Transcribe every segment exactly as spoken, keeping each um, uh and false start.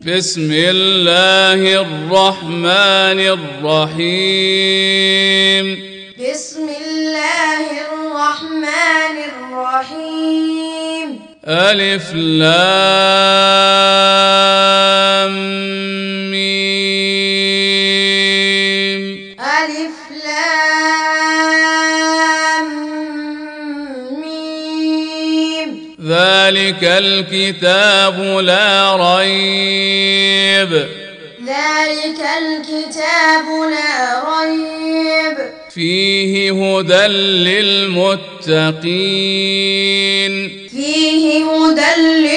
بسم الله الرحمن الرحيم بسم الله الرحمن الرحيم ألف لام ميم ألف لام ميم ذلك الكتاب لا ريب ذلك الكتاب لا ريب فيه هدى للمتقين فيه هدى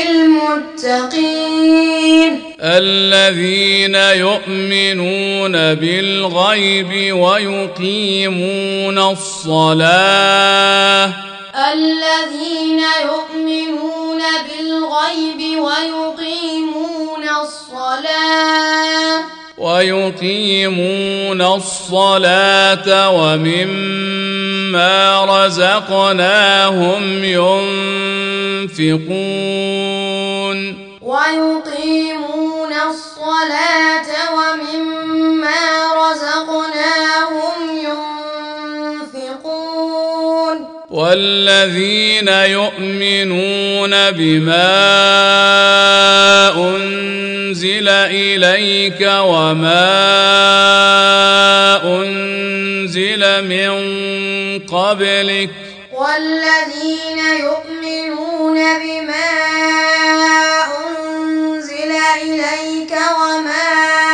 للمتقين الذين يؤمنون بالغيب ويقيمون الصلاة الذين يؤمنون بالغيب ويقيمون الصلاة ويقيمون الصلاة ومما رزقناهم ينفقون ويقيمون الصلاة ومما رزقناهم ينفقون والذين يؤمنون بما أنزل إليك وما أنزل من قبلك والذين يؤمنون بما أنزل إليك وما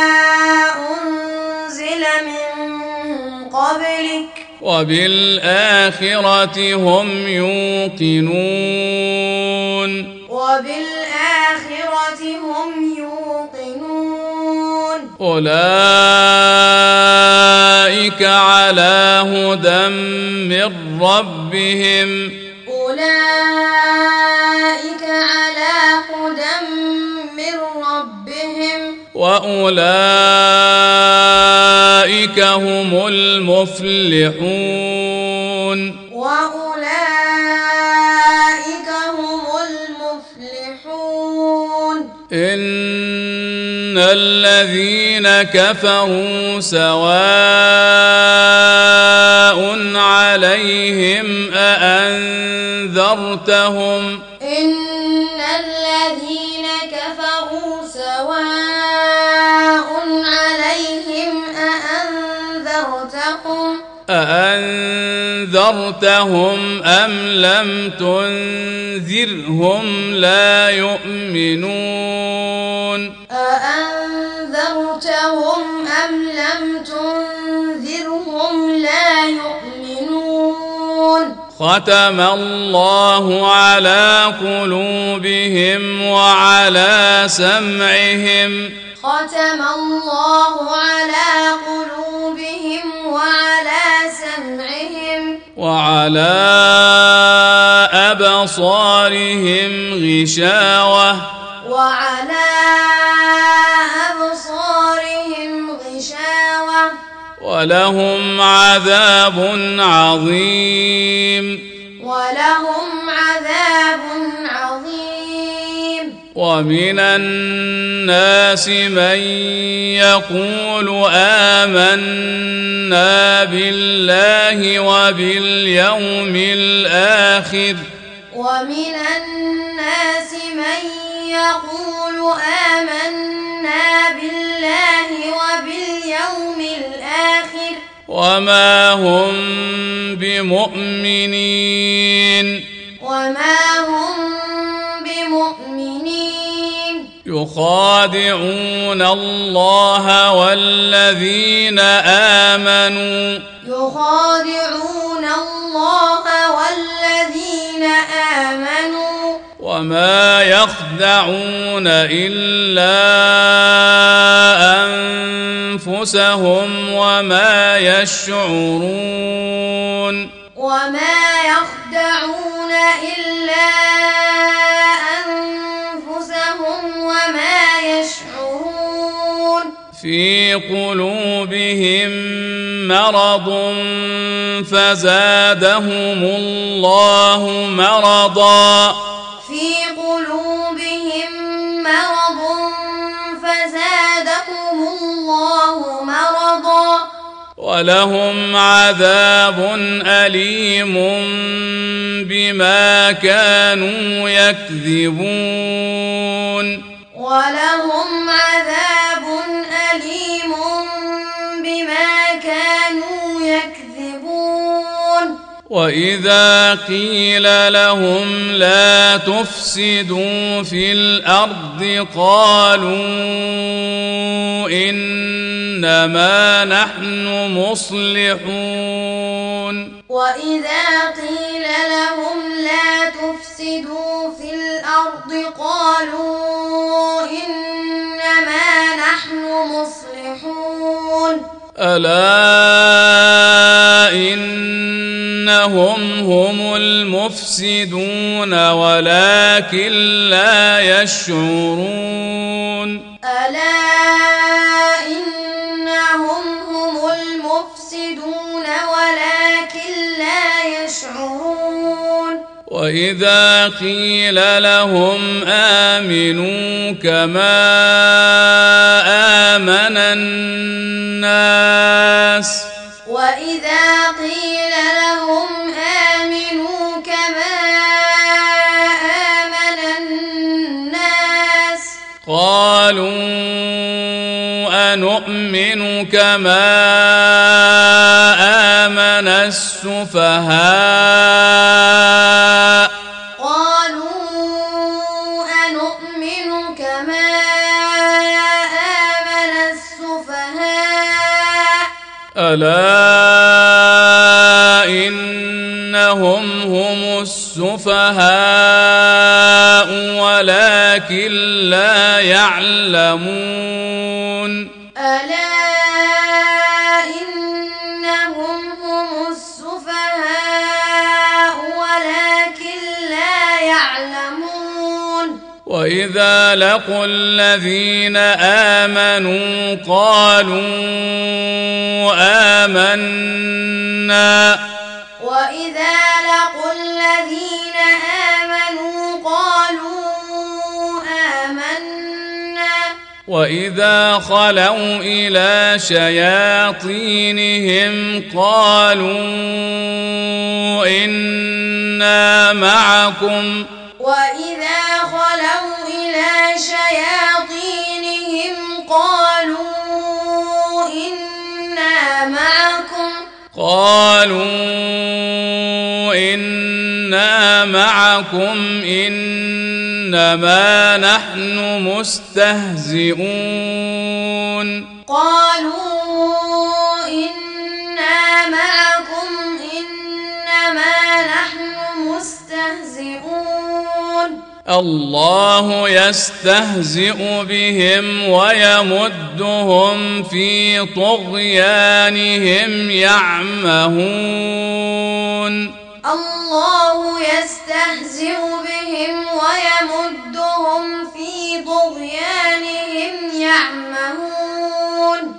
أنزل من قبلك وبالآخرة هم يوقنون وبالآخرة هم يوقنون أولئك على هدى من ربهم أولئك على هدى من ربهم وأولئك هم المفلحون وأولئك هم المفلحون إن الذين كفروا سواء عليهم أأنذرتهم إن الذين كفروا سواء عليهم أأنذرتهم أأنذرتهم أم لم تنذرهم لا يؤمنون أأنذرتهم أم لم تنذرهم لا يؤمنون ختم الله على قلوبهم وعلى سمعهم ختم الله على قلوبهم وعلى سمعهم وعلى أبصارهم غشاوة وعلى أبصارهم غشاوة ولهم عذاب عظيم ولهم عذاب عظيم ومن الناس من يقول آمنا بالله وباليوم الآخر ومن الناس من يقول آمنا بالله وباليوم الآخر وما هم بمؤمنين وما هم بمؤمنين يخادعون الله والذين آمنوا يخادعون الله والذين آمنوا وما يخدعون إلا أنفسهم وما يشعرون وما يخدعون إلا أنفسهم وما يشعرون في قلوبهم مرض فزادهم الله مرضا في قلوبهم مرض ولهم عذاب أليم بما كانوا يكذبون ولهم عذاب أليم بما كانوا يكذبون وإذا قيل لهم لا تفسدوا في الأرض قالوا إنما نحن مصلحون وإذا قيل لهم لا تفسدوا في الأرض قالوا إنما نحن مصلحون ألا إنهم هم المفسدون ولكن لا يشعرون ألا إنهم هم المفسدون ولكن لا يشعرون وإذا قيل لهم آمنوا كما آمن الناس وإذا قيل لهم آمنوا كما آمن الناس قالوا أنؤمن كما آمن السفهاء قالوا أنؤمن كما آمن السفهاء ألا إنهم هم السفهاء ولكن لا يعلمون ألا إنهم هم السفهاء ولكن لا يعلمون وإذا لقوا الذين آمنوا قالوا آمنا وإذا لقوا الذين آمنوا قالوا آمنا وإذا خلوا إلى شياطينهم قالوا إنا معكم وإذا خلوا إلى شياطينهم قالوا إنا معكم قالوا إنا معكم إنما نحن مستهزئون قالوا إنا معكم إنما نحن مستهزئون الله يستهزئ بهم ويمدهم في طغيانهم يعمهون الله يستهزئ بهم ويمدهم في طغيانهم يعمهون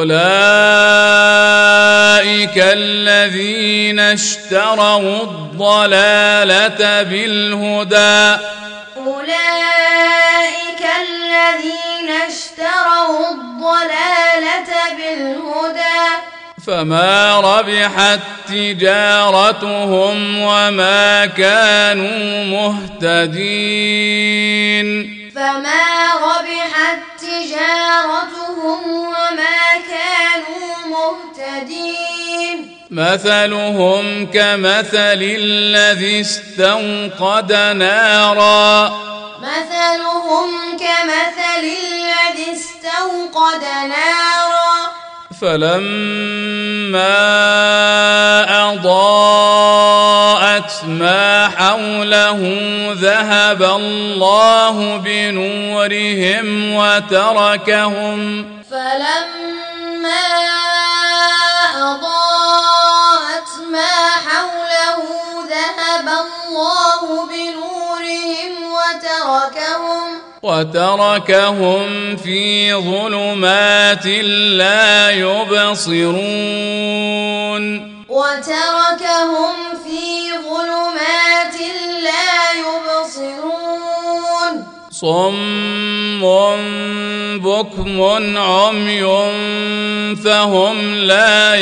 أولئك الذين اشتروا الضلالة بالهدى أولئك الذين اشتروا الضلالة بالهدى فما ربحت تجارتهم وما كانوا مهتدين فما ربحت تجارتهم وما كانوا مهتدين مثلهم كمثل الذي استوقد نارا مثلهم كمثل الذي استوقد نارا فلما أضاءت ما حوله ذهب الله بنورهم وتركهم فلما أضاءت ما حوله ذهب الله بنورهم وتركهم وتركهم في ظلمات لا يبصرون وتركهم في ظلمات لا يبصرون صم بكم عمي فهم لا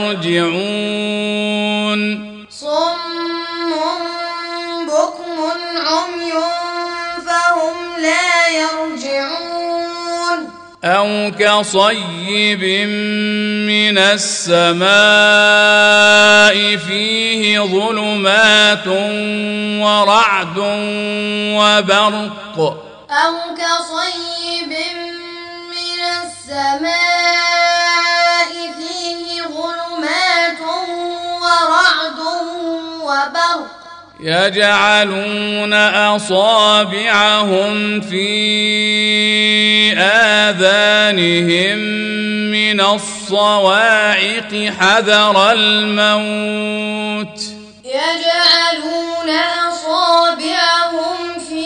يرجعون صم بكم عمي فهم لا يرجعون أو كصيب من السماء فيه ظلمات ورعد وبرق أو كصيب من السماء فيه ظلمات ورعد وبرق يجعلون أصابعهم في آذانهم من الصواعق حذر الموت يجعلون أصابعهم في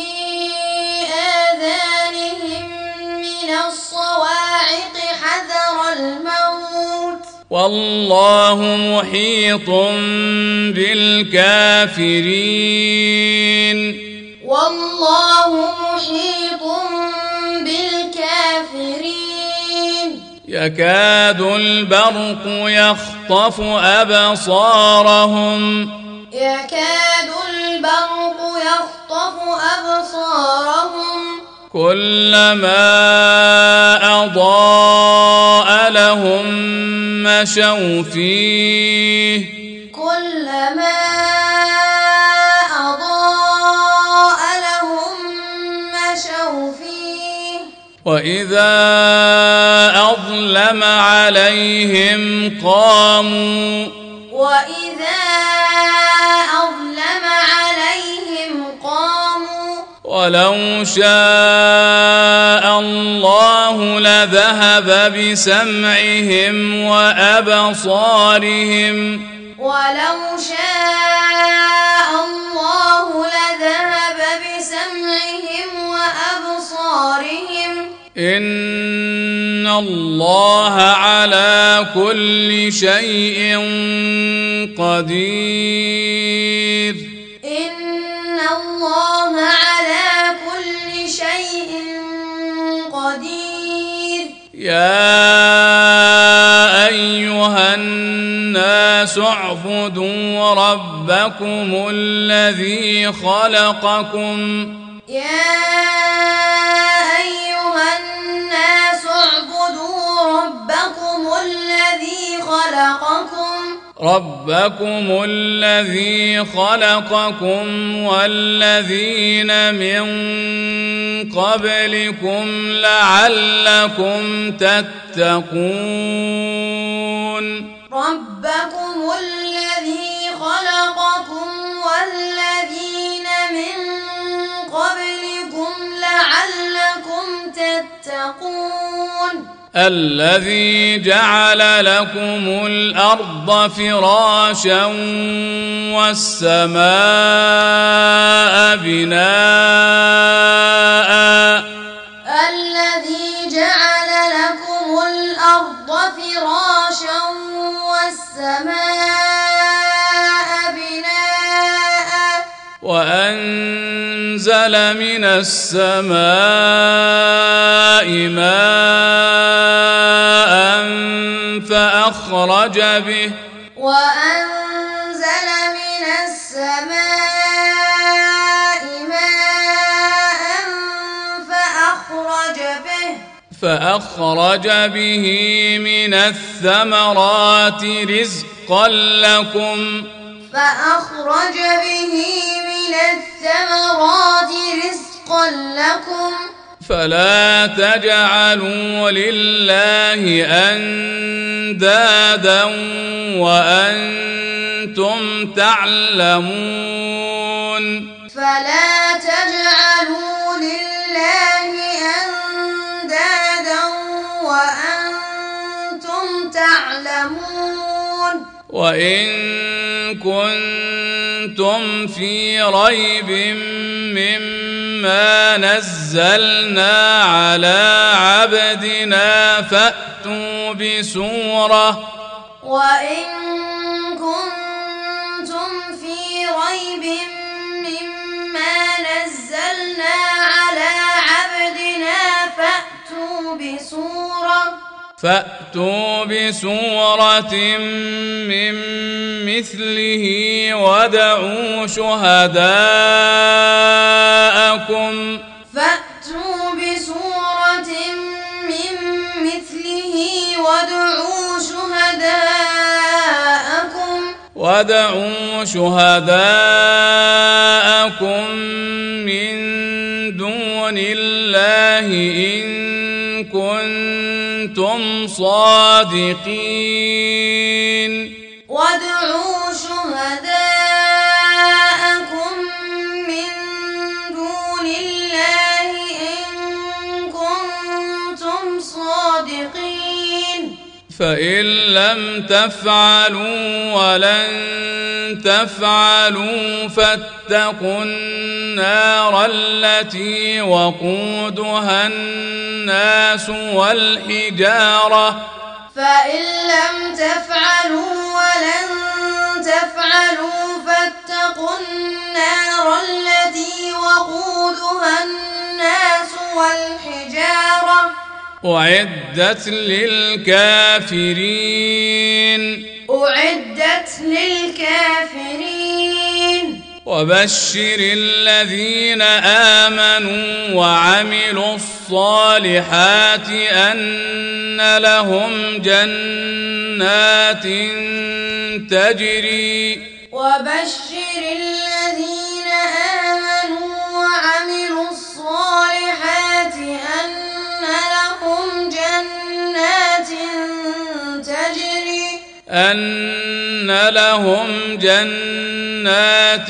آذانهم من الصواعق حذر الموت والله محيط بالكافرين والله محيط بالكافرين يكاد البرق يخطف أبصارهم يكاد البرق يخطف أبصارهم كلما أضاء لهم مشوا فيه كلما أضاء لهم مشوا فيه وإذا أظلم عليهم قاموا وإذا أظلم عليهم قاموا ولو شاء الله لذهب بسمعهم وأبصارهم ولو شاء الله لذهب بسمعهم وأبصارهم إن الله على كل شيء قدير إن الله على كل شيء قدير يا أيها الناس اعبدوا ربكم الذي خلقكم يا أيها الناس اعبدوا ربكم الذي خلقكم ربكم الذي خلقكم والذين من قبلكم لعلكم تتقون ربكم الذي خلقكم والذين من قبلكم لعلكم تتقون الذي جعل لكم الأرض فراشا والسماء بناء الذي جعل لكم الأرض فراشا والسماء بناء وأنزل من السماء ماء فأخرج به وأنزل من السماء ماء فأخرج به فأخرج به من الثمرات رزقا لكم فأخرج به من الثمرات رزقا لكم فلا تجعلوا لله أندادا وأنتم تعلمون فلا تجعلوا لله أندادا وأنتم تعلمون وإن كنتم في ريب مما نزلنا على عبدنا فأتوا بسورة وإن كنتم في ريب مما نزلنا على عبدنا فأتوا بسورة فأتوا بسورة من مثله وادعوا شهداءكم فأتوا بسورة من مثله وادعوا شهداءكم وادعوا شهداءكم من دون الله إن كنتم صادقين وادعوا شهداءكم من دون الله إن كنتم صادقين فإن لم تفعلوا ولن تفعلوا فاتقوا النار التي وقودها الناس والحجارة فإن لم تفعلوا ولن تفعلوا فاتقوا النار التي وقودها الناس والحجارة أعدت للكافرين أعدت للكافرين وبشر الذين آمنوا وعملوا الصالحات أن لهم جنات تجري وبشر الذين آمنوا وعملوا الصالحات أن لهم جنات تجري أن لهم جنات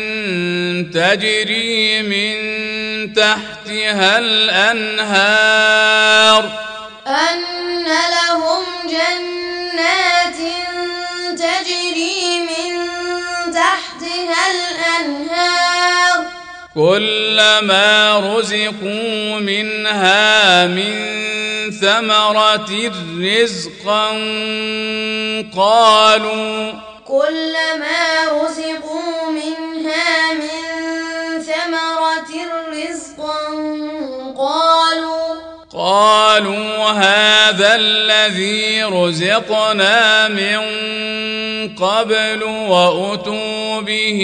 تجري من تحتها الأنهار أن لهم جنات تجري من تحتها الأنهار كلما رزقوا منها من ثمرة رزقا قالوا كلما رزقوا منها من ثمرة رزقا قالوا قالوا هذا الذي رزقنا من قبل وأتوا به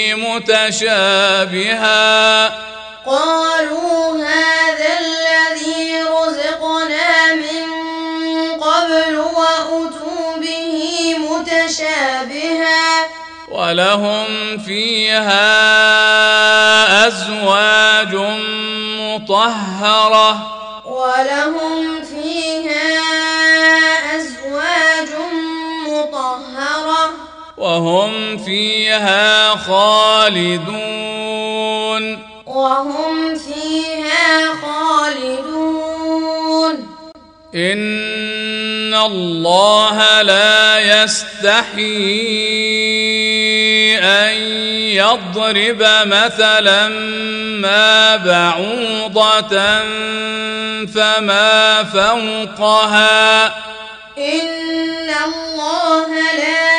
متشابها قالوا هذا الذي رزقنا من قبل وأتوا به متشابها ولهم فيها أزواج مطهرة ولهم فيها أزواج مطهرة وهم فيها خالدون وهم فيها خالدون إن الله لا يستحيي أن يضرب مثلا ما بعوضة فما فوقها إن الله لا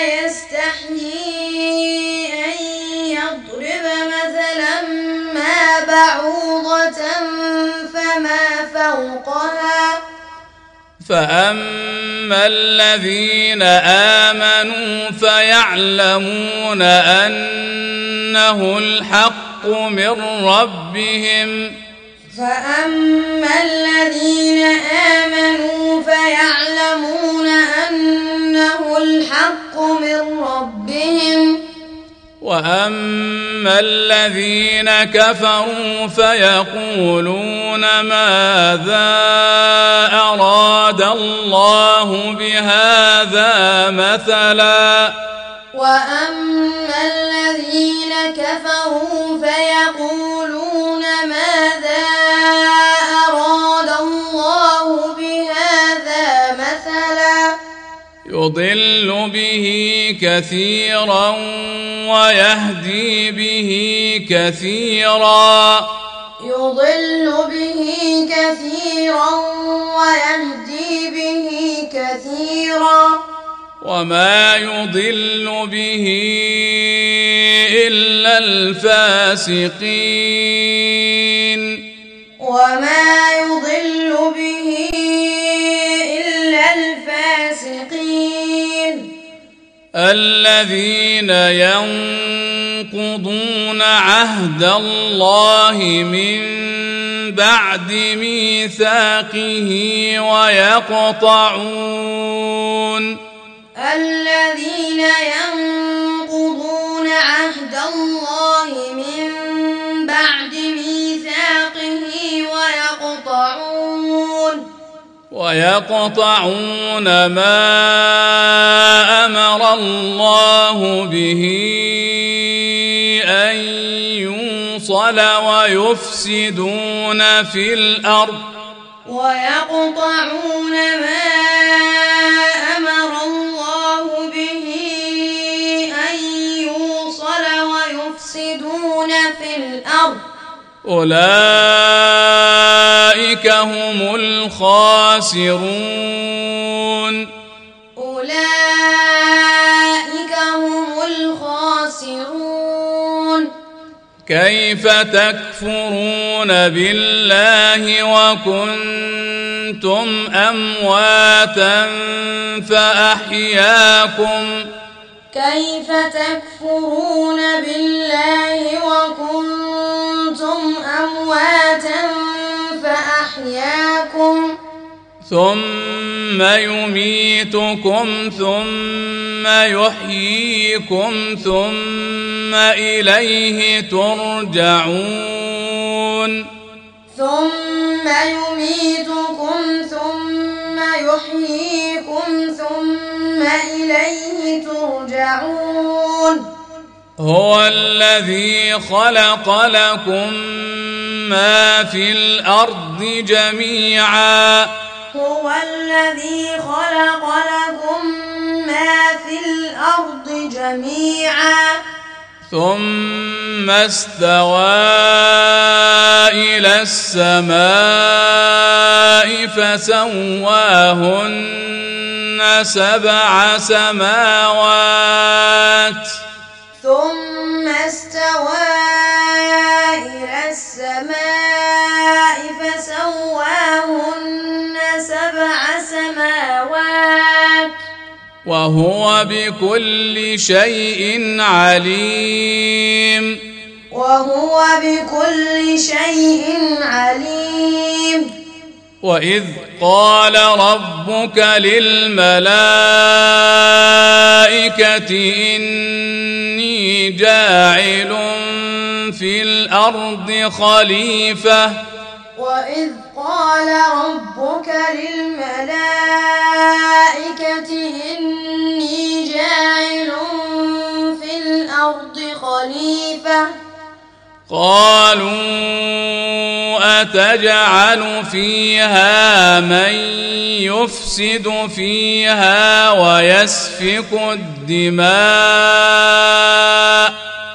يستحيي أن يضرب مثلا ما بعوضة فما فوقها فأما الذين آمنوا فيعلمون أنه الحق من ربهم فأما الذين آمنوا فيعلمون أنه الحق من ربهم وأما الذين كفروا فيقولون ماذا أراد الله بهذا مثلا وأما الذين كفروا فيقولون ماذا أراد الله بهذا مثلا يضل به كثيرا ويهدي به كثيرا يضل به كثيرا ويهدي به كثيرا وما يضل به إلا الفاسقين وما يضل به إلا الفاسقين الذين ينقضون عهد الله من بعد ميثاقه ويقطعون الذين ينقضون عهد الله من بعد ميثاقه ويقطعون ويقطعون ما أمر الله به أن يوصل ويفسدون في الأرض ويقطعون ما أمر الله به أن يوصل ويفسدون في الأرض أولئك هم الخاسرون أولئك هم الخاسرون كيف تكفرون بالله وكنتم أمواتا فأحياكم كيف تكفرون بالله وكنتم أمواتا فأحياكم ثم يميتكم ثم يحييكم ثم إليه ترجعون ثم يميتكم ثم يحييكم ثم إليه ترجعون هو الذي خلق لكم ما في الأرض جميعا هو الذي خلق لكم ما في الأرض جميعا ثم استوى إلى السماء فسواهن سبع سماوات ثم استوى إلى السماء فسواهن سبع سماوات وهو بكل شيء عليم وهو بكل شيء عليم وإذ قال ربك للملائكة إني جاعل في الأرض خليفة وإذ قال ربك للملائكة إني جاعل في الأرض خليفة قالوا أتجعل فيها من يفسد فيها ويسفك الدماء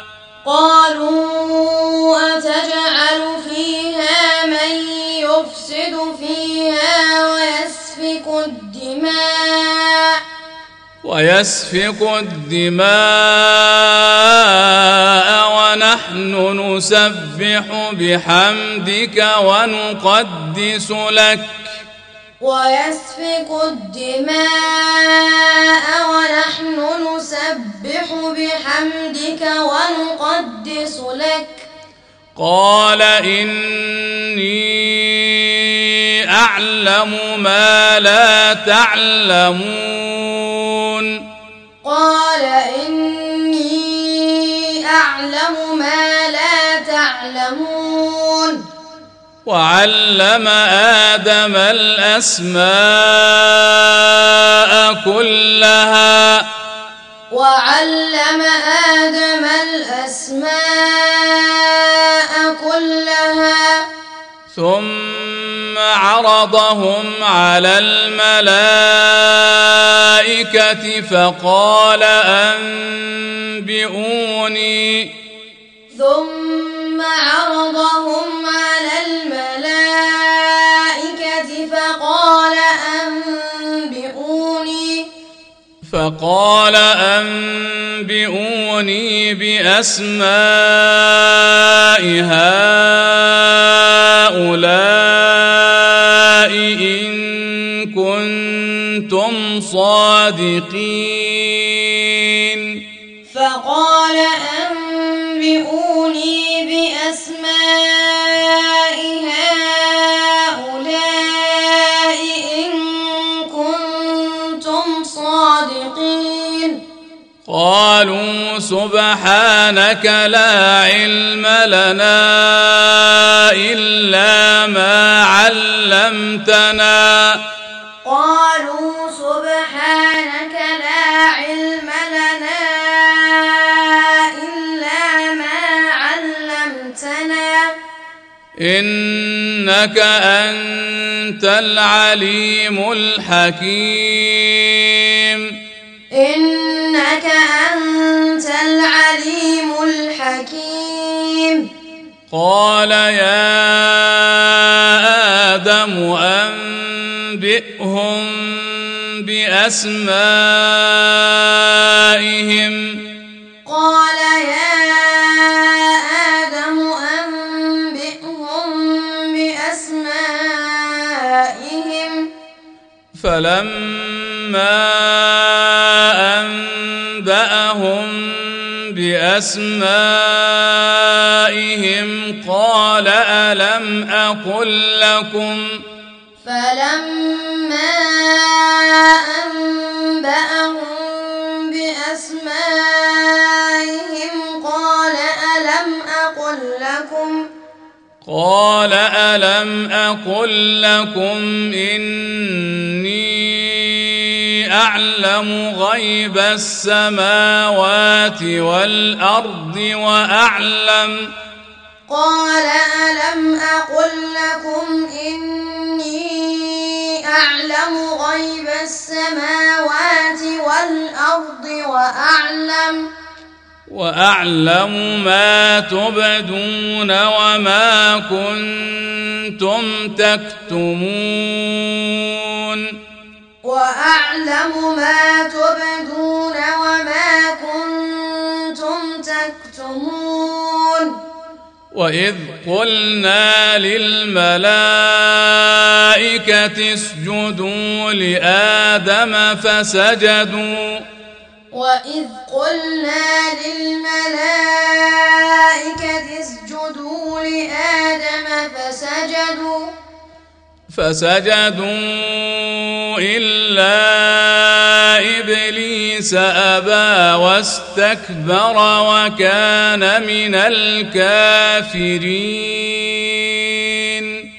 قالوا أتجعل فيها من يفسد فيها ويسفك الدماء ويسفك الدماء ونحن نسبح بحمدك ونقدس لك ويسفك الدماء ونحن نسبح بحمدك ونقدس لك قال إني أعلم ما لا تعلمون قال إني أعلم ما لا تعلمون وعلم آدم الأسماء كلها وعلم آدم الأسماء كلها ثم عرضهم على الملائكة فقال أنبئوني ثم عرضهم على الملائكة فقال أنبئوني فقال أنبئوني بأسماء هؤلاء كنتم صادقين فقال أنبئوني بأسماء هؤلاء إن كنتم صادقين قالوا سبحانك لا علم لنا إلا ما علمتنا قالوا سبحانك لا علم لنا إلا ما علمتنا إنك أنت العليم الحكيم إنك أنت العليم الحكيم قال يا آدم أنبئهم بأسمائهم قال يا آدم أنبئهم بأسمائهم فلما أنبأهم بأسمائهم قال ألم أقل لكم فلما أنبأهم بأسمائهم قال ألم أقل لكم قال ألم أقل لكم إني أعلم غيب السماوات والأرض وأعلم قال ألم أقل لكم إني أعلم غيب السماوات والأرض وأعلم وأعلم ما تبدون وما كنتم تكتمون وأعلم ما تبدون وما كنتم تكتمون وإذ قلنا للملائكة اسجدوا لآدم فسجدوا وإذ قلنا للملائكة اسجدوا لآدم فسجدوا فسجدوا إلا إبليس أبى واستكبر وكان من الكافرين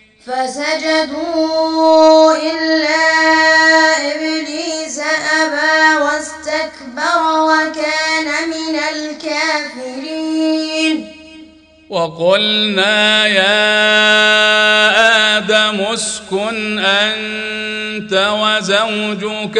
فسجدوا إلا إبليس أبى واستكبر وكان من الكافرين وقلنا يا آدم اسكن أنت وزوجك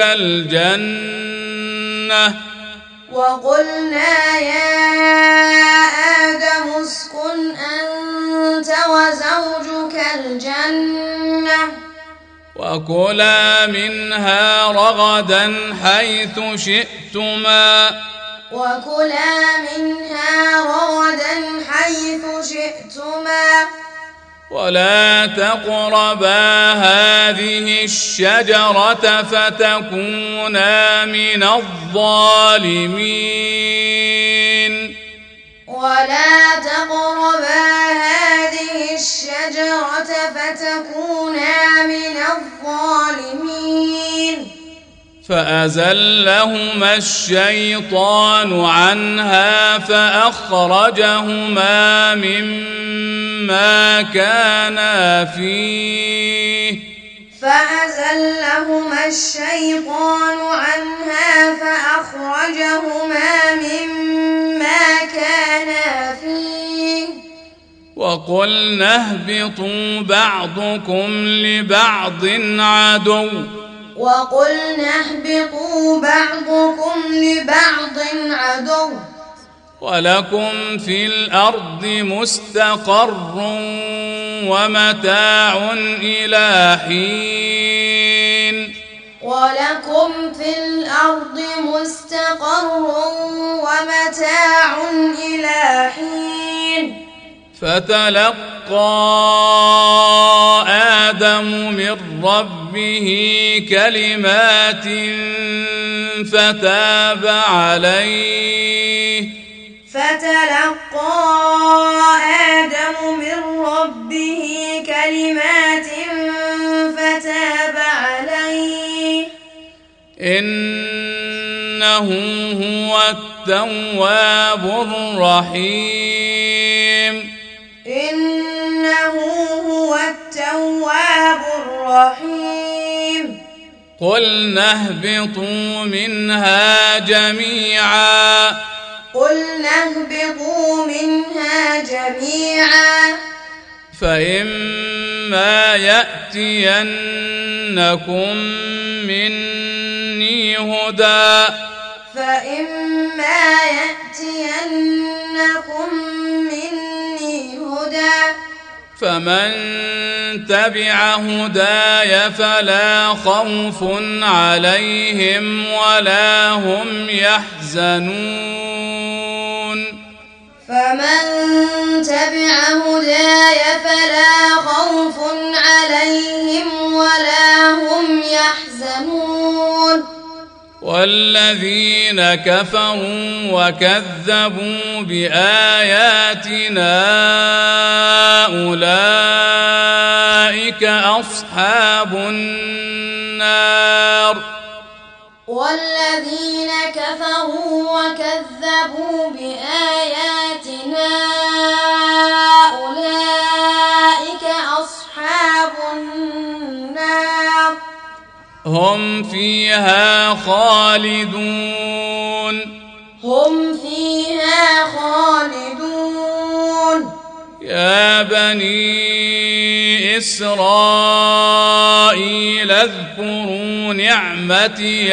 الجنة وقلنا يا آدم اسكن أنت وزوجك الجنة وكلا منها رغدا حيث شئتما وكلا منها رغدا حيث شئتما ولا تقربا هذه الشجرة فتكونا من الظالمين ولا تقربا هذه الشجرة فتكونا من الظالمين فأزلهما الشيطان عنها فأخرجهما مما كانا فيه فأزلهما الشيطان عنها فأخرجهما مما كانا فيه وقلنا اهبطوا بعضكم لبعض عدو وقلنا اهبطوا بعضكم لبعض عدو ولكم في الأرض مستقر ومتاع إلى حين ولكم في الأرض مستقر ومتاع إلى حين فتلقى آدم من ربه كلمات فتاب عليه فتلقى آدم من ربه كلمات فتاب عليه إنه هو التواب الرحيم إنه هو التواب الرحيم قلنا اهبطوا منها جميعا قلنا اهبطوا منها جميعا فإما يأتينكم مني هدى فإما يأتينكم مني هدى فمن تبع هداي فلا خوف عليهم ولا هم يحزنون فمن تبع هداي فلا خوف عليهم ولا هم يحزنون والذين كفروا وكذبوا بآياتنا أولئك أصحاب النار والذين كفروا وكذبوا بآياتنا أولئك أصحاب النار هم فيها خالدون هم فيها خالدون يا بني إسرائيل اذكروا نعمتي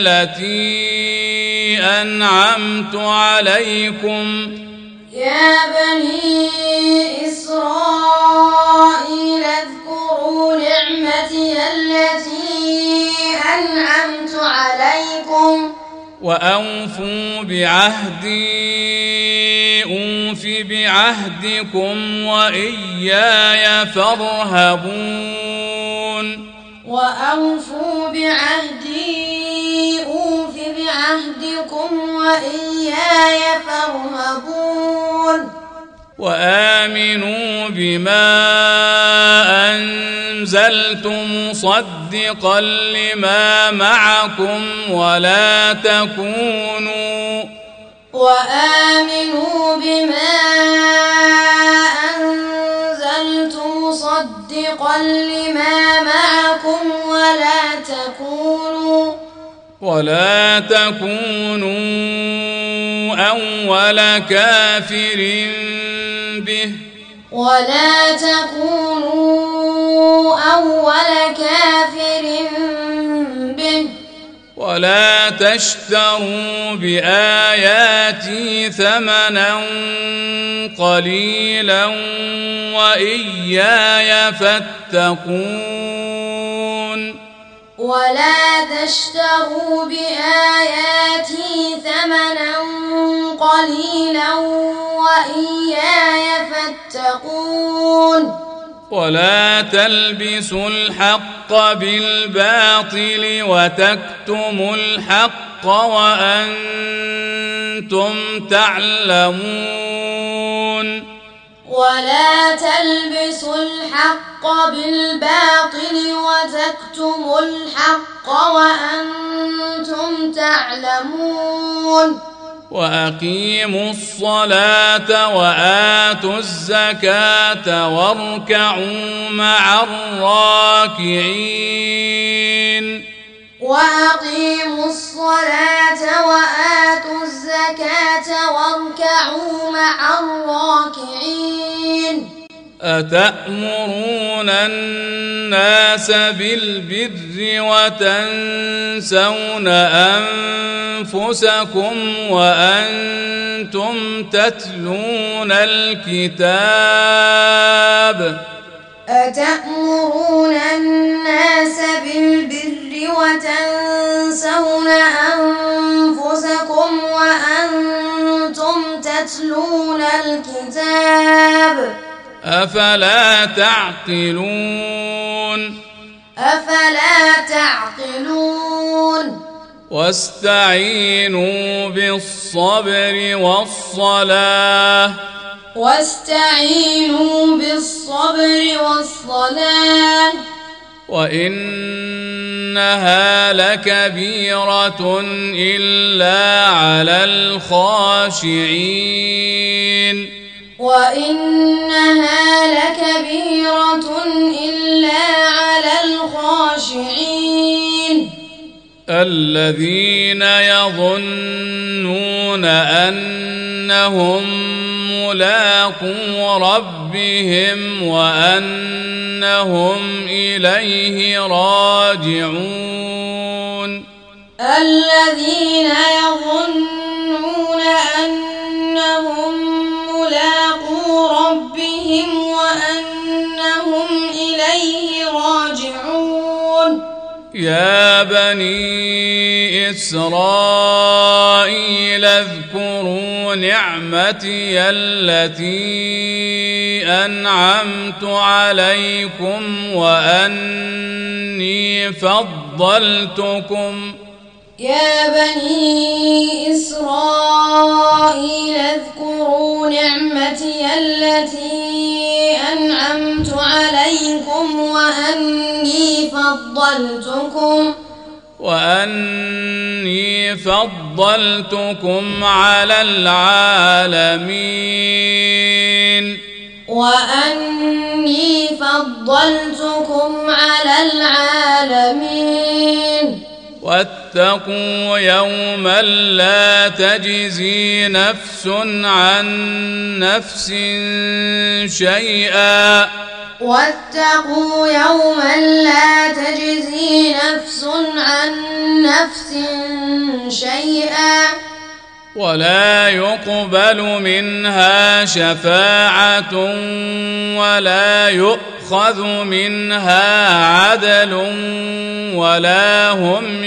التي أنعمت عليكم يا بني إسرائيل اذكروا نعمتي التي أنعمت عليكم وأوفوا بعهدي أوف بعهدكم وإياي فارهبون وأوفوا بعهدي أوف بعهدكم وإياي فارهبون وآمنوا بما أنزلت مصدقا لما معكم ولا تكونوا وآمنوا بما أنزلت مصدقا لما معكم ولا تكونوا ولا تكونوا أول كافر به ولا تكونوا أول كافر به ولا تشتروا بآياتي ثمنا قليلا وإياي فاتقون ولا تشتروا بآياتي ثمنا قليلا وإياي فاتقون ولا تلبسوا الحق بالباطل وتكتموا الحق وأنتم تعلمون ولا تلبسوا الحق بالباطل وتكتموا الحق وأنتم تعلمون وأقيموا الصلاة وآتوا الزكاة واركعوا مع الراكعين وأقيموا الصلاة وآتوا الزكاة واركعوا مع الراكعين أتأمرون الناس بالبر وتنسون أنفسكم وأنتم تتلون الكتاب أتأمرون الناس بالبر وتنسون أنفسكم وأنتم تتلون الكتاب أفلا تعقلون أفلا تعقلون واستعينوا بالصبر والصلاة واستعينوا بالصبر والصلاة وإنها لكبيرة إلا على الخاشعين وإنها لكبيرة إلا على الخاشعين الذين يظنون أنهم ملاقو ربهم وأنهم إليه راجعون الذين يظنون أنهم ملاقو ربهم وأنهم إليه راجعون يا بني إسرائيل اذكروا نعمتي التي أنعمت عليكم وأني فضلتكم يا بني إسرائيل اذكروا نعمتي التي أنعمت عليكم وأني فضلتكم وأني فضلتكم على العالمين وأني فضلتكم على العالمين واتقوا يوما لا تجزي نفس عن نفس شيئا واتقوا يوما لا تجزي نفس عن نفس شيئا ولا يقبل منها شفاعة ولا يؤخذ منها عدل ولا هم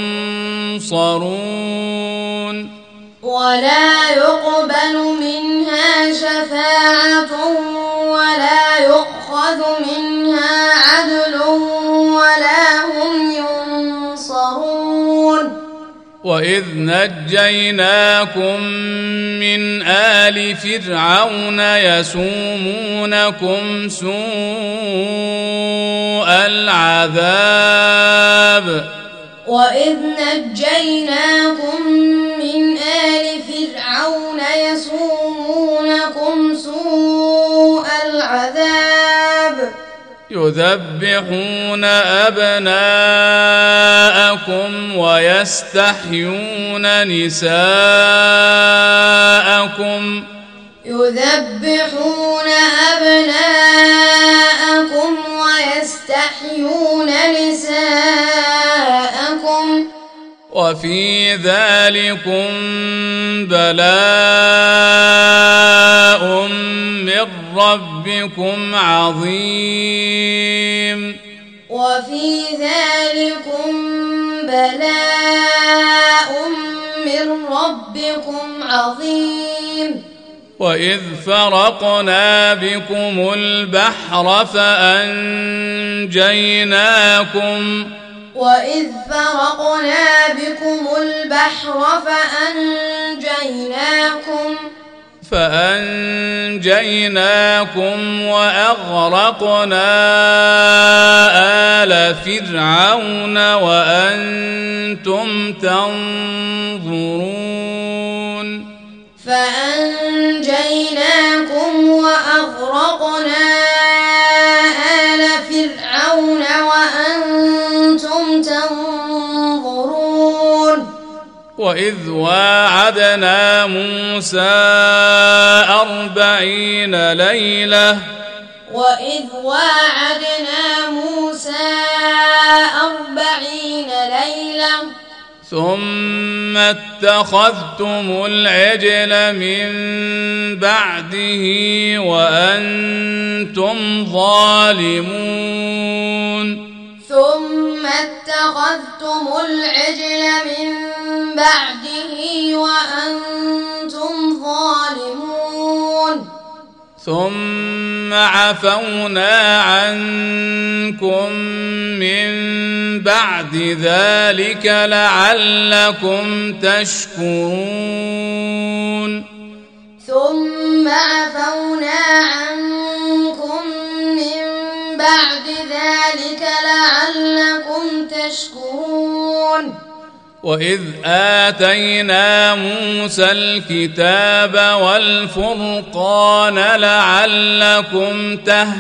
ينصرون ولا يقبل منها شفاعة ولا يؤخذ منها عدل ولا هم ينصرون وإذ نجيناكم من آل فرعون يسومونكم سوء العذاب وإذ نجيناكم من آل فرعون يسومونكم سوء العذاب يذبحون أبناءكم ويستحيون نساءكم يذبحون أبناءكم ويستحيون نساءكم وفي ذلكم بلاء من ربكم عظيم وفي ذلكم بلاء من ربكم عظيم وإذ فرقنا بكم البحر فأنجيناكم وإذ فرقنا بكم البحر فأنجيناكم فأنجيناكم وأغرقنا آل فرعون وأنتم تنظرون فأنجيناكم وأغرقنا آل فرعون وأنتم تنظرون وإذ واعدنا موسى أربعين ليلة وإذ واعدنا موسى أربعين ليلة ثم اتخذتم العجل من بعده وأنتم ظالمون ثم اتخذتم العجل من بعده وأنتم ظالمون ثم ثم عفونا عنكم من بعد ذلك لعلكم تشكرون ثم عفونا عنكم من بعد ذلك لعلكم تشكرون وإذ آتينا موسى الكتاب والفرقان لعلكم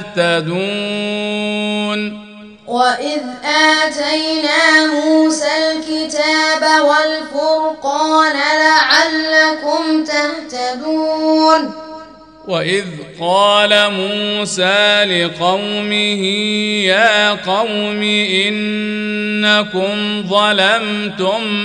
تهتدون وإذ آتينا موسى الكتاب والفرقان لعلكم تهتدون وإذ قال موسى لقومه يا قوم إنكم ظلمتم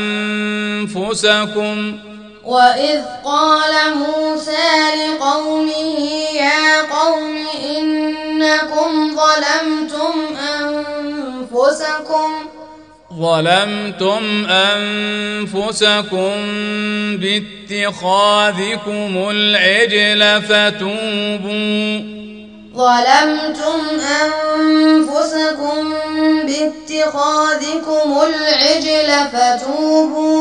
أنفسكم وإذ قال موسى لقومه يا قوم إنكم ظلمتم أنفسكم ظلمتم أنفسكم باتخاذكم العجل فتوبوا ظلمتم أنفسكم باتخاذكم العجل فتوبوا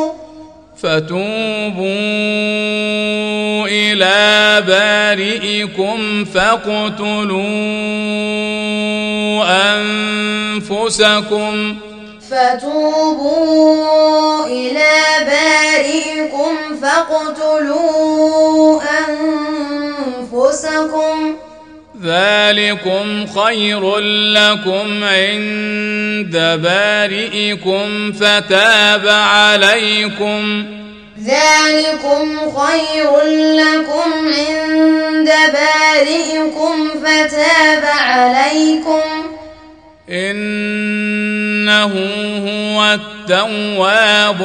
فتوبوا إلى بارئكم فاقتلوا أنفسكم فتوبوا إلى بارئكم فاقتلوا أنفسكم ذلكم خير لكم عند بارئكم فتاب عليكم ذلكم خير لكم عند بارئكم فتاب عليكم إنه هو التواب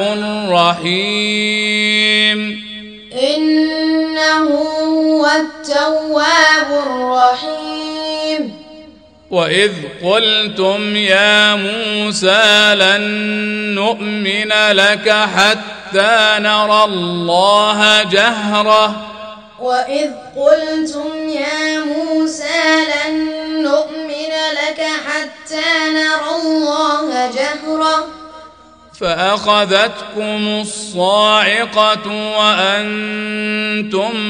الرحيم إنه هو التواب الرحيم وإذ قلتم يا موسى لن نؤمن لك حتى نرى الله جهرة وإذ قلتم يا موسى لن نؤمن لك حتى نرى الله جهرة فأخذتكم الصاعقة وأنتم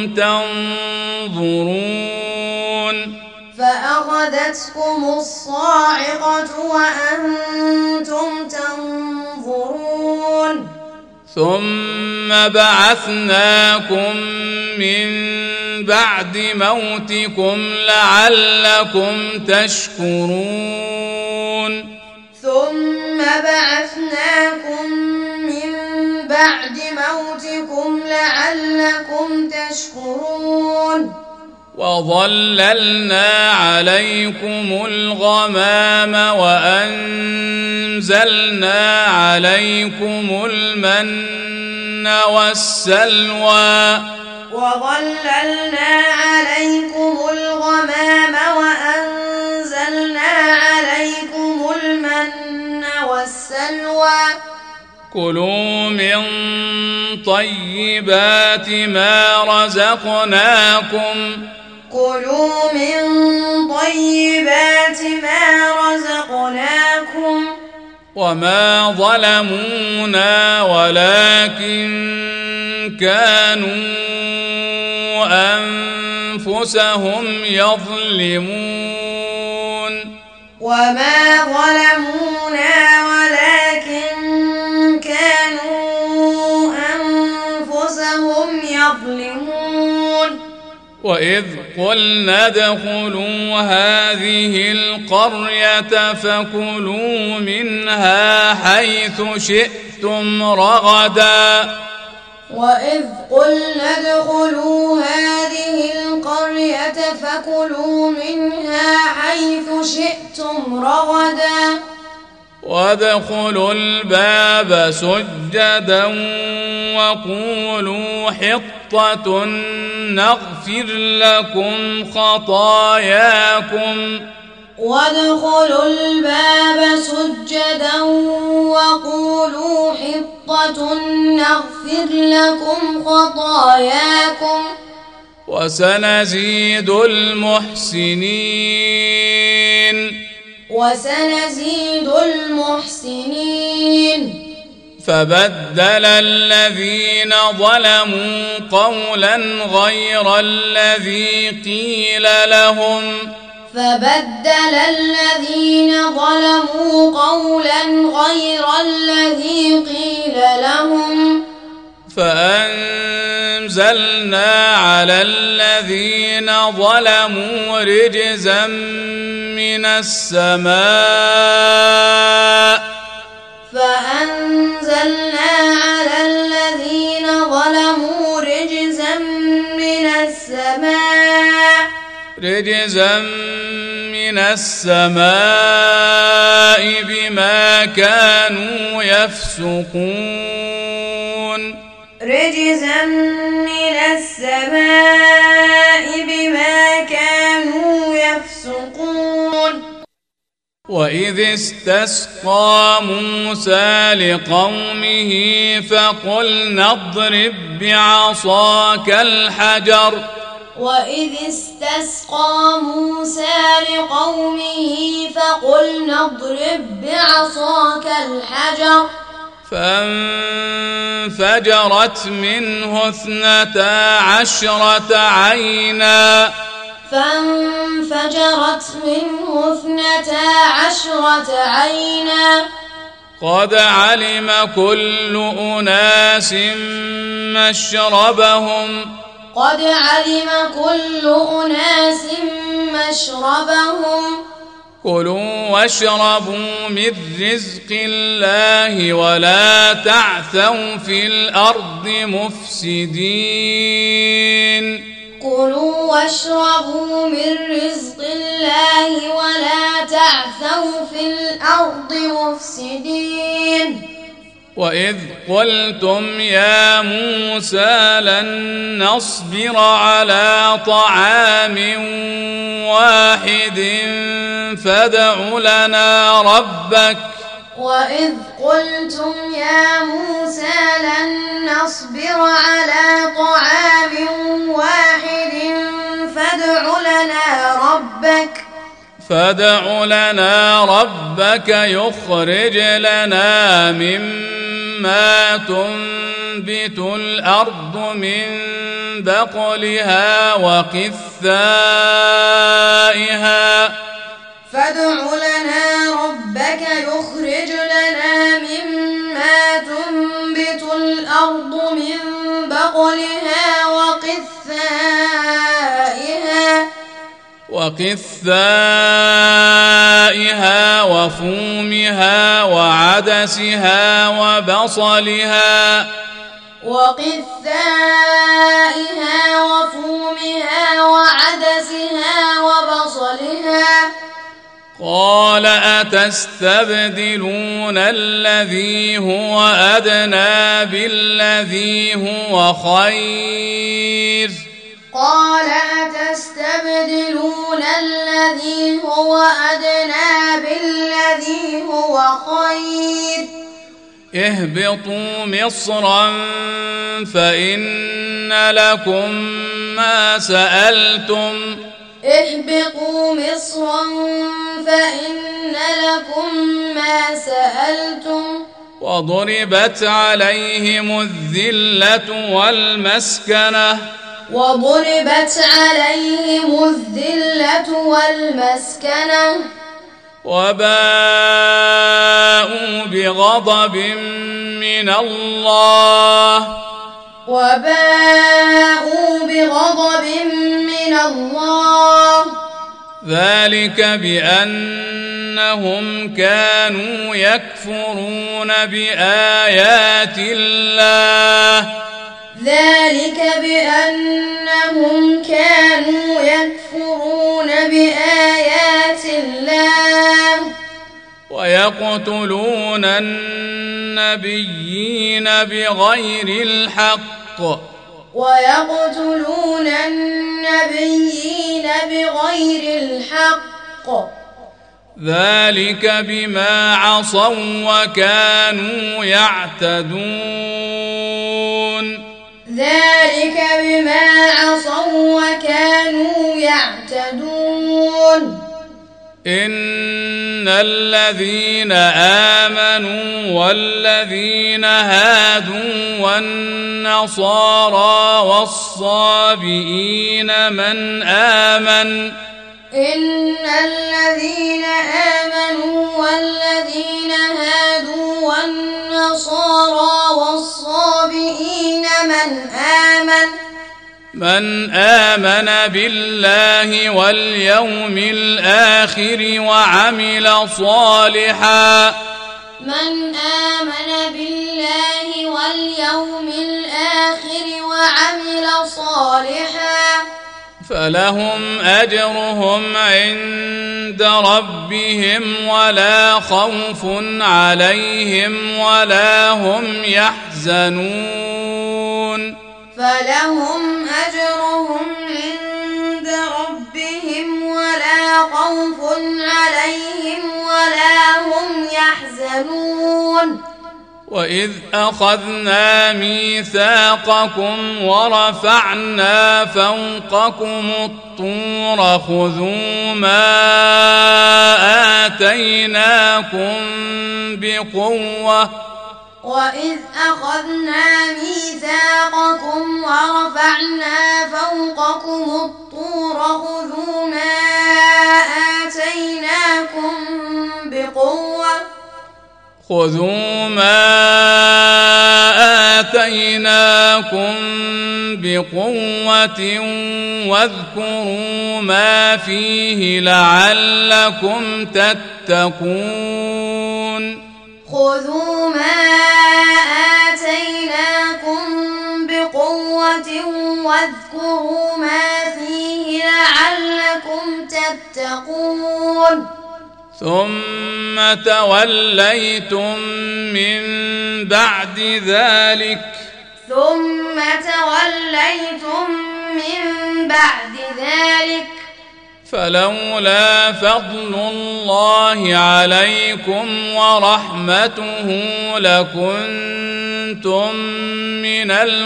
تنظرون فأخذتكم الصاعقة وأنتم تنظرون ثم بعثناكم من بعد موتكم لعلكم تشكرون ثم بعثناكم من بعد موتكم لعلكم تشكرون وظللنا عليكم الغمام وأنزلنا عليكم المن والسلوى وظللنا عليكم الغمام وأنزلنا عليكم المن والسلوى كلوا من طيبات ما رزقناكم كلوا من طيبات ما رزقناكم وما ظلمونا ولكن كانوا أنفسهم يظلمون وما ظلمونا ولكن كانوا أنفسهم يظلمون وإذ قلنا ادخلوا هذه القرية فكلوا منها حيث شئتم رغدا وإذ قلنا ادخلوا هذه القرية فكلوا منها حيث شئتم رغدا وادخلوا الباب سجدا وقولوا حطة نغفر لكم خطاياكم وادخلوا الباب سجدا وقولوا حطة نغفر لكم خطاياكم وسنزيد المحسنين وسنزيد المحسنين فبدل الذين ظلموا قولا غير الذي قيل لهم فبدل الذين ظلموا قولا غير الذي قيل لهم فأنزلنا على الذين ظلموا رجزا من السماء فأنزلنا على الذين ظلموا رجزا من السماء رجزا من السماء بما كانوا يفسقون رجزا من السماء بما كانوا يفسقون وإذ استسقى موسى لقومه فقلنا اضرب بعصاك الحجر وإذ استسقى موسى لقومه فقلنا اضرب بعصاك الحجر فانفجرت منه اثنتا عشرة عينا فانفجرت منه اثنتا عشرة عينا قد علم كل أناس مشربهم قد علم كل أناس مشربهم كلوا واشربوا من رزق الله ولا تعثوا في الأرض مفسدين كلوا واشربوا من رزق الله ولا تعثوا في الأرض مفسدين وإذ قلتم يا موسى لن نصبر على طعام واحد فادع لنا ربك وإذ قلتم يا موسى لن نصبر على طعام واحد فادع لنا ربك فادع لنا ربك يخرج لنا مما تنبت الأرض من بقلها وقثائها فادع لنا ربك يخرج لنا مما تنبت الأرض من بقلها وقثائها وقثائها وفومها وعدسها وبصلها وقثائها وفومها وعدسها وبصلها قال أتستبدلون الذي هو أدنى بالذي هو خير قال أتستبدلون الذي هو أدنى بالذي هو خير اهبطوا مصرا فإن لكم ما سألتم اهبطوا مصرا فإن لكم ما سألتم وضربت عليهم الذلة والمسكنة وضربت عليهم الذلة والمسكنة وباءوا بغضب من الله وباءوا بغضب من الله ذلك بأنهم كانوا يكفرون بآيات الله ذلك بأنهم كانوا يكفرون بآيات الله ويقتلون النبيين بغير الحق ويقتلون النبيين بغير الحق ذلك بما عصوا وكانوا يعتدون ذلك بما عصوا وكانوا يعتدون إن الذين آمنوا والذين هادوا والنصارى والصابئين من آمن إن الذين آمنوا والذين هادوا والنصارى والصابئين من آمن من آمن بالله واليوم الآخر وعمل صالحا من آمن بالله واليوم الآخر وعمل صالحا فلهم أجرهم عند ربهم ولا خوف عليهم ولا هم يحزنون فلهم أجرهم عند ربهم ولا خوف عليهم ولا هم يحزنون وإذ أخذنا ميثاقكم ورفعنا فوقكم الطور خذوا ما آتيناكم بقوة وإذ أخذنا ميثاقكم ورفعنا فوقكم الطور خذوا ما آتيناكم بقوة خذوا ما آتيناكم بقوة واذكروا ما فيه لعلكم تتقون خذوا ما آتيناكم بقوة واذكروا ما فيه لعلكم تتقون ثم توليتم من بعد ذلك ثم توليتم من بعد ذلك فلولا فضل الله عليكم ورحمته لكنتم من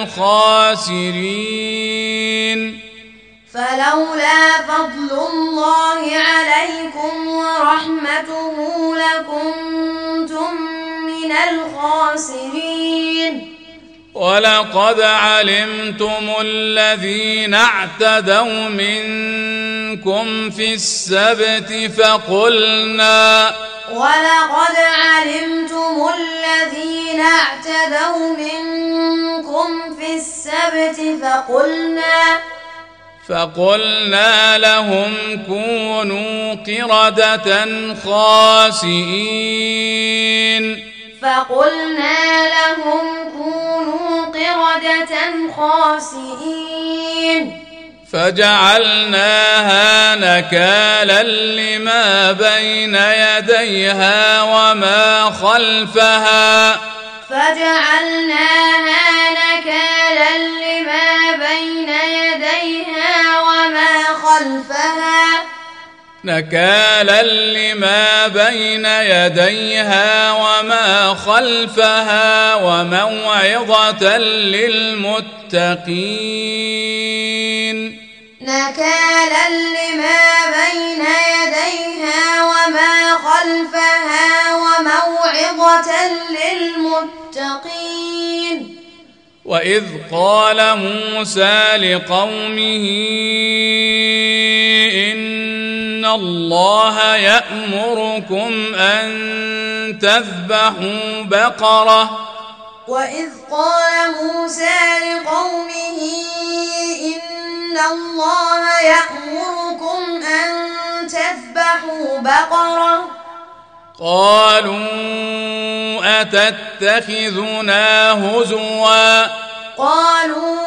الخاسرين فلولا فضل الله عليكم ورحمته لكنتم من الخاسرين ولقد علمتم الذين اعتدوا منكم في السبت فقلنا ولقد علمتم الذين اعتدوا منكم في السبت فقلنا فقلنا لهم كونوا قردة خاسئين فقلنا لهم كونوا قردة خاسئين فجعلناها نكالا لما بين يديها وما خلفها فجعلناها نكالا لما بين يديها وما خلفها نكالا لما بين يديها وما خلفها وموعظة للمتقين نكالا لما بين يديها وما خلفها وموعظة للمتقين وإذ قال موسى لقومه إن الله يأمركم أن تذبحوا بقرة وإذ قال موسى لقومه إن الله يأمركم أن تذبحوا بقرة قالوا أتتخذنا هزوا قالوا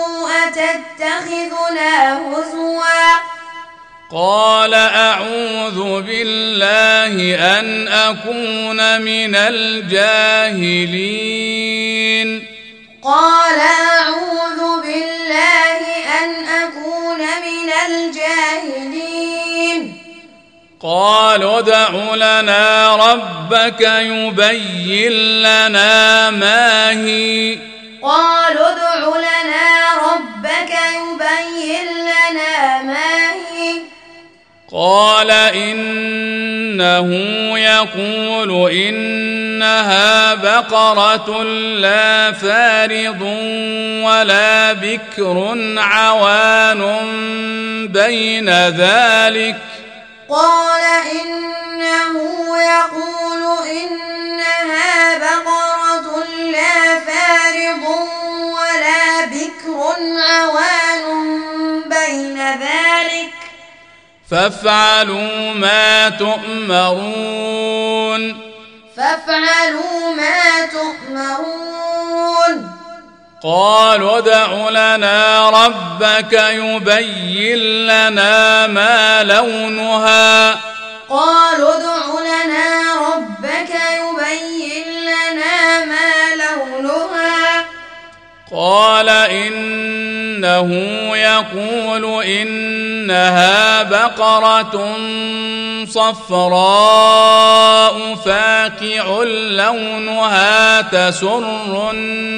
أتتخذنا هزوا قال أعوذ بالله أن أكون من الجاهلين قال أعوذ بالله أن أكون من الجاهلين قالوا ادع لنا ربك يبين لنا ما هي قالوا ادع لنا يبين لنا ما هي قال إنه يقول إنها بقرة لا فارض ولا بكر عوان بين ذلك قال إنه يقول إنها بقرة لا فارض ولا بكر عوان بين ذلك فافعلوا ما تؤمرون فافعلوا ما تؤمرون قالوا ادع لنا ربك يبين لنا ما لونها قالوا ادع لنا ربك يبين لنا ما لونها قال إنه يقول إنها بقرة صفراء فاقع لونها تسر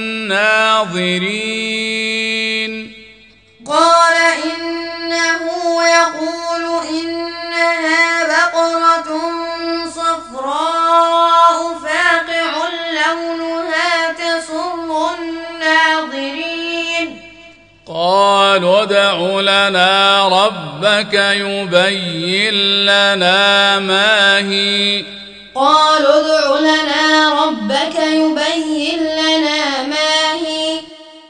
الناظرين قال إنه يقول إنها بقرة صفراء فاقع لونها تسر الناظرين قالوا ادع لنا ربك يبين لنا ما هي قالوا ادع لنا ربك يبين لنا ما هي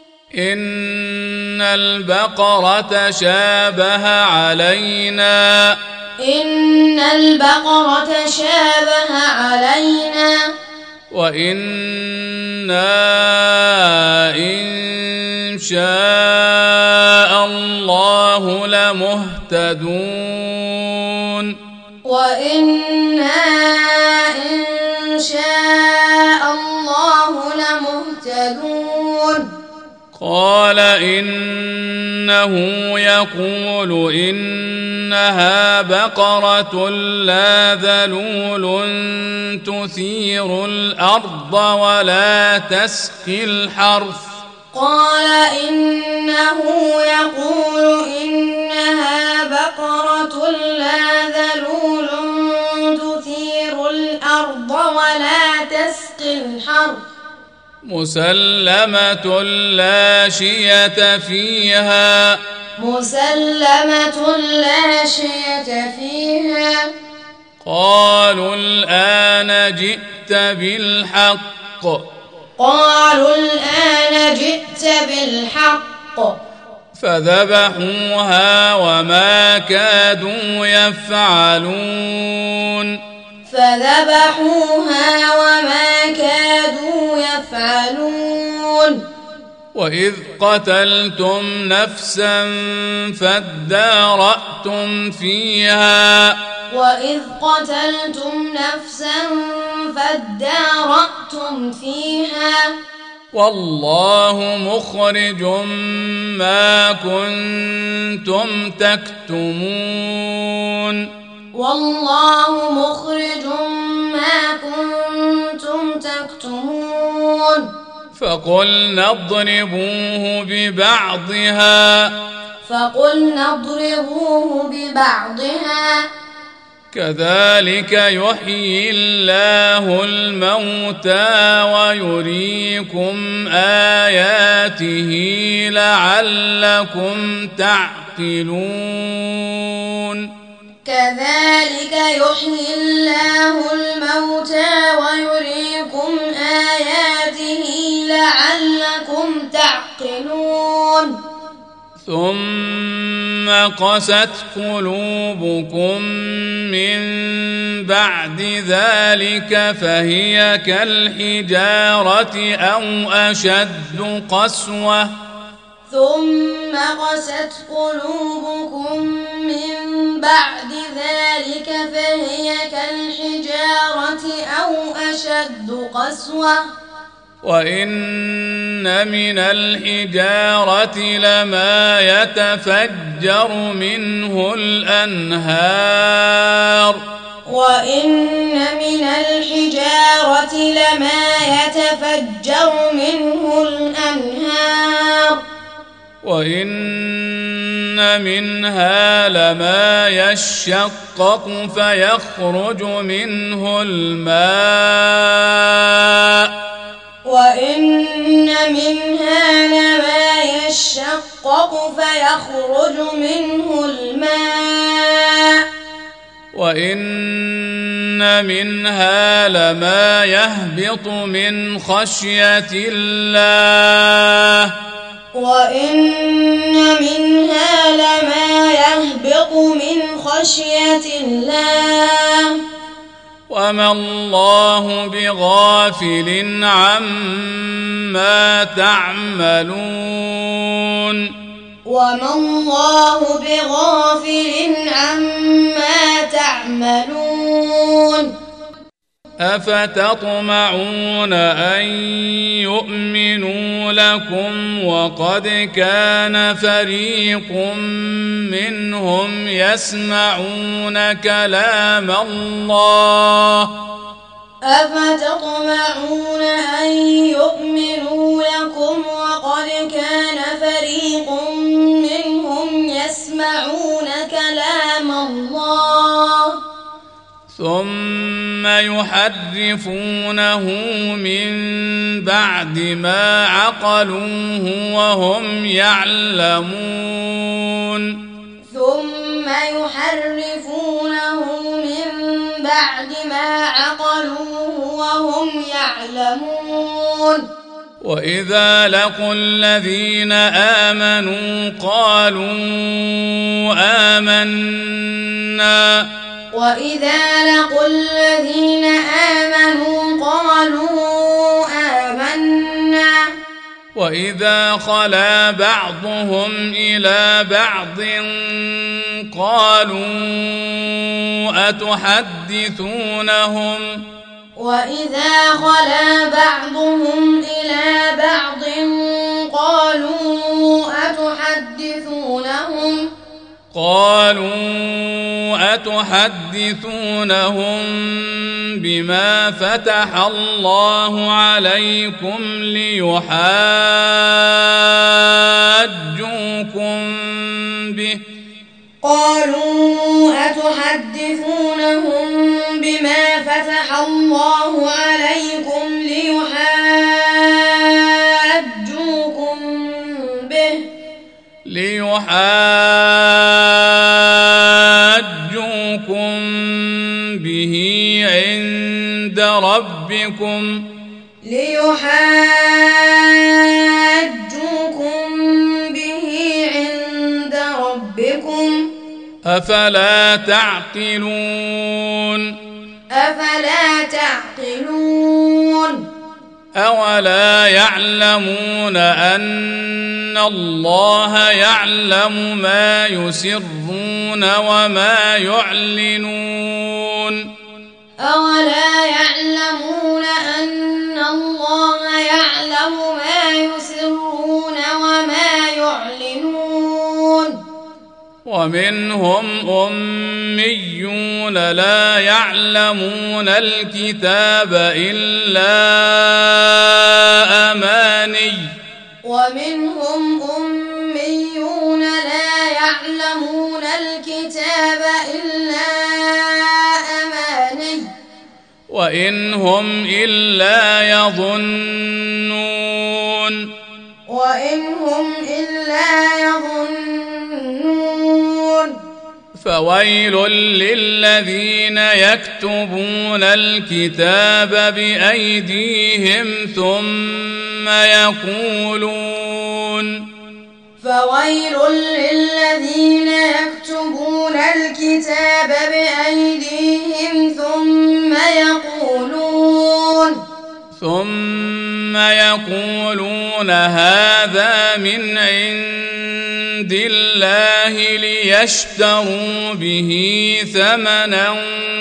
إن البقرة شابه علينا إن البقرة شابه علينا وإنا إن شاء الله لمهتدون وإنا إن شاء الله لمهتدون قال إنه يقول إنها بقرة لا ذلول تثير الأرض ولا تسقي الحرث قال إنه يقول إنها بقرة لا ذلول تثير الأرض ولا تسقي الحرث مسلمة لا شية فيها مسلمة لا شية فيها قالوا الآن جئت بالحق قالوا الآن جئت بالحق فذبحوها وما كادوا يفعلون فذبحوها وما كادوا يفعلون وإذ قتلتم نفسا فادارأتم فيها وإذ قتلتم نفسا فادارأتم فيها والله مخرج ما كنتم تكتمون والله مخرج ما كنتم تكتمون فقلنا اضربوه ببعضها فقلنا اضربوه ببعضها كذلك يحيي الله الموتى ويريكم آياته لعلكم تعقلون كذلك يحيي الله الموتى ويريكم آياته لعلكم تعقلون ثم قست قلوبكم من بعد ذلك فهي كالحجارة أو أشد قسوة ثم قست قلوبكم من بعد ذلك فهي كالحجارة أو أشد قسوة وإن من الحجارة لما يتفجر منه الأنهار وإن من الحجارة لما يتفجر منه الأنهار وإن منها لما يشقق فيخرج منه الماء وإن منها لما يشقق فيخرج منه الماء وإن منها لما يهبط من خشية الله وإن منها لما يهبط من خشية الله وما الله بغافل عما تعملون وما الله بغافل عما تعملون أفتطمعون أن يؤمنوا لكم وقد كان فريق منهم يسمعون كلام الله أفتطمعون أن يؤمنوا لكم وقد كان فريق منهم يسمعون كلام الله ثم يحرفونه من بعد ما عقلوه وهم يعلمون ثم يحرفونه من بعد ما عقلوه وهم يعلمون وإذا لقوا الذين آمنوا قالوا آمنا وإذا لقوا الذين آمنوا قالوا آمنا وإذا خلا بعضهم إلى بعض قالوا أتحدثونهم وإذا خلا بعضهم إلى بعض قالوا أتحدثونهم قالوا أتحدثونهم بما فتح الله عليكم ليحاجوكم به قالوا أتحدثونهم بما فتح الله عليكم ليحاجوكم به ليحاجوكم به عند ربكم ليحاجوكم به عند ربكم أفلا تعقلون أفلا تعقلون أولا يعلمون أن الله يعلم ما يسرون وما يعلنون أولا يعلمون أن الله يعلم ما يسرون وما يعلنون ومنهم أميون لا يعلمون الكتاب إلا أماني ومنهم أميون لا يعلمون الكتاب إلا أماني وإن هم إلا يظنون وإن هم إلا يظنون فويل للذين يكتبون الكتاب بأيديهم ثم يقولون فويل للذين يكتبون الكتاب بأيديهم ثم يقولون ثم يقولون هذا من عند الله ليشتروا به ثمنا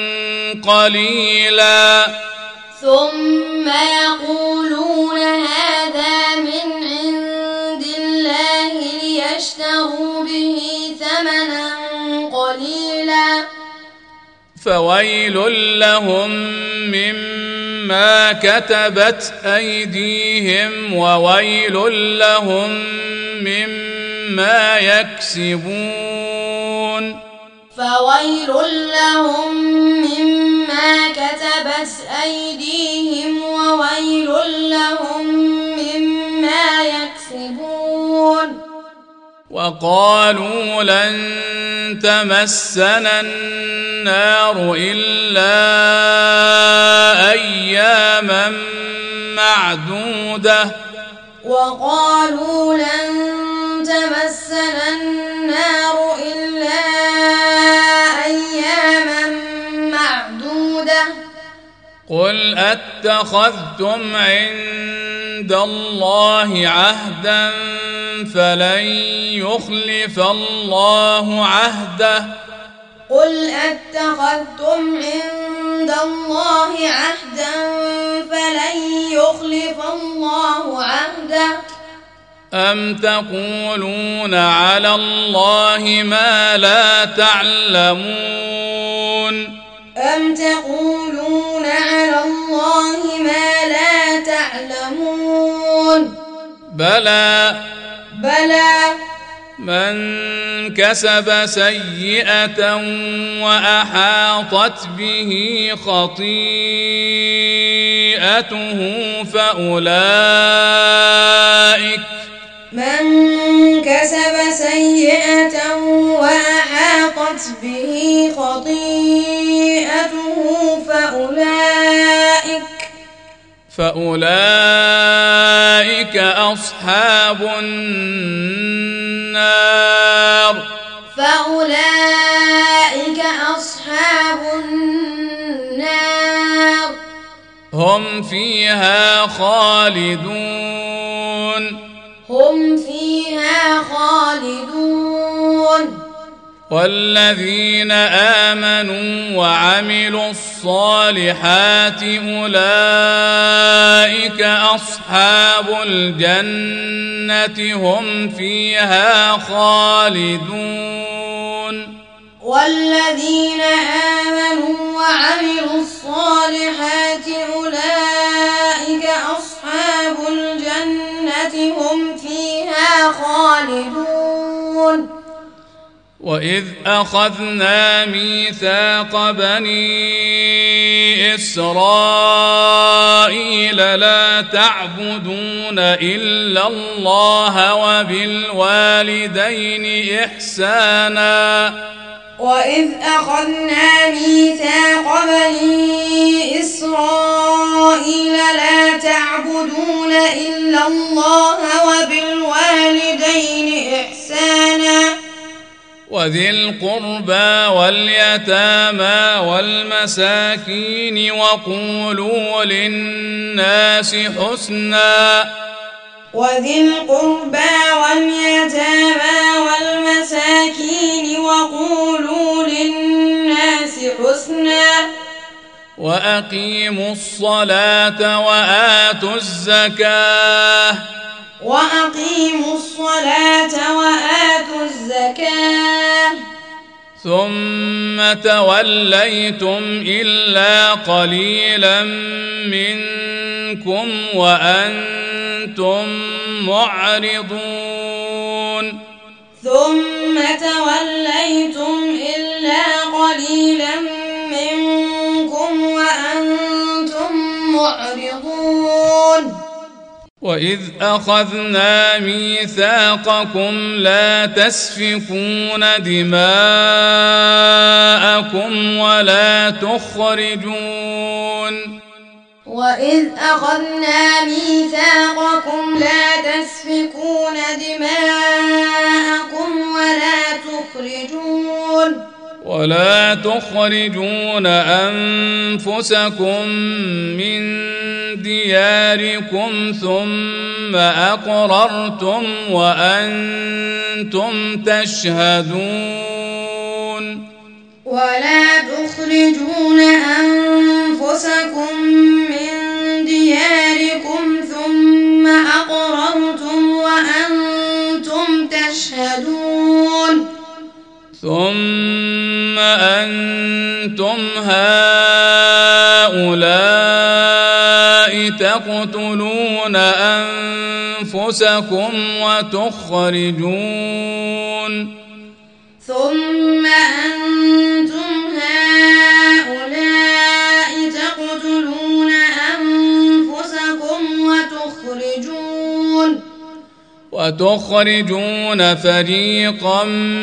قليلا ثم يقولون هذا من عند الله ليشتروا به ثمنا قليلا فويل لهم مما كتبت أيديهم وويل لهم مما مما يكسبون فويل لهم مما كتبت أيديهم وويل لهم مما يكسبون وقالوا لن تمسنا النار إلا أياما معدودة وقالوا لن تمسنا النار إلا أياما معدودة قل أتخذتم عند الله عهدا فلن يخلف الله عهده قل أتخذتم عند الله عهدا فلن يخلف الله عهده أم تقولون على الله ما لا تعلمون أم تقولون على الله ما لا تعلمون بلى بلى من كسب سيئة وأحاطت به خطيئته فأولئك من كسب سيئة وأحاطت به خطيئته فأولئك فأولئك أصحاب النار فأولئك أصحاب النار هم فيها خالدون هم فيها خالدون والذين آمنوا وعملوا الصالحات أولئك أصحاب الجنة هم فيها خالدون والذين آمنوا وعملوا الصالحات أولئك أصحاب الجنة هم فيها خالدون وإذ أخذنا ميثاق بني إسرائيل لا تعبدون إلا الله وبالوالدين إحسانا وإذ أخذنا ميثاق بني إسرائيل لا تعبدون إلا الله وبالوالدين إحسانا وذي القربى واليتامى والمساكين وقولوا للناس حسنا وذي القربى واليتامى والمساكين وقولوا للناس حسنا وأقيموا الصلاة وآتوا الزكاة وأقيموا الصلاة وآتوا الزكاة ثم توليتم إلا قليلا منكم وأنتم معرضون ثم توليتم إلا قليلا منكم وأنتم معرضون وإذ أخذنا ميثاقكم لا تسفكون دماءكم ولا تخرجون وإذ أخذنا ميثاقكم لا تسفكون دماءكم ولا تخرجون ولا تخرجون أنفسكم من دياركم ثم أقررتم وأنتم تشهدون ولا تخرجون أنفسكم من دياركم ثم أقررتم وأنتم تشهدون ثم أنتم هؤلاء تقتلون تقتلون أنفسكم وتخرجون ثم أنتم هؤلاء تقتلون أنفسكم وتخرجون وتخرجون فريقا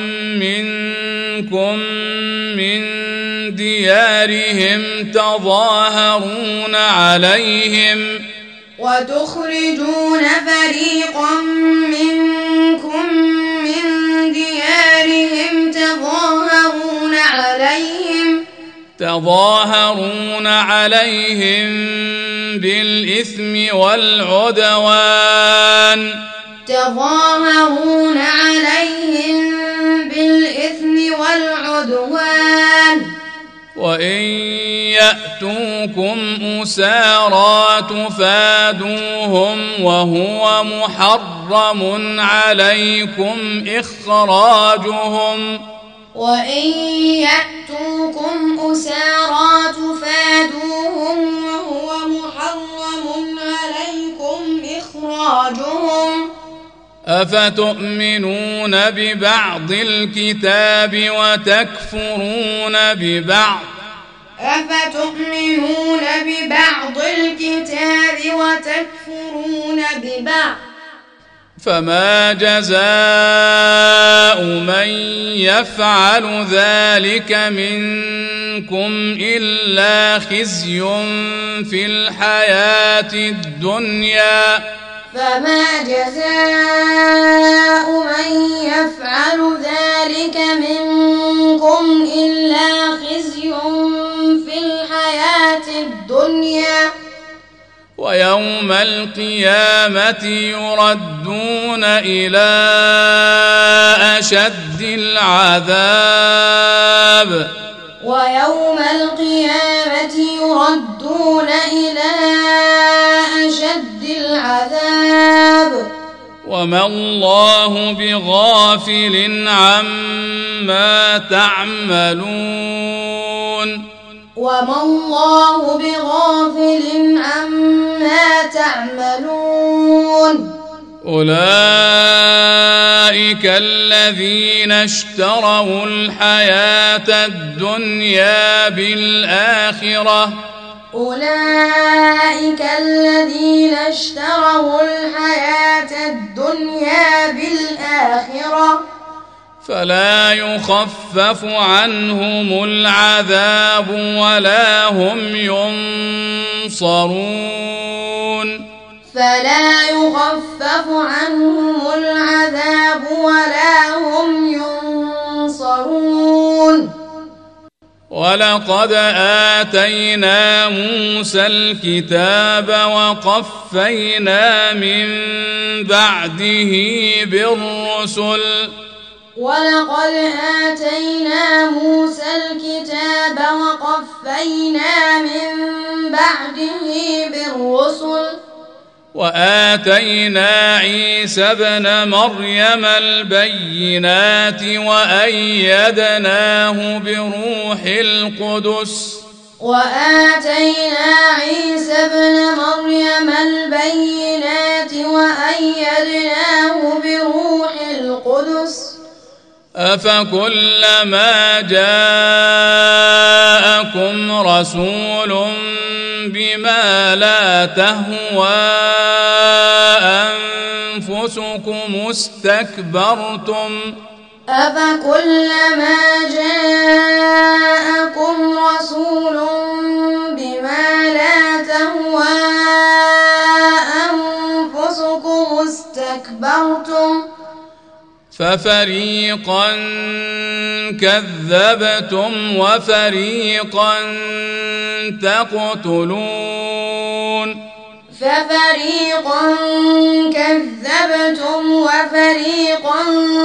منكم من ديارهم تظاهرون عليهم وتخرجون فريقا منكم من ديارهم تظاهرون عليهم تظاهرون عليهم بالإثم والعدوان تظاهرون عليهم بالإثم والعدوان وإن يأتوكم أسارى تفادوهم وهو محرم عليكم إخراجهم وإن يأتوكم أسارى تفادوهم وهو محرم عليكم إخراجهم أفتؤمنون ببعض الكتاب وتكفرون ببعض أفتؤمنون ببعض الكتاب وتكفرون ببعض فما جزاء من يفعل ذلك منكم إلا خزي في الحياة الدنيا فما جزاء من يفعل ذلك منكم إلا خزي في الحياة الدنيا ويوم القيامة يردون إلى أشد العذاب ويوم القيامة يردون إلى أشد العذاب وما الله بغافل عما تعملون وما الله بغافل عما تعملون أولئك الذين اشتروا الحياة الدنيا بالآخرة أولئك الذين اشتروا الحياة الدنيا بالآخرة فلا يخفف عنهم العذاب ولا هم ينصرون فلا يخفف عنهم العذاب ولا هم ينصرون ولقد آتينا موسى الكتاب وقفينا من بعده بالرسل ولقد آتينا موسى الكتاب وقفينا من بعده بالرسل وآتينا عيسى ابن مريم البينات وأيدناه بروح القدس وآتينا عيسى ابن مريم البينات وأيدناه بروح القدس أفكلما جاءكم رسول بما لا تهوى أنفسكم استكبرتم أفكلما جاءكم رسول بما لا تهوى أنفسكم استكبرتم ففريقا كذبتم وفريقا تقتلون ففريقا كذبتم وفريقا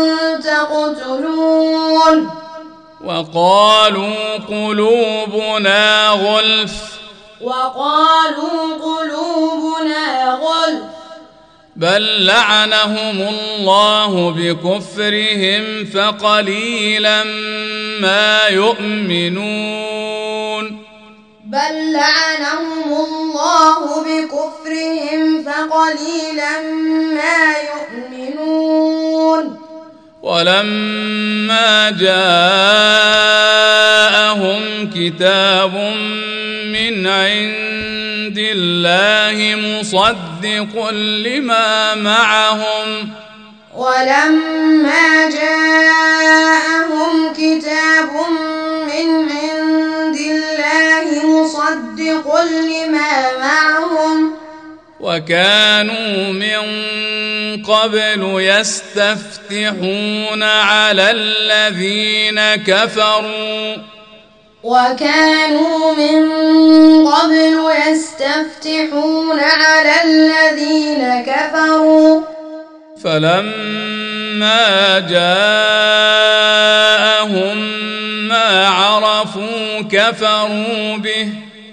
تقتلون وقالوا قلوبنا غلف وقالوا قلوبنا غلف بل لعنهم الله بكفرهم فقليلا ما يؤمنون بل لعنهم الله بكفرهم فقليلا ما يؤمنون ولما جاءهم كتاب من عند الله مصدق لما معهم ولما جاءهم كتاب من عند الله مصدق لما معهم وكانوا من قبل يستفتحون على الذين كفروا وكانوا من قبل يستفتحون على الذين كفروا فلما جاءهم ما عرفوا كفروا به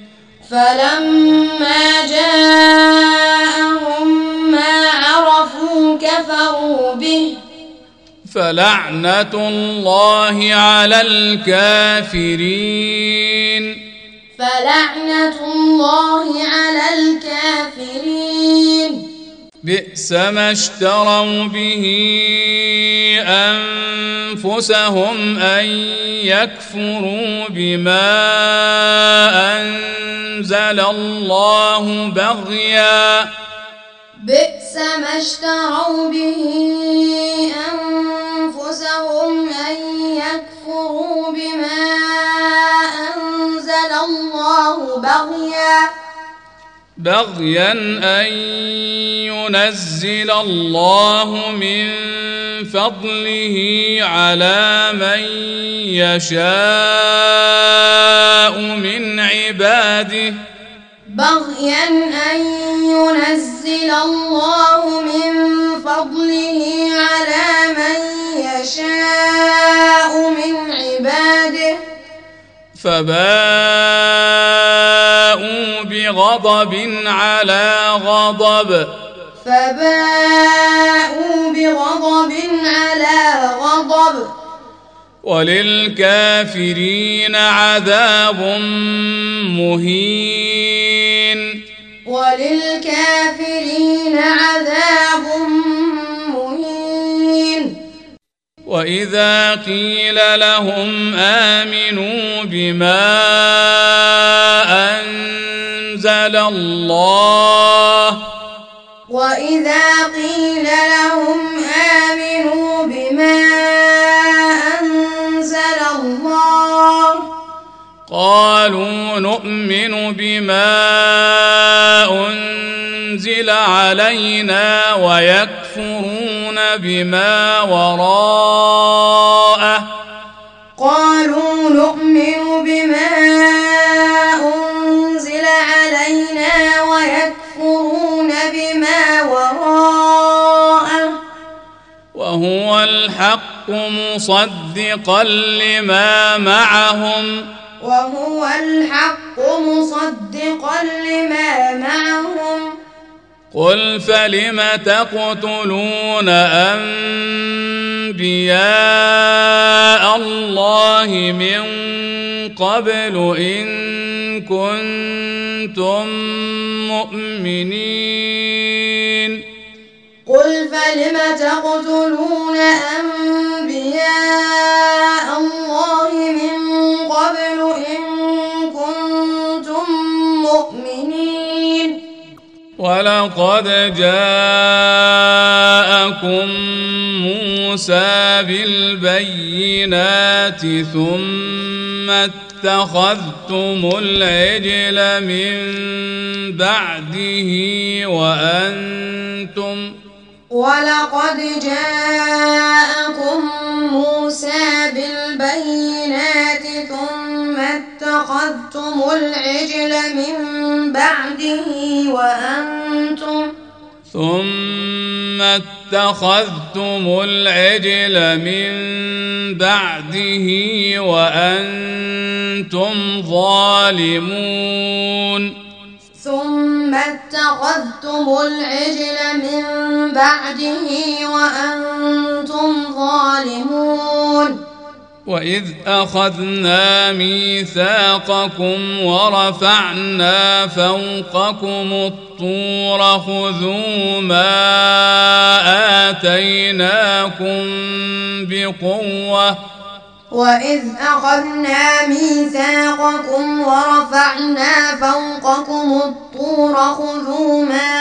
فلما جاءهم ما عرفوا كفروا به فلعنة الله على الكافرين فلعنة الله على الكافرين بئس ما اشتروا به أنفسهم أن يكفروا بما أنزل الله بغيا بئس ما اشتروا به أنفسهم أن يكفروا بما أنزل الله بغيا بغيا أن ينزل الله من فضله على من يشاء من عباده بغيا أن ينزل الله من فضله على من يشاء من عباده فباءوا بغضب على غضب فباءوا بغضب على غضب وللكافرين عذاب مهين وللكافرين عذاب مهين وإذا قيل لهم آمنوا بما أنزل الله وإذا قيل لهم آمنوا بما أنزل الله قالوا نؤمن بما أنزل علينا ويكفرون بما وراءه قالوا نؤمن بما أنزل علينا ويكفرون بما وراءه وهو الحق مصدقا لما معهم وهو الحق مصدقا لما معهم قل فلم تقتلون أنبياء الله من قبل إن كنتم مؤمنين قل فلم تقتلون أنبياء الله من قبل إن كنتم مؤمنين ولقد جاءكم موسى بالبينات ثم اتخذتم العجل من بعده وأنتم ولقد جاءكم موسى بالبينات ثم اتخذتم العجل من بعده وأنتم ثم اتخذتم العجل من بعده وأنتم ظالمون ثم اتخذتم العجل من بعده وأنتم ظالمون وإذ أخذنا ميثاقكم ورفعنا فوقكم الطور خذوا ما آتيناكم بقوة وإذ أخذنا ميثاقكم ورفعنا فوقكم الطور خذوا ما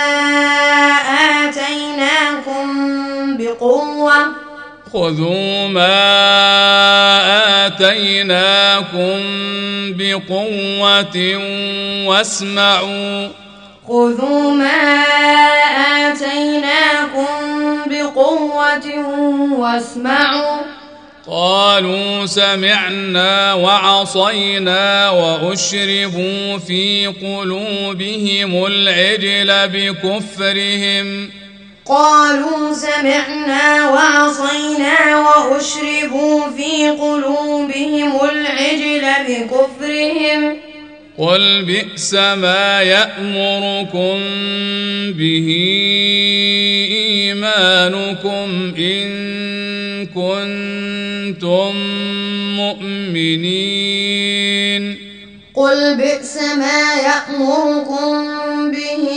آتيناكم بقوة خذوا ما آتيناكم بقوة واسمعوا خذوا ما آتيناكم بقوة واسمعوا قالوا سمعنا وعصينا وأشربوا في قلوبهم العجل بكفرهم قالوا سمعنا وعصينا وأشربوا في قلوبهم العجل بكفرهم قل بئس ما يأمركم به إيمانكم إن كنتم مؤمنين قل بئس ما يأمركم به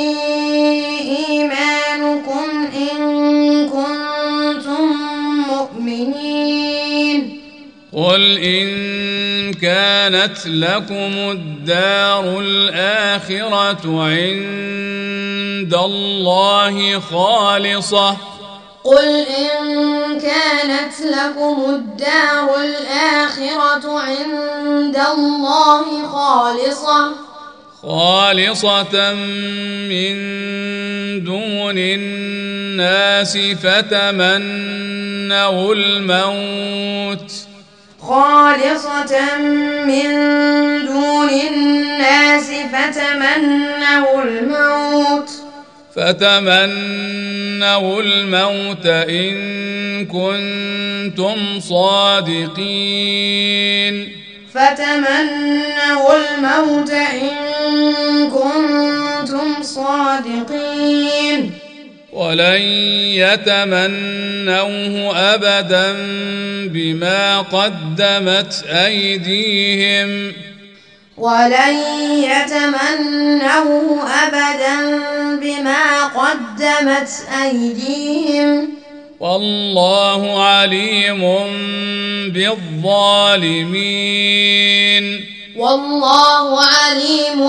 إيمانكم إن كنتم مؤمنين قل إن كانت لكم الدار الآخرة عند الله خالصة قل إن كانت لكم الدار الآخرة عند الله خالصة خالصة من دون الناس فتمنوا الموت خالصة من دون الناس فتمنوا الموت فتمنوا الموت إن كنتم صادقين فتمنوا الموت إن كنتم صادقين ولن يتمنوه أبدا بما قدمت أيديهم ولن يتمنوه أبدا بما قدمت أيديهم والله عليم بالظالمين والله عليم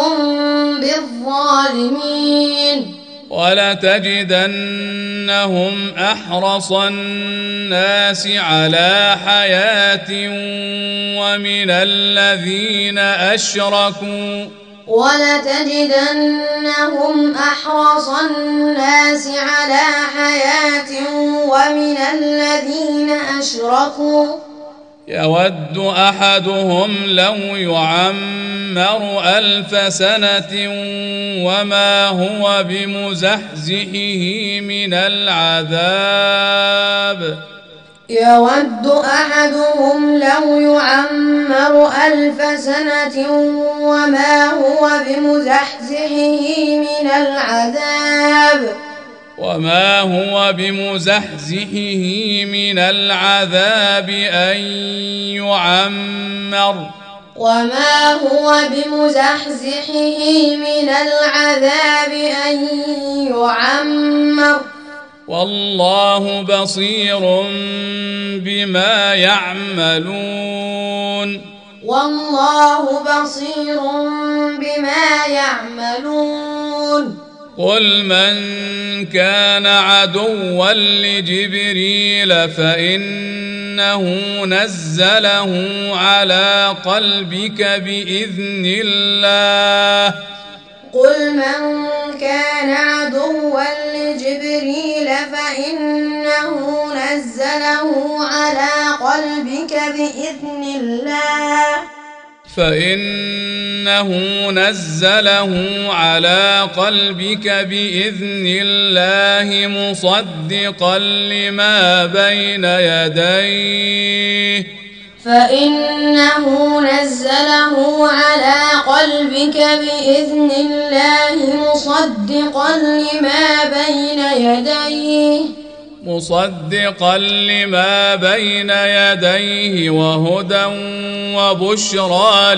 بالظالمين ولتجدنهم أحرص الناس على حياة ومن الذين أشركوا ولتجدنهم أحرص الناس على حياة ومن الذين أشركوا يود أحدهم لو يعمر ألف سنة وما هو بمزحزحه من العذاب يود أحدهم لو يعمر ألف سنة وما هو بمزحزحه من العذاب وما هو بمزحزحه من العذاب أن يعمر وما هو بمزحزحه من العذاب أن يعمر والله بصير بما يعملون والله بصير بما يعملون قل من كان عدوا لجبريل فإنه نزله على قلبك بإذن الله قل من كان عدوا لجبريل فإنه نزله على قلبك بإذن الله فإنه نزله على قلبك بإذن الله مصدقا لما بين يديه فإنه نزله على قلبك بإذن الله مصدقا لما بين يديه مصدقا لما بين يديه وهدى وبشرى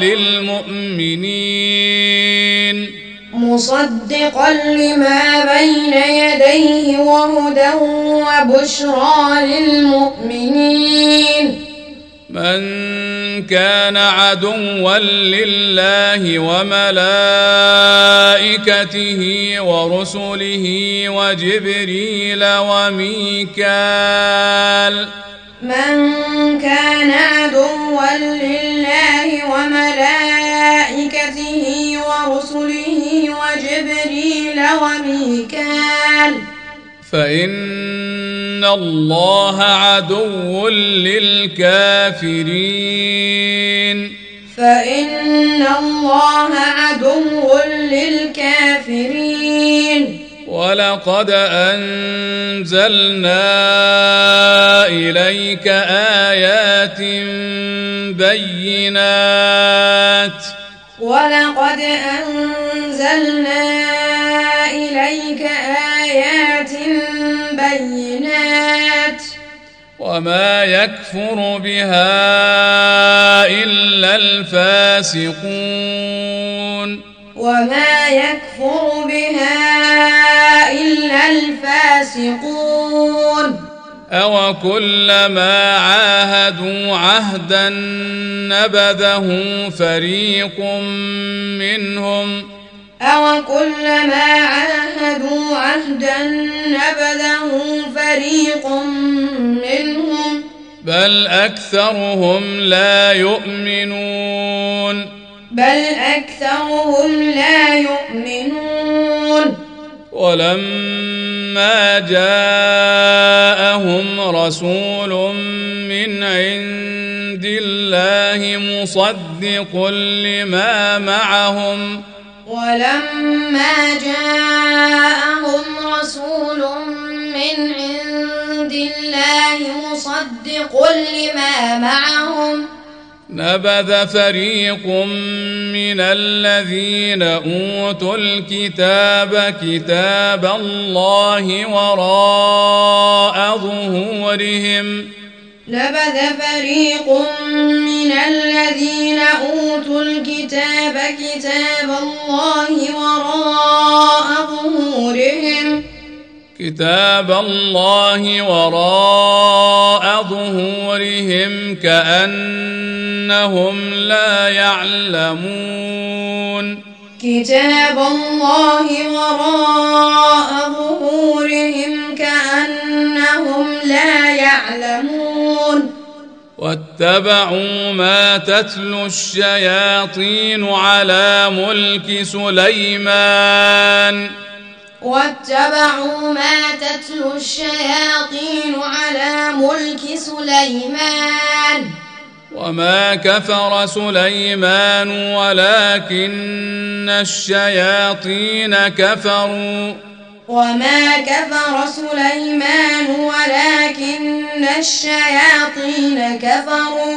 للمؤمنين مصدقا لما بين يديه وهدى وبشرى للمؤمنين من كان عدوا لله وملائكته ورسله وجبريل وميكال من كان عدوا لله وملائكته ورسله وجبريل وميكال فإن الله عدو للكافرين فإن الله عدو للكافرين ولقد أنزلنا إليك آيات بينات ولقد أنزلنا إليك آيات بينات وما يكفر بها إلا الفاسقون وما يكفر بها إلا الفاسقون أو كلما عاهدوا عهدا نبذه فريق منهم أو كلما عاهدوا عهدا نبذه فريق منهم بل أكثرهم لا يؤمنون بل أكثرهم لا يؤمنون ولما جاءهم رسول من عند الله مصدق لما معهم ولما جاءهم رسول من عند الله مصدق لما معهم نبذ فريق من الذين أوتوا الكتاب كتاب الله وراء ظهورهم نبذ فريق من الذين أوتوا الكتاب كتاب الله وراء ظهورهم كتاب الله وراء ظهورهم كأنهم لا يعلمون كتاب الله وراء ظهورهم كأنهم لا يعلمون واتبعوا ما تتلو الشياطين على ملك سليمان واتبعوا ما تتلو الشياطين على ملك سليمان وما كفر سليمان ولكن الشياطين كفروا وما كفر سليمان ولكن الشياطين كفروا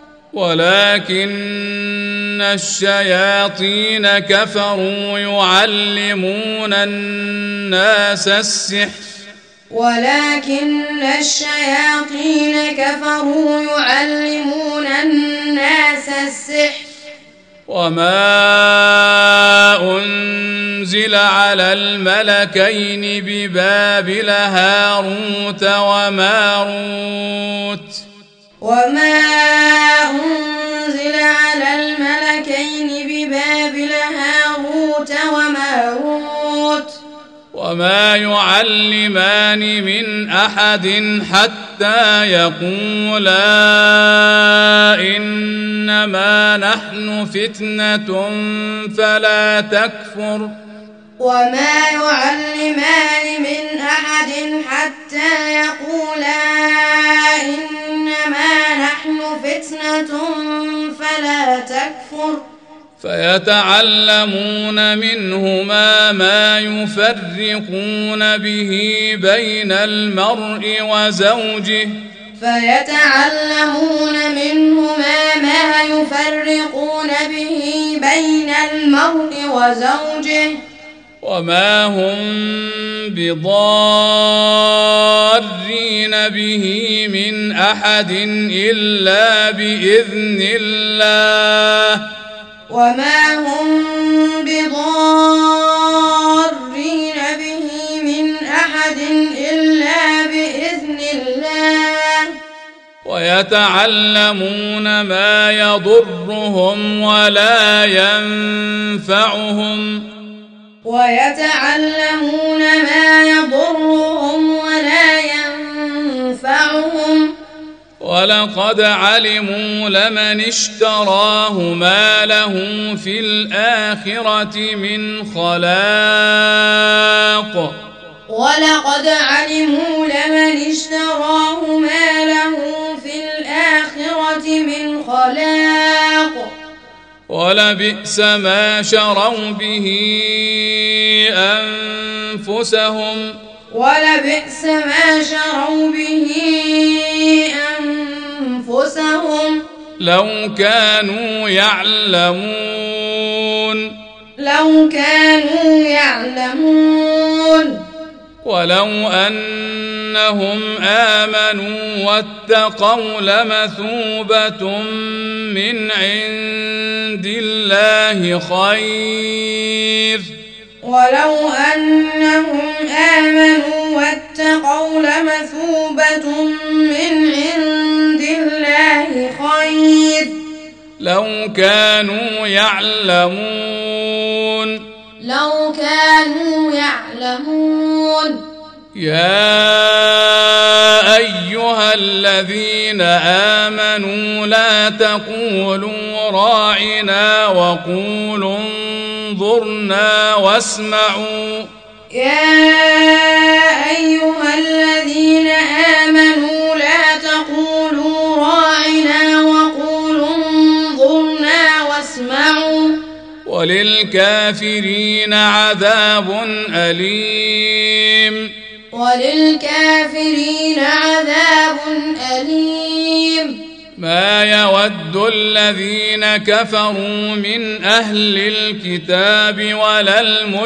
ولكن الشياطين كفروا يعلمون الناس السحر ولكن الشياطين كفروا يعلمون الناس السحر وما أنزل على الملكين ببابل هاروت وماروت وما أنزل على الملكين ببابل هاروت وماروت وما يعلمان من أحد حتى يقولا إنما نحن فتنة فلا تكفر وما يعلمان من أحد حتى يقولا إنما نحن فتنة فلا تكفر فيتعلمون منهما ما يفرقون به بين المرء وزوجه فيتعلمون منهما ما يفرقون به بين المرء وزوجه وما هم بضار بضارين به من أحد إلا بإذن الله وما هم بضارين به من أحد إلا بإذن الله ويتعلمون ما يضرهم ولا ينفعهم ويتعلمون ما يضرهم ولا ينفعهم ولقد علموا لمن اشتراه ما له في الآخرة من خلاق ولقد علموا لمن اشتراه ما له في الآخرة من خلاق ولبئس ما شروا به أنفسهم ولبئس ما شروا به أنفسهم لو كانوا يعلمون لو كانوا يعلمون ولو أنهم آمنوا واتقوا لمثوبة من عند الله خير ولو أنهم آمنوا واتقوا لمثوبة من عند الله خير لو كانوا يعلمون لو كانوا يعلمون يا أيها الذين آمنوا لا تقولوا راعنا وقولوا انظرنا واسمعوا يا أيها الذين آمنوا لا تقولوا راعنا وقولوا انظرنا واسمعوا وللكافرين عذاب أليم وللكافرين عذاب أليم ما يود الذين كفروا من أهل الكتاب ولا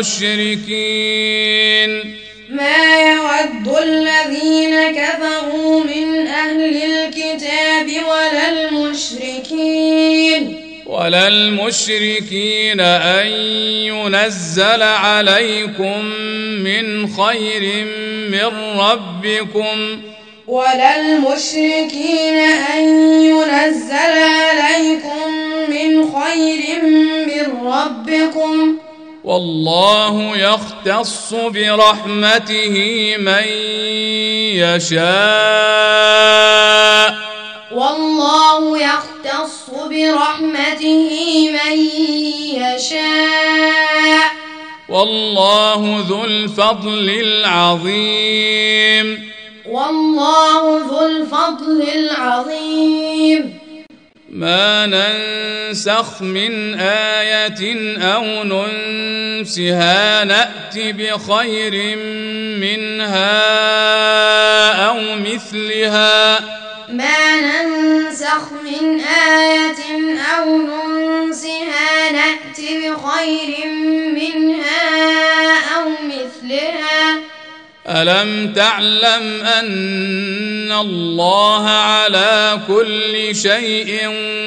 المشركين ما يود الذين كفروا من أهل الكتاب ولا المشركين ولا المشركين أن ينزل عليكم من خير من ربكم ولا المشركين أن ينزل عليكم من خير من ربكم والله يختص برحمته من يشاء والله يختص برحمته من يشاء والله ذو الفضل العظيم والله ذو الفضل العظيم ما ننسخ من آية أو ننسها نأت بخير منها أو مثلها ما ننسخ من آية أو ننسها نأت بخير منها أو مثلها ألم تعلم أن الله على كل شيء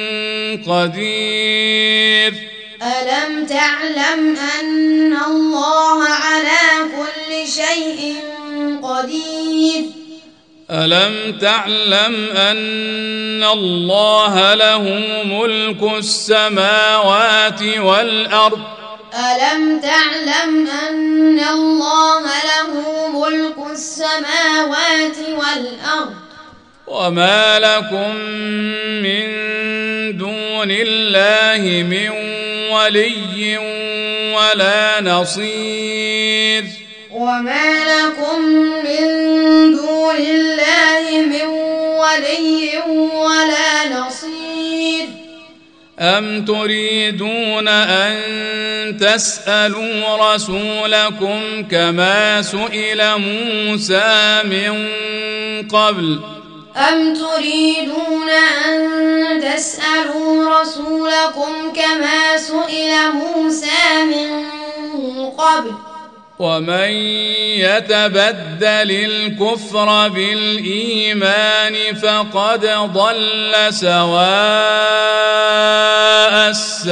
قدير ألم تعلم أن الله على كل شيء قدير ألم تعلم أن الله له ملك السماوات والأرض ألم تعلم أن الله له ملك السماوات والأرض وما لكم من دون الله من ولي ولا نصير وما لكم من دون الله من ولي ولا نصير أم تريدون أن تسألوا رسولكم كما سئل موسى من قبل أم تريدون أن تسألوا رسولكم كما سئل موسى من قبل ومن يتبدل الكفر بالإيمان فقد ضل سواء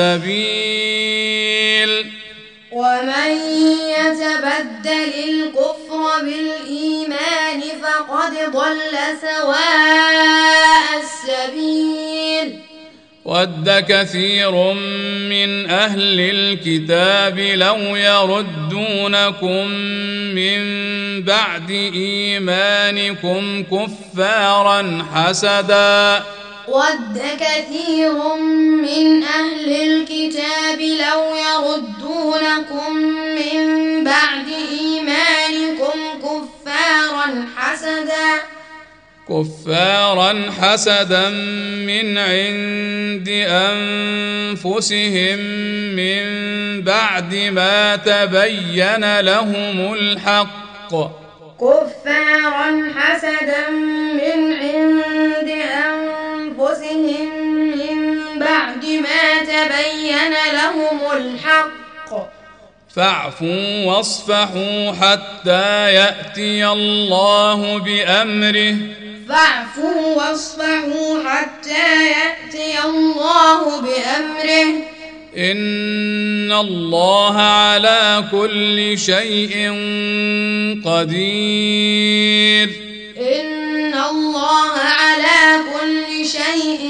السبيل ومن يتبدل الكفر بالإيمان فقد ضل سواء السبيل ود كثير من أهل الكتاب لو يردونكم من بعد إيمانكم كفارا حسدا ود كثير من أهل الكتاب لو يردونكم من بعد إيمانكم كفارا حسدا كفارا حسدا من عند أنفسهم من بعد ما تبين لهم الحق كفارا حسدا من عند أنفسهم من بعد ما تبين لهم الحق فاعفوا واصفحوا حتى يأتي الله بأمره فاعفوا واصفحوا حتى يأتي الله بأمره إن الله على كل شيء قدير إن الله على كل شيء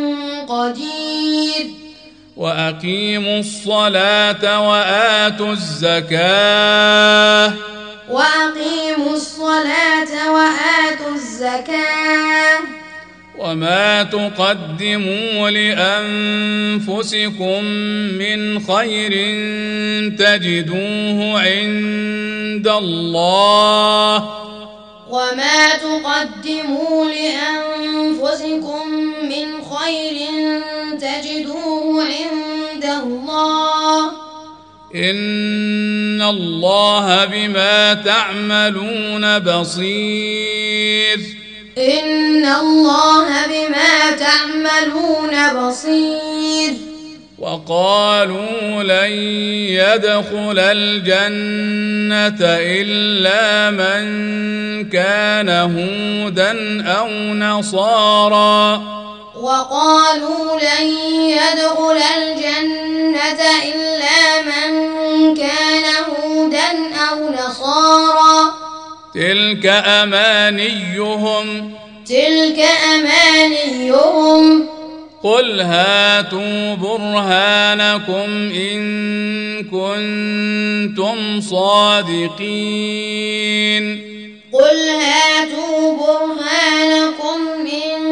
قدير وأقيموا الصلاة وآتوا الزكاة وأقيموا الصلاة وآتوا الزكاة وما تقدموا لأنفسكم من خير تجدوه عند الله وما تقدموا لأنفسكم من خير تجدوه عند الله إن الله بما تعملون بصير إن الله بما تعملون بصير وقالوا لن يدخل الجنة إلا من كان هودا أو نصارى وقالوا لن يدخل الجنة إلا من كان هودا أو نصارى تلك أمانيهم تلك أمانيهم قل هاتوا برهانكم إن كنتم صادقين قل هاتوا برهانكم إن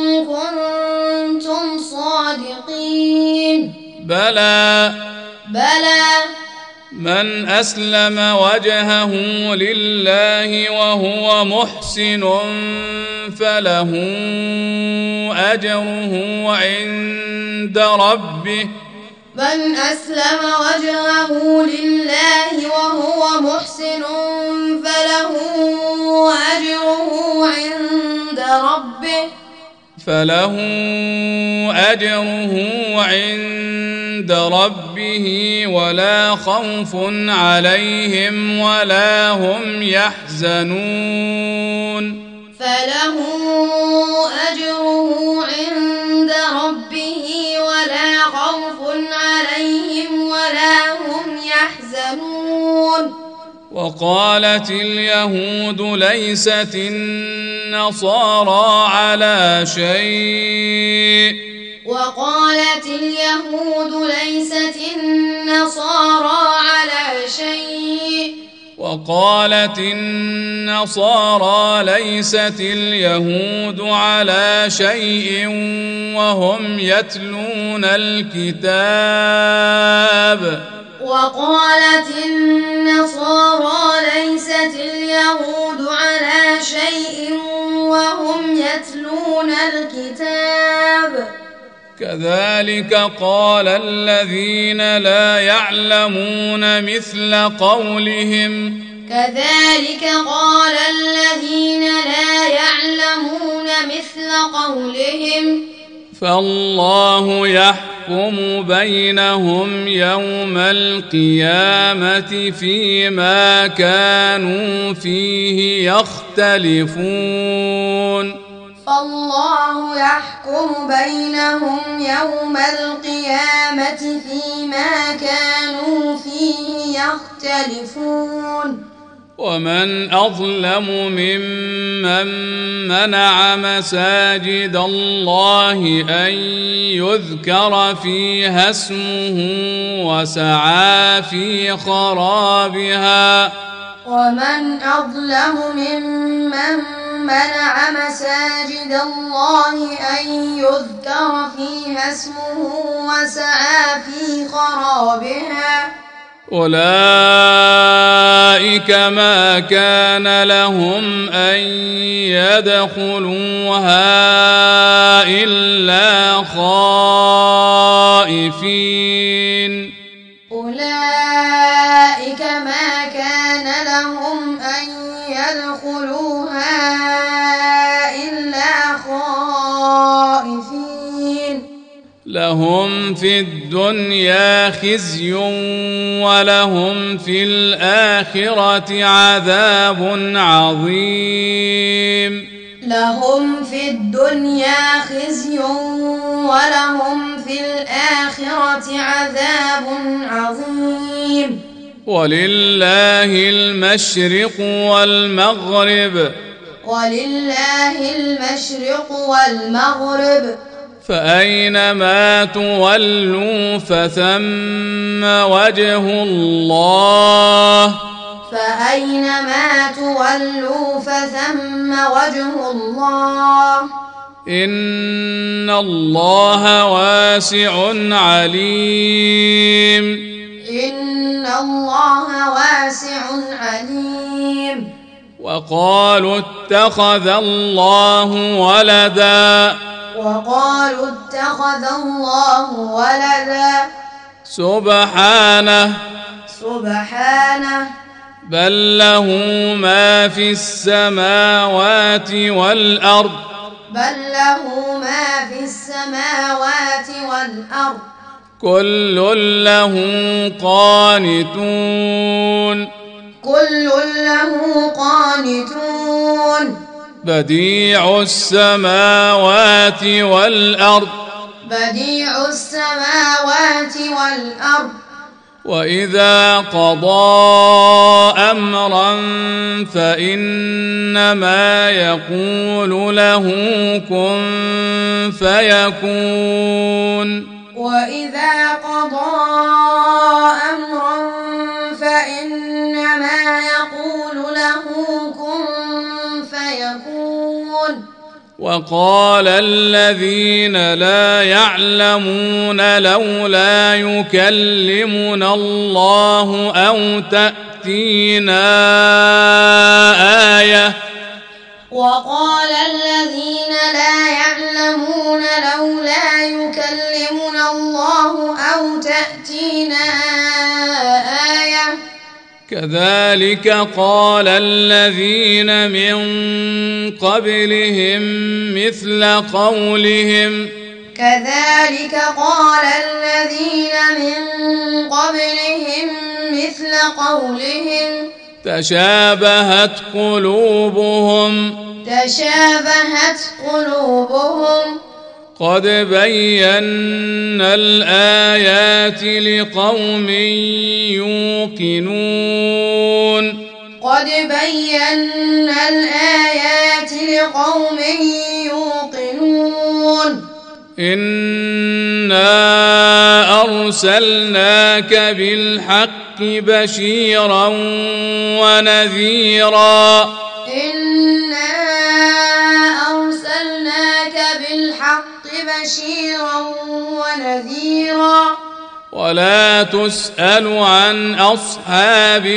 كنتم صادقين بلى بلى من أسلم وجهه لله وهو محسن فله أجره عند ربه من أسلم وجهه لله وهو محسن فله أجره عند ربه فله أجره عند ربه ولا خوف عليهم ولا هم يحزنون فله أجره عند ربه ولا خوف عليهم ولا هم يحزنون وقالت اليهود ليست النصارى على شيء وقالت اليهود ليست النصارى على شيء وقالت النصارى ليست اليهود على شيء وهم يتلون الكتاب وقالت النصارى ليست اليهود على شيء وهم يتلون الكتاب كذلك قال الذين لا يعلمون مثل قولهم كذلك قال الذين لا يعلمون مثل قولهم فالله يحكم يحكم بينهم يوم القيامة فيما كانوا فيه يختلفون فالله يحكم بينهم يوم القيامة فيما كانوا فيه يختلفون ومن أظلم ممن منع مساجد الله أن يذكر فيها اسمه وسعى في خرابها ومن أظلم ممن منع مساجد الله أن يذكر فيها اسمه وسعى في خرابها أولئك ما كان لهم أن يدخلوها إلا خائفين أولئك ما كان لهم أن يدخلوها إلا خائفين لهم في الدنيا خزي ولهم في الآخرة عذاب عظيم لهم في الدنيا خزي ولهم في الآخرة عذاب عظيم ولله المشرق والمغرب ولله المشرق والمغرب فأينما تولوا فثم وجه الله فأينما تولوا فثم وجه الله إن الله واسع عليم إن الله واسع عليم وقالوا اتخذ الله ولدا وقالوا اتخذ الله ولدا سبحانه سبحانه بل له ما في السماوات والأرض بل له ما في السماوات والأرض كل له قانتون كل له قانتون بديع السماوات والأرض بديع السماوات والأرض وإذا قضى أمرا فإنما يقول له كن فيكون وإذا قضى أمرا فإنما يقول له كن فيكون وقال الذين لا يعلمون لولا يكلمنا الله أو تأتينا آية وقال الذين لا يعلمون لولا يكلمنا الله أو تأتينا آية كذلك قال الذين من قبلهم مثل قولهم كذلك قال الذين من قبلهم مثل قولهم تشابهت قلوبهم تشابهت قلوبهم قد بينا الآيات لقوم يوقنون قد بينا الآيات لقوم يوقنون إنا أرسلناك بالحق بشيرا ونذيرا إنا أرسلناك بالحق بشيرا ونذيرا ولا تسأل عن أصحاب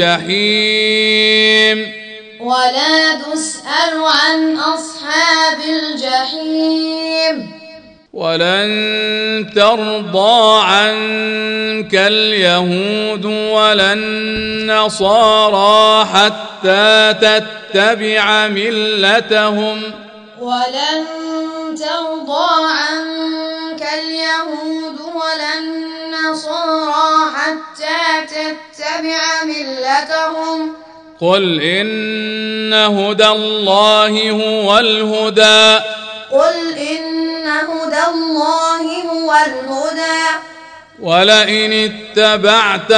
الجحيم ولا تسأل عن أصحاب الجحيم ولن ترضى عنك اليهود ولا النصارى حتى تتبع ملتهم ولن ترضى عنك اليهود ولا النصارى حتى تتبع ملتهم قل إن هدى الله هو الهدى قل إن هدى الله هو الهدى ولئن اتبعت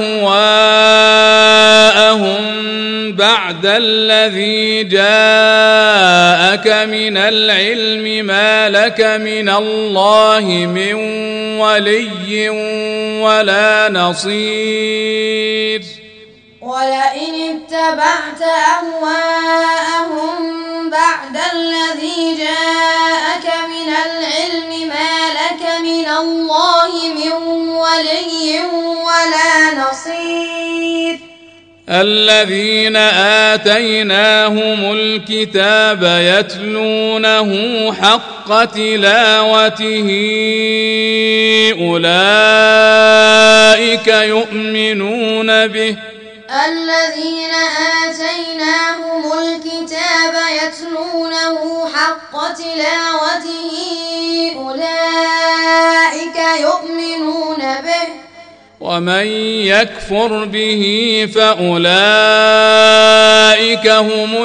أهواءهم بعد الذي جاءك من العلم ما لك من الله من ولي ولا نصير ولئن اتبعت أهواءهم بعد الذي جاءك من العلم ما لك من الله من ولي ولا نصير الذين آتيناهم الكتاب يتلونه حق تلاوته أولئك يؤمنون به الذين آتيناهم الكتاب يتلونه حق تلاوته أولئك يؤمنون به ومن يكفر به فأولئك هم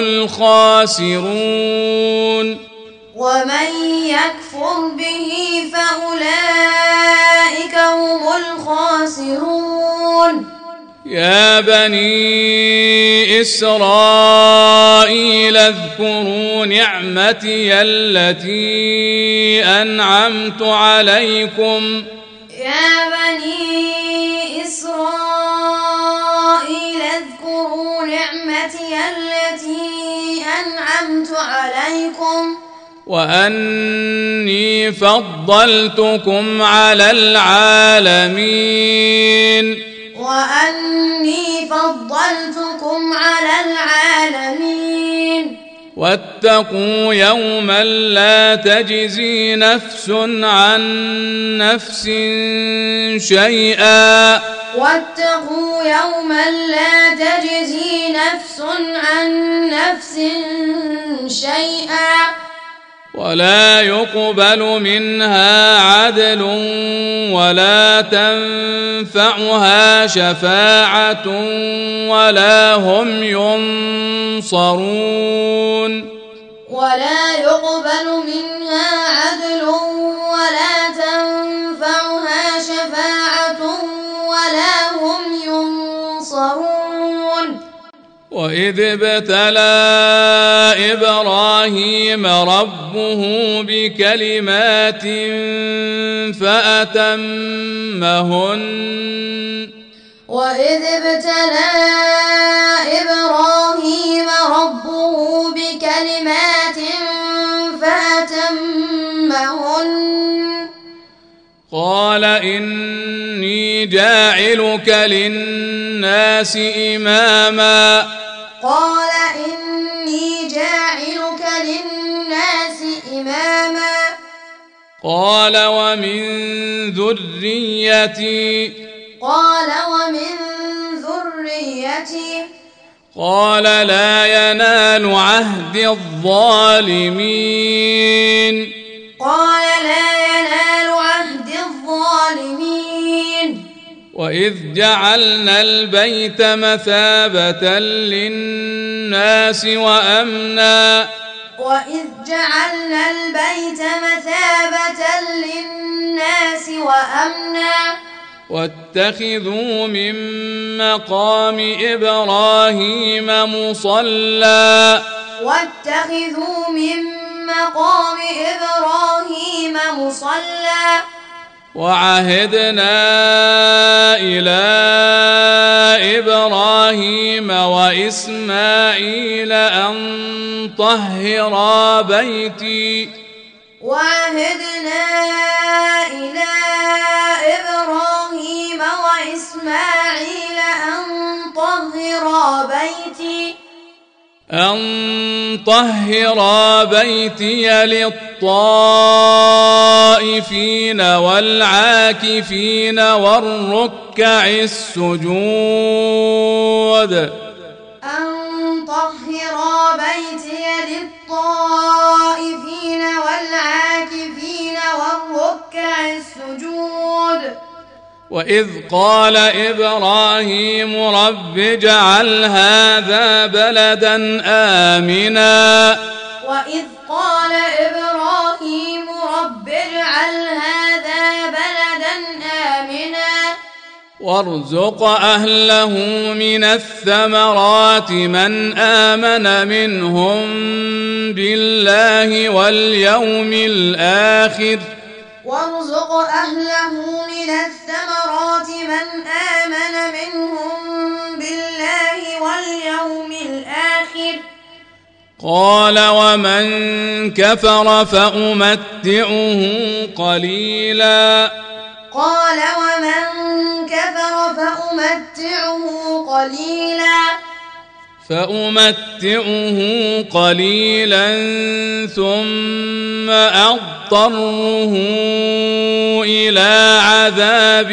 الخاسرون ومن يكفر به فأولئك هم الخاسرون يا بني إسرائيل اذكروا نعمتي التي أنعمت عليكم يا بني إسرائيل اذكروا نعمتي التي أنعمت عليكم وأني فضلتكم على العالمين وأني فضلتكم على العالمين واتقوا يوما لا تجزي نفس عن نفس شيئا واتقوا يوما لا تجزي نفس عن نفس شيئا ولا يقبل منها عدل ولا تنفعها شفاعة ولا هم ينصرون ولا يقبل منها عدل ولا تنفعها شفاعة ولا هم ينصرون وإذ ابتلى إبراهيم ربه بكلمات فأتمهن وإذ ابتلى إبراهيم ربه بكلمات فأتمهن قال إني جاعلك للناس إماما قال إني جاعلك للناس إماما قال ومن ذريتي قال ومن ذريتي قال لا ينال عهد الظالمين قال لا ينال عهد الظالمين وإذ جعلنا البيت مثابة للناس وأمنا وإذ جعلنا البيت مثابة للناس وأمنا واتخذوا من مقام إبراهيم مصلى واتخذوا من مقام إبراهيم مصلى وعهدنا إلى إبراهيم وإسماعيل أن طهرا بيتي وعهدنا إلى إبراهيم وإسماعيل أن طهرا بيتي أن طهرا بيتي للطائفين والعاكفين والركع السجود أن طهرا بيتي للطائفين وإذ قال إبراهيم رب اجعل هذا بلدا آمنا وإذ قال إبراهيم رب اجعل هذا بلدا آمنا وارزق أهله من الثمرات من آمن منهم بالله واليوم الآخر وارزق أهله من الثمرات من آمن منهم بالله واليوم الآخر قال ومن كفر فأمتعه قليلا قال ومن كفر فأمتعه قليلا فأمتعه قليلا ثم أضطره إلى عذاب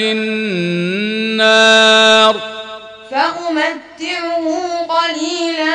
النار فأمتعه قليلا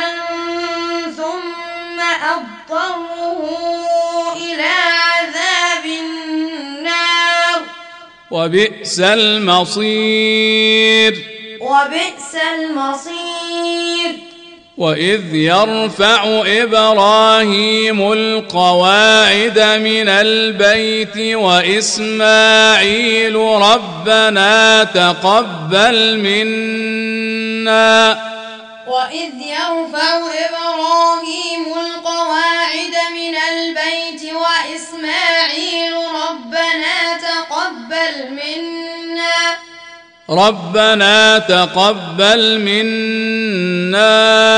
ثم أضطره إلى عذاب النار وبئس المصير وبئس المصير وإذ يرفع إبراهيم القواعد من البيت وإسماعيل ربنا تقبل منا وإذ يرفع إبراهيم القواعد من البيت وإسماعيل ربنا تقبل منا ربنا تقبل منا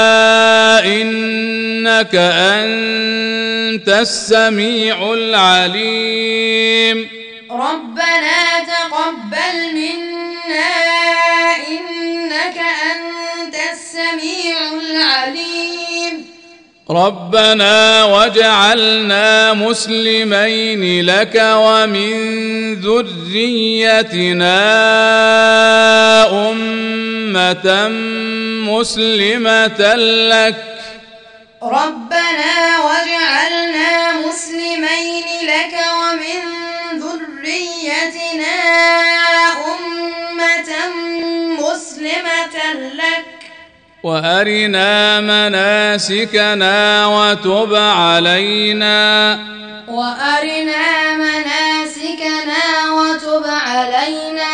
إنك أنت السميع العليم ربنا تقبل منا إنك أنت السميع العليم ربنا واجعلنا مسلمين لك ومن ذريتنا أمة مسلمة لك ربنا واجعلنا مسلمين لك ومن ذريتنا أمة مسلمة لك وأرنا مناسكنا وتب علينا وأرنا مناسكنا وتب علينا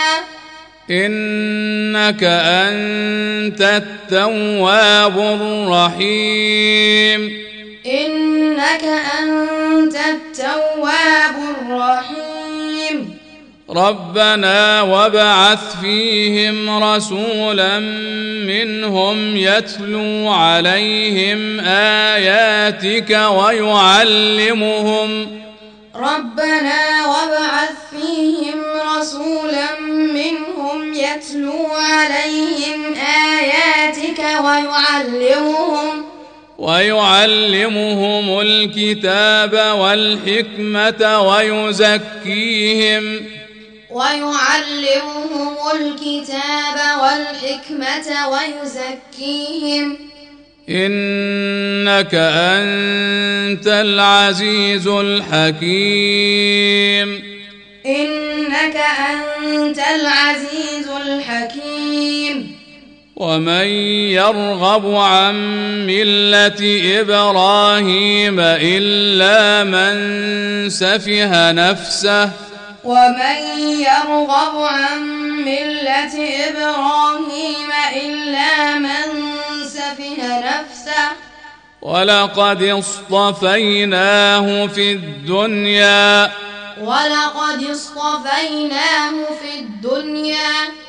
إنك أنت التواب الرحيم إنك أنت التواب الرحيم ربنا وابعث فيهم رسولا منهم يتلو عليهم آياتك ويعلمهم ربنا وابعث فيهم رسولا منهم يتلو عليهم آياتك ويعلمهم ويعلمهم الكتاب والحكمة ويزكيهم ويعلمهم الكتاب والحكمة ويزكيهم إنك أنت العزيز الحكيم إنك أنت العزيز الحكيم ومن يرغب عن ملة إبراهيم إلا من سفه نفسه ومن يرغب عن ملة إبراهيم إلا من سفه نفسه ولقد اصطفيناه في الدنيا ولقد اصطفيناه في الدنيا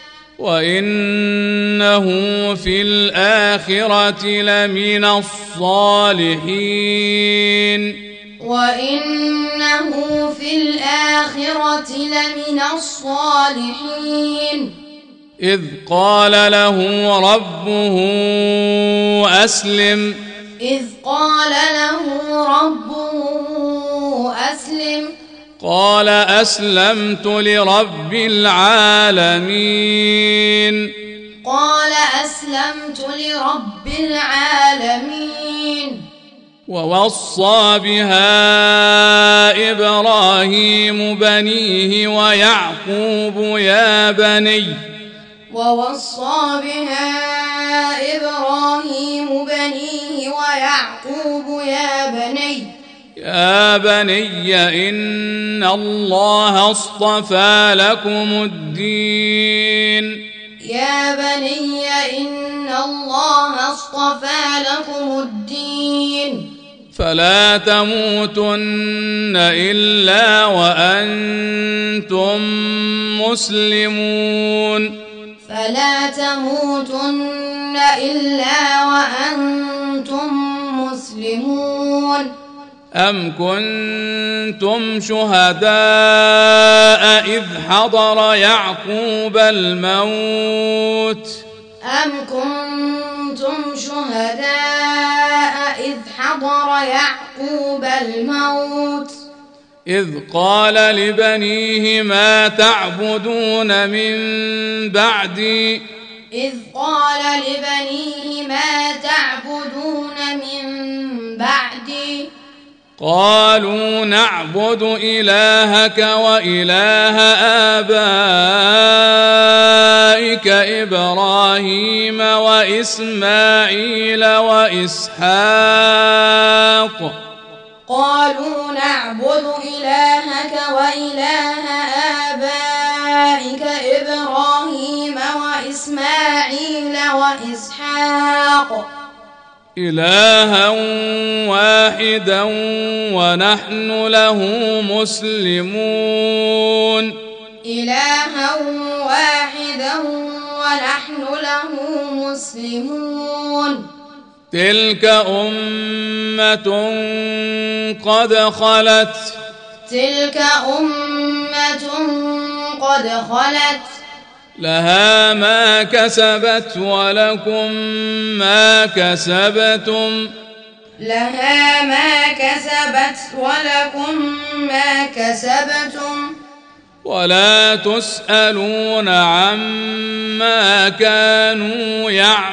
وإنه في الآخرة لمن الصالحين وإنه في الآخرة لمن الصالحين إذ قال له ربه أسلم إذ قال له ربه أسلم قال أسلمت لرب العالمين قال أسلمت لرب العالمين ووصى بها إبراهيم بنيه ويعقوب يا بني ووصى بها إبراهيم بنيه ويعقوب يا بني يا بني إن الله اصطفى لكم الدين يا بني إن الله اصطفى لكم الدين فلا تموتن إلا وأنتم مسلمون فلا تموتن إلا وأنتم مسلمون أم كنتم شهداء إذ حضر يعقوب الموت أم كنتم شهداء إذ حضر يعقوب الموت إذ قال لبنيه ما تعبدون من بعدي إذ قال لبنيه ما تعبدون من بعدي قالوا نعبد إلهك وإله آبائك إبراهيم وإسماعيل وإسحاق قالوا نعبد إلهك وإله آبائك إبراهيم وإسماعيل وإسحاق إلها واحدا ونحن له مسلمون إلها واحدا ونحن له مسلمون تلك أمة قد خلت تلك أمة قد خلت لها ما كسبت ولكم ما كسبتم لها ما كسبت ولكم ما كسبتم ولا تسألون عما كانوا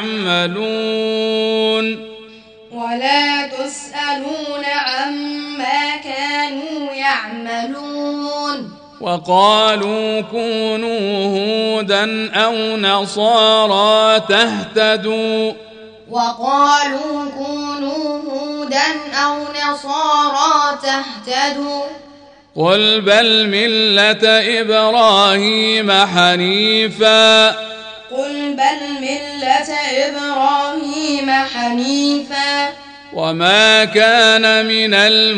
يعملون ولا تسألون عما كانوا يعملون وقالوا كونوا هودا أو نصارى تهتدوا وقالوا كونوا هودا أو نصارى تهتدوا قل بل ملة إبراهيم حنيفا قل بل ملة إبراهيم حنيفا وما كان من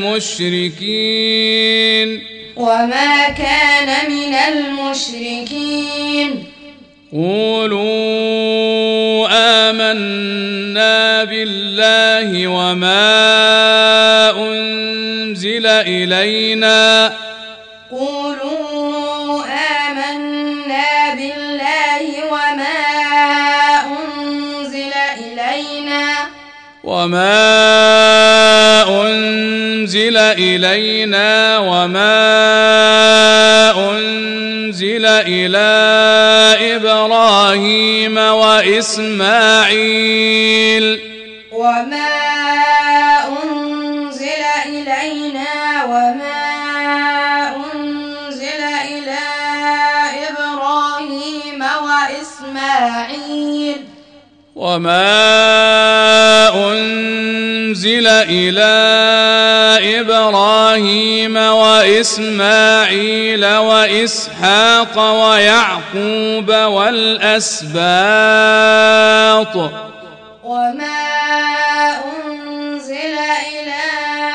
المشركين وما كان من المشركين قولوا آمنا بالله وما أنزل إلينا قولوا آمنا بالله وما أنزل إلينا وما أنزل إلينا وما أنزل إلى إبراهيم وإسماعيل وما أنزل إلينا وما أنزل إلى إبراهيم وإسماعيل وما أنزل إلى إبراهيم وإسماعيل وإسحاق ويعقوب والأسباط وما أنزل إلى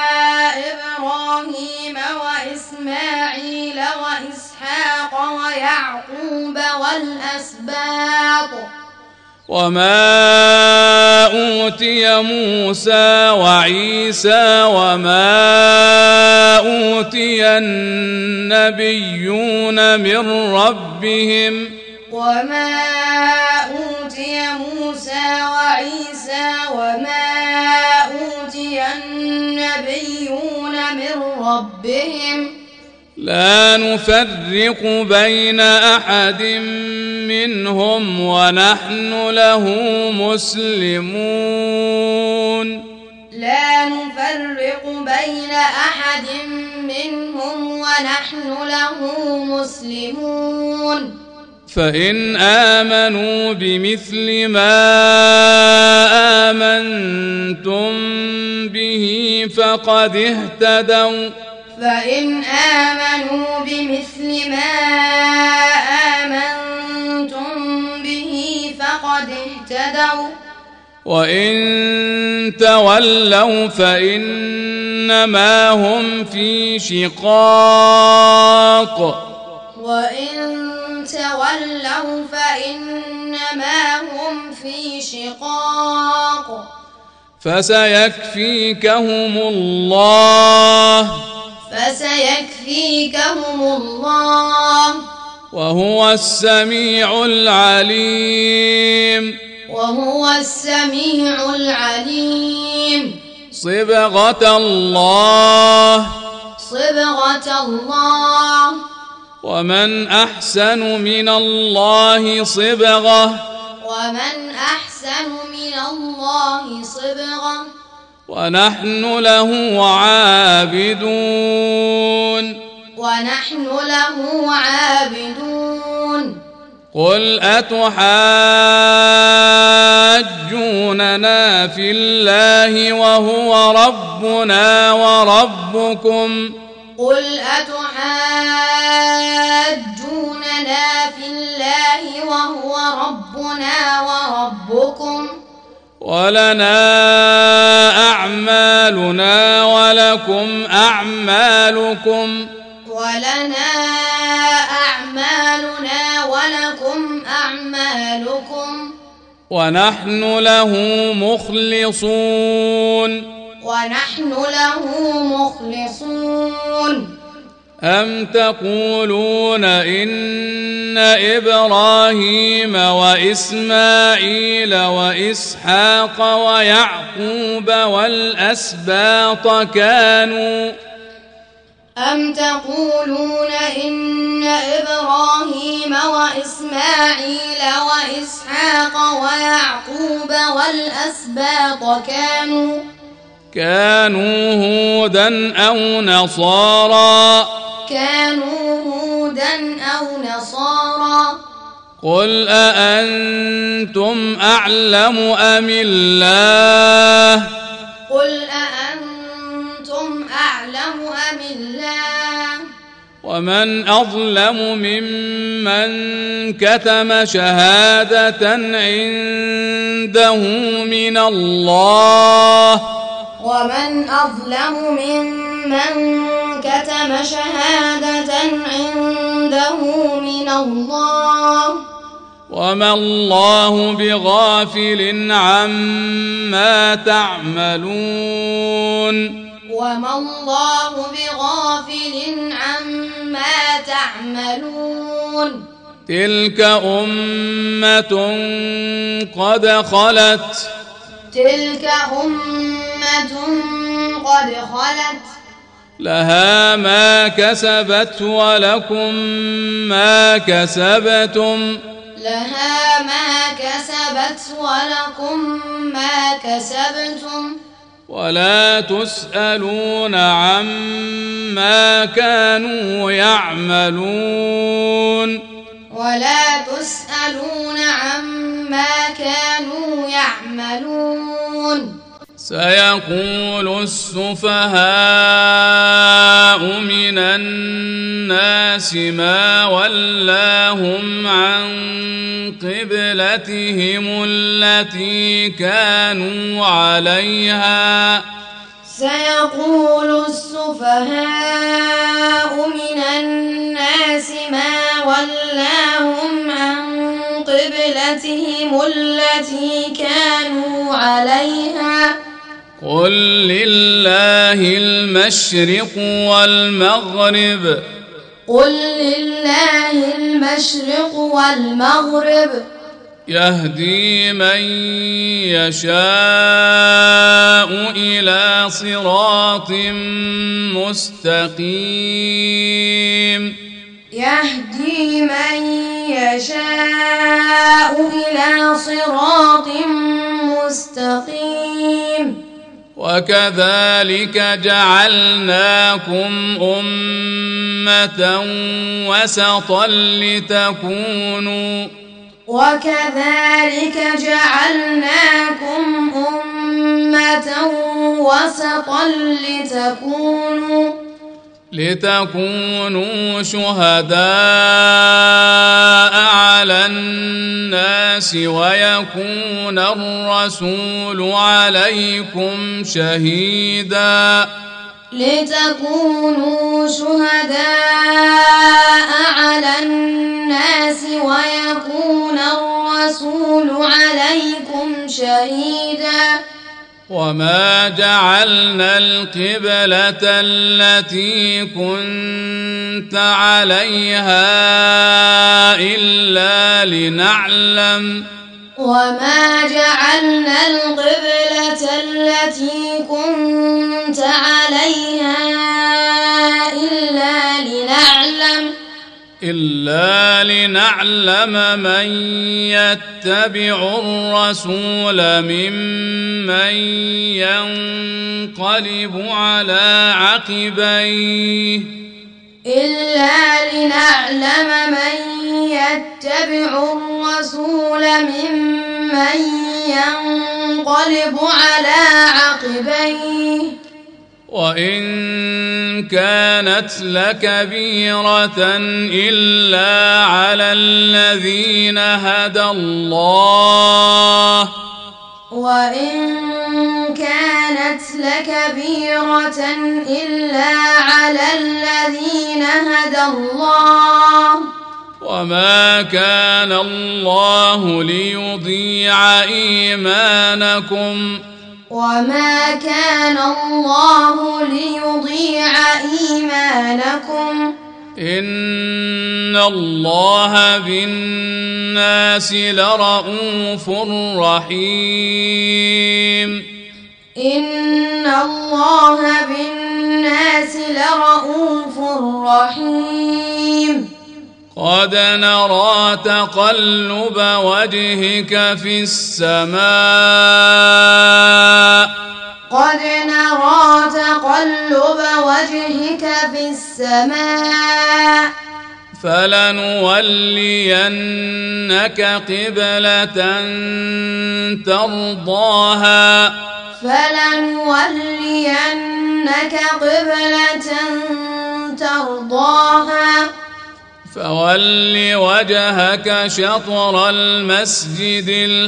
إبراهيم وإسماعيل وإسحاق ويعقوب والأسباط وما أوتي موسى وعيسى وما أوتي النبيون من ربهم وما أوتي موسى وعيسى وما أوتي النبيون من ربهم لا نفرق بين أحد منهم ونحن له مسلمون لا نفرق بين أحد منهم ونحن له مسلمون فإن آمنوا بمثل ما آمنتم به فقد اهتدوا فإن آمنوا بمثل ما آمنتم به فقد اهتدوا وإن تولوا فإنما هم في شقاق وإن تولوا فإنما هم في شقاق فسيكفيكهم الله فسيكفيكهم الله وهو السميع العليم وهو السميع العليم صبغة الله صبغة الله ومن أحسن من الله صبغة ومن أحسن من الله صبغة ونحن له عابدون ونحن له عابدون قل أتحاجوننا في الله وهو ربنا وربكم قل أتحاجوننا في الله وهو ربنا وربكم ولنا أعمالنا ولكم أعمالكم ولنا أعمالنا ولكم أعمالكم ونحن له مخلصون ونحن له مخلصون أم تقولون إن إبراهيم وإسماعيل وإسحاق ويعقوب والأسباط كانوا أم تقولون إن إبراهيم وإسماعيل وإسحاق ويعقوب والأسباط كانوا كانوا هودا أو نصارى كانوا هودا أو نصارى قل أأنتم أعلم أم الله قل أأنتم أعلم أم الله ومن أظلم ممن كتم شهادة عنده من الله ومن أظلم ممن كتم شهادة عنده من الله وما الله بغافل عما تعملون وما الله بغافل عما تعملون تلك أمة قد خلت تلك أمة قد خلت لها ما كسبت ولكم ما كسبتم لها ما كسبت ولكم ما كسبتم ولا تسألون عما كانوا يعملون ولا تسألون عما كانوا يعملون سيقول السفهاء من الناس ما ولاهم عن قبلتهم التي كانوا عليها سيقول السفهاء من الناس ما ولاهم عن قبلتهم التي كانوا عليها قل لله المشرق والمغرب قل لله المشرق والمغرب يهدي من يشاء إلى صراط مستقيم يهدي من يشاء إلى صراط مستقيم وكذلك جعلناكم أمة وسطا لتكونوا وكذلك جعلناكم أمة وسطا لتكونوا لتكونوا شهداء على الناس ويكون الرسول عليكم شهيدا لتكونوا شهداء على الناس ويكون الرسول عليكم شهيدا وما جعلنا القبلة التي كنت عليها إلا لنعلم وما جعلنا القبلة التي كنت عليها إلا لنعلم إلا لنعلم من يتبع الرسول ممن ينقلب على عقبيه إلا لنعلم من يتبع الرسول ممن ينقلب على عقبيه وإن كانت لكبيرة إلا على الذين هدى الله وإن كانت لكبيرة إلا على الذين هدى الله وما كان الله ليضيع إيمانكم وما كان الله ليضيع إيمانكم إن الله بالناس لرءوف رحيم إن الله بالناس لرءوف رحيم قد نرى تقلب وجهك في السماء قد نرى تقلب وجهك في السماء فلنولينك قبلة ترضاها فلنولينك قبلة ترضاها فول وجهك شطر المسجد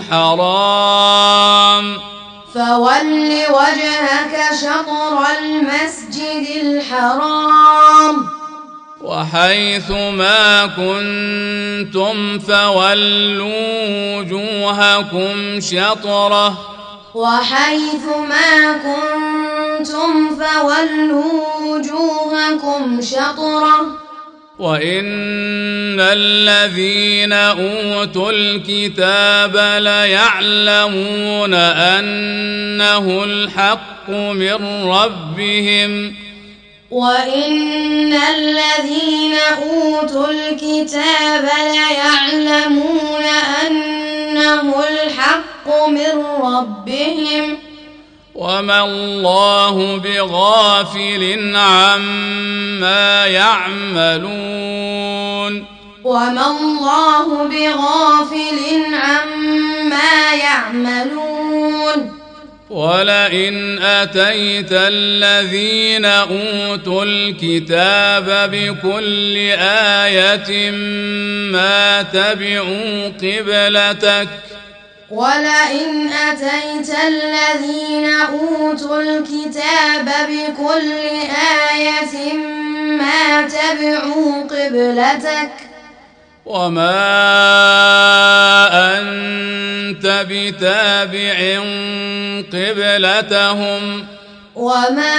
الحرام فول وجهك شطر المسجد الحرام وحيث ما كنتم فولوا وجوهكم شطره وحيث ما كنتم فولوا وجوهكم شطره وإن الذين أوتوا الكتاب ليعلمون أنه الحق من ربهم وإن الذين أوتوا الكتاب ليعلمون أنه الحق من ربهم وما الله بغافل عما يعملون وما الله بغافل عما يعملون ولئن أتيت الذين أوتوا الكتاب بكل آية ما تبعوا قبلتك ولئن أتيت الذين أوتوا الكتاب بكل آية ما تبعوا قبلتك وما أنت بتابع قبلتهم وما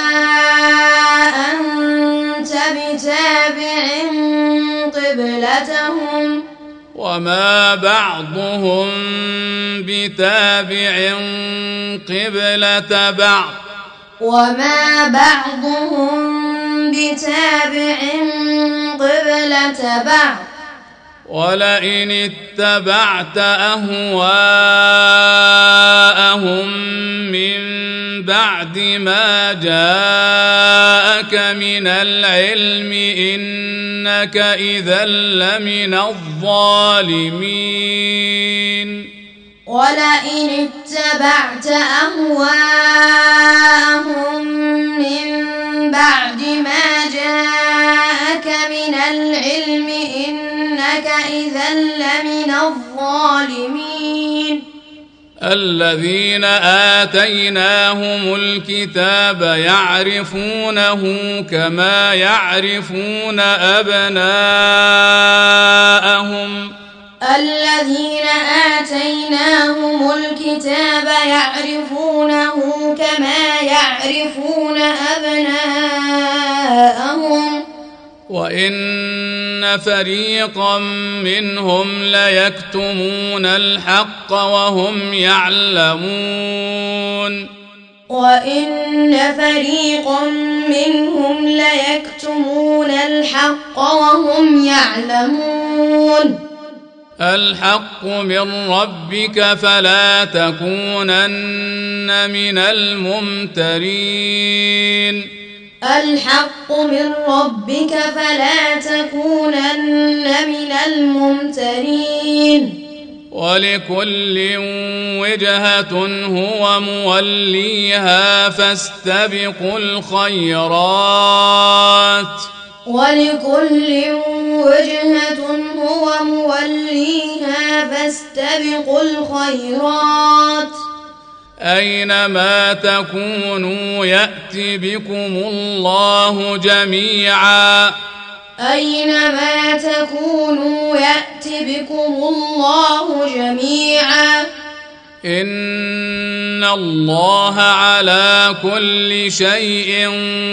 أنت بتابع قبلتهم وما بعضهم بتابع قبلة بعض وما بعضهم بتابع قبلة بعض ولئن اتبعت أهواءهم من بعد ما جاءك من العلم إنك إذا لمن الظالمين ولئن اتبعت أهواءهم من بعد ما جاءك من العلم إنك إذا لمن الظالمين الذين آتيناهم الكتاب يعرفونه كما يعرفون أبناءهم الذين آتيناهم الكتاب يعرفونه كما يعرفون أبناءهم وإن فريقا منهم ليكتمون الحق وهم يعلمون وإن فريقا منهم ليكتمون الحق وهم يعلمون الحق من ربك فلا تكونن من الممترين الحق من ربك فلا تكونن من الممترين ولكل وجهة هو موليها فاستبقوا الخيرات ولكل وجهة هو موليها فاستبقوا الخيرات أينما تكونوا يأت بكم الله جميعا أينما تكونوا يأت بكم الله جميعا إن الله على كل شيء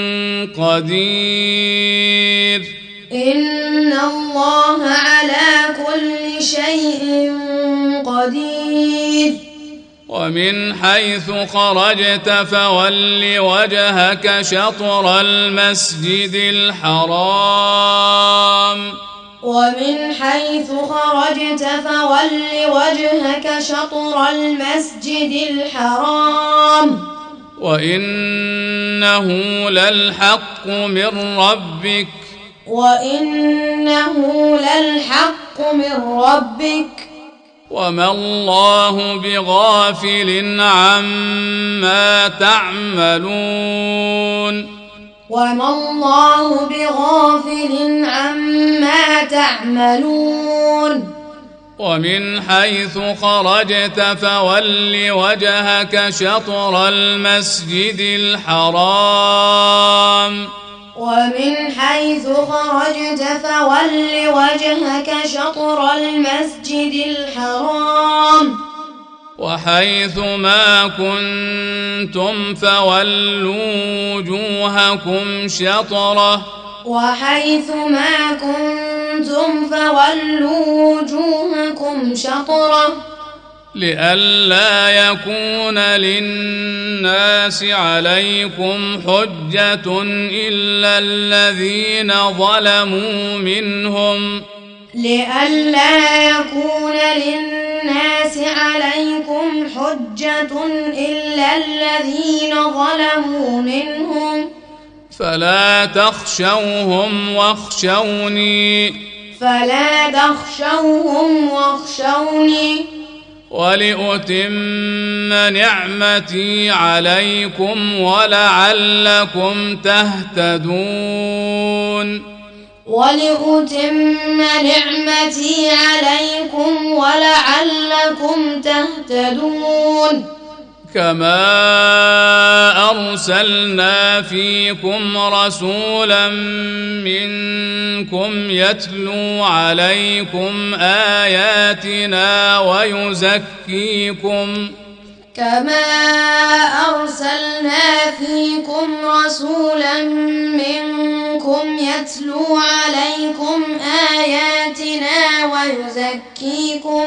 قدير إن الله على كل شيء قدير ومن حيث خرجت فول وجهك شطر المسجد الحرام ومن حيث خرجت فول وجهك شطر المسجد الحرام وإنه للحق من ربك وإنه للحق من ربك وما الله بغافل عما تعملون وما الله بغافل عما تعملون ومن حيث خرجت فول وجهك شطر المسجد الحرام ومن حيث خرجت فول وجهك شطر المسجد الحرام وحيث ما كنتم فولوا وجوهكم شطره وحيث ما كنتم فولوا وجوهكم شطره لئلا يكون للناس عليكم حجة إلا الذين ظلموا منهم لئلا يكون للناس عليكم حجة إلا الذين ظلموا منهم فلا تخشوهم واخشوني فلا تخشوهم واخشوني ولأتم نعمتي عليكم ولعلكم تهتدون ولأتم نعمتي عليكم ولعلكم تهتدون كما أرسلنا فيكم رسولا منكم يتلو عليكم آياتنا ويزكيكم كما أرسلنا فيكم رسولا منكم يتلو عليكم آياتنا ويزكيكم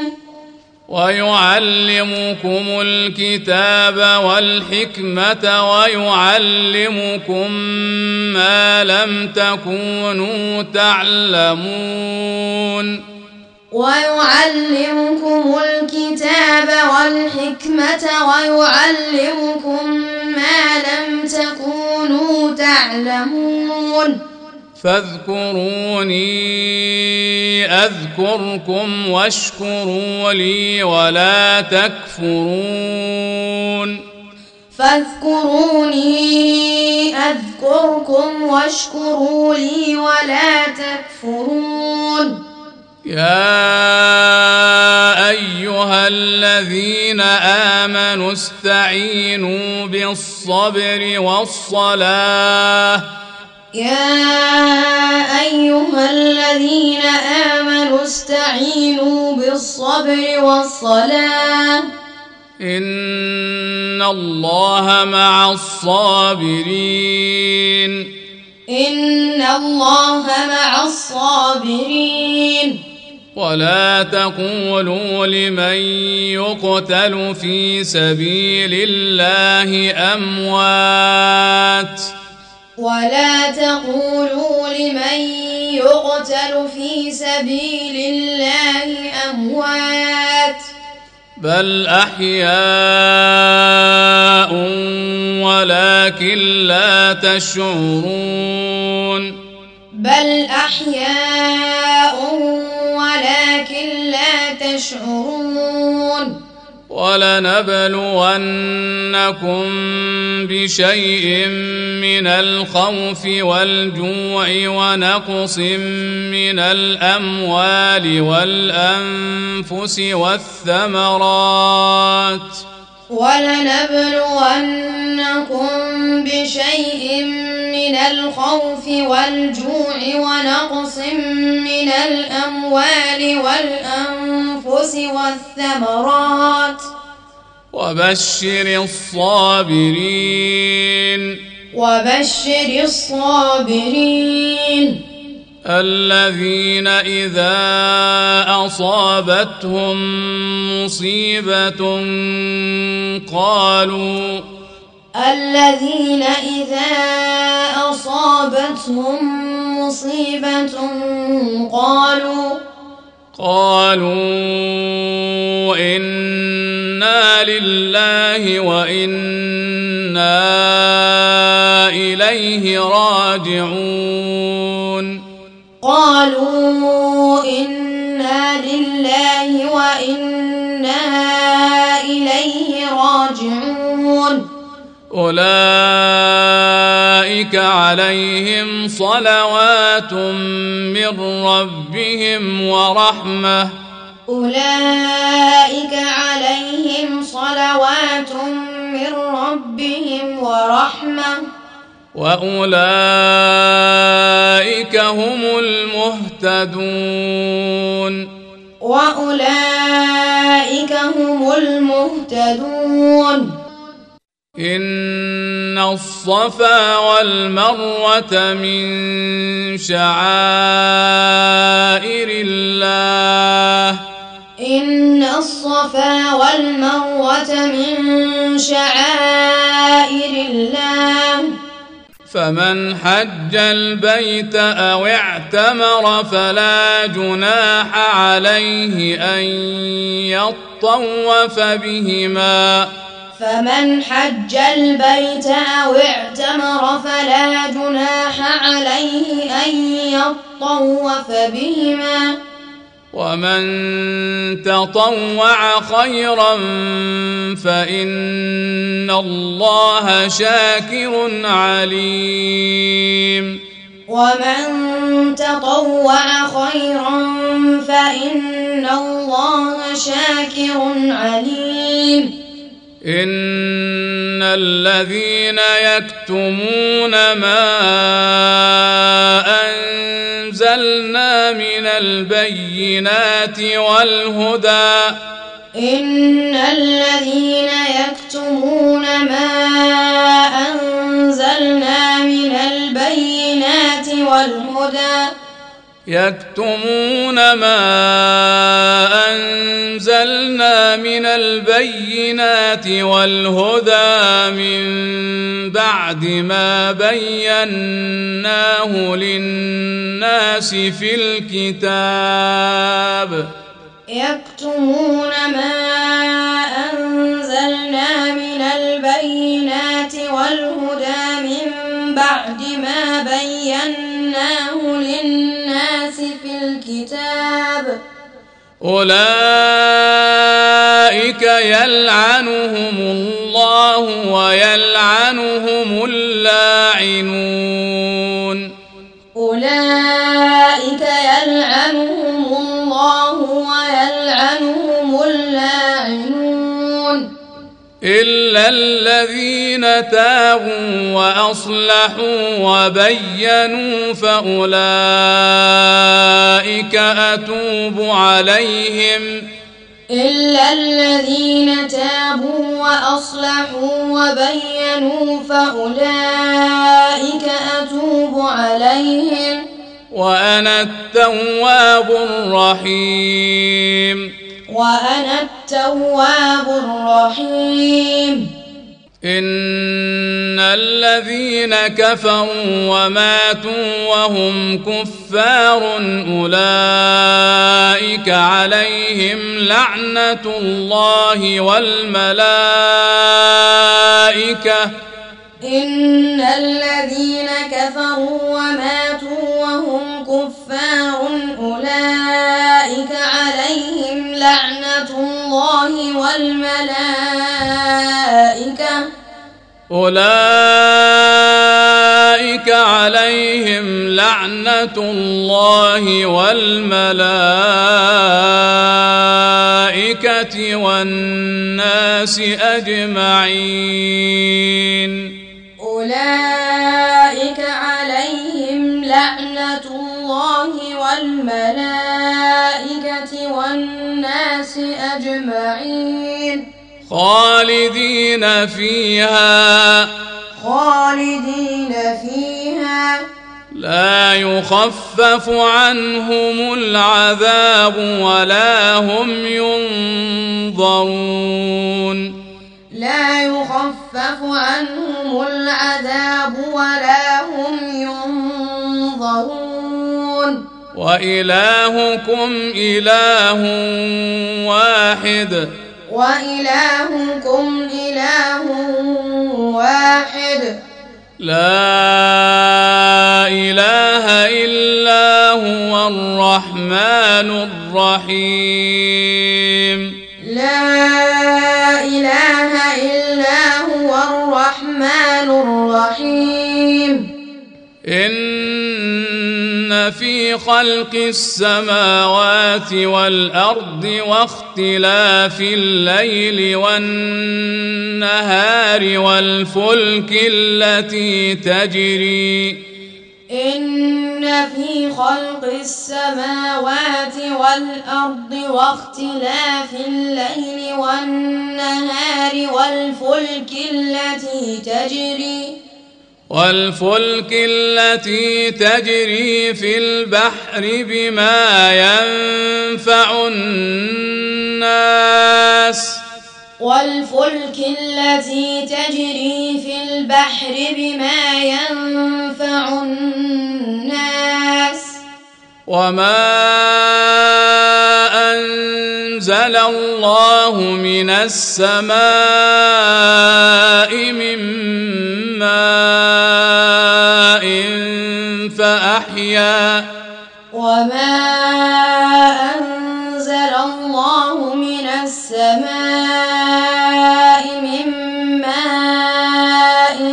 ويعلمكم الكتاب والحكمة ويعلمكم ما لم تكونوا تعلمون ويعلمكم الكتاب والحكمة ويعلمكم ما لم تكونوا تعلمون فاذكروني أذكركم واشكروا لي ولا تكفرون فاذكروني أذكركم واشكروا لي ولا تكفرون يا أيها الذين آمنوا استعينوا بالصبر والصلاة يا أيها الذين آمنوا استعينوا بالصبر والصلاة إن الله مع الصابرين إن الله مع الصابرين ولا تقولوا لمن يقتل في سبيل الله أموات ولا تقولوا لمن يقتل في سبيل الله أموات بل أحياء ولكن لا تشعرون بل أحياء ولكن لا تشعرون ولنبلونكم بشيء من الخوف والجوع ونقص من الأموال والأنفس والثمرات ولنبلونكم بشيء من الخوف والجوع ونقص من الأموال والأنفس والثمرات وبشر الصابرين وبشر الصابرين الذين إذا أصابتهم مصيبة قالوا الذين إذا أصابتهم مصيبة قالوا قالوا إنا لله وإنا إليه راجعون قالوا إنا لله وإنا إليه راجعون أولئك عليهم صلوات من ربهم ورحمة أولئك عليهم صلوات من ربهم ورحمة وأولئك هم المهتدون وأولئك هم المهتدون إن الصفا والمروة من شعائر الله إن الصفا والمروة من شعائر الله فمن حج البيت أو اعتمر فلا جناح عليه أن يطوف بهما فمن حج البيت أو اعتمر فلا جناح عليه أن يطوف بهما ومن تطوع خيرا فإن الله شاكر عليم ومن تطوع خيرا فإن الله شاكر عليم إن الذين يكتمون ما أنزلنا من البينات والهدى إن الذين يكتمون ما أنزلنا من البينات والهدى يكتمون ما أنزلنا من البينات والهدى من بعد ما بيناه للناس في الكتاب يكتمون ما أنزلنا من البينات والهدى من بعد ما بيناه للناس في الكتاب أولئك يلعنهم الله ويلعنهم اللاعنون أولئك يلعنهم الله ويلعنهم اللاعنون إلا الذين تابوا وأصلحوا وبينوا فأولئك أتوب عليهم إلا الذين تابوا وأصلحوا وبينوا فأولئك أتوب عليهم وأنا التواب الرحيم وأنا التواب الرحيم إن الذين كفروا وماتوا وهم كفار أولئك عليهم لعنة الله والملائكة إن الذين كفروا وماتوا وهم كفار أولئك عليهم لعنة الله والملائكة أولئك عليهم لعنة الله والملائكة والناس أجمعين أولئك عليهم لعنة الله والملائكة والناس أجمعين خالدين فيها خالدين فيها لا يخفف عنهم العذاب ولا هم ينظرون لا يخفف عنهم العذاب ولا هم ينظرون وإلهكم إله واحد وإلهكم إله واحد لا إله إلا هو الرحمن الرحيم لا إله إلا هو الرحمن الرحيم إن في خلق السماوات والأرض واختلاف الليل والنهار والفلك التي تجري إن في خلق السماوات والأرض واختلاف الليل والنهار والفلك التي تجري والفلك التي تجري في البحر بما ينفع الناس والفلك التي تجري في البحر بما ينفع الناس وما أنزل الله من السماء من ماء فأحيا وما أنزل الله من السماء من ماء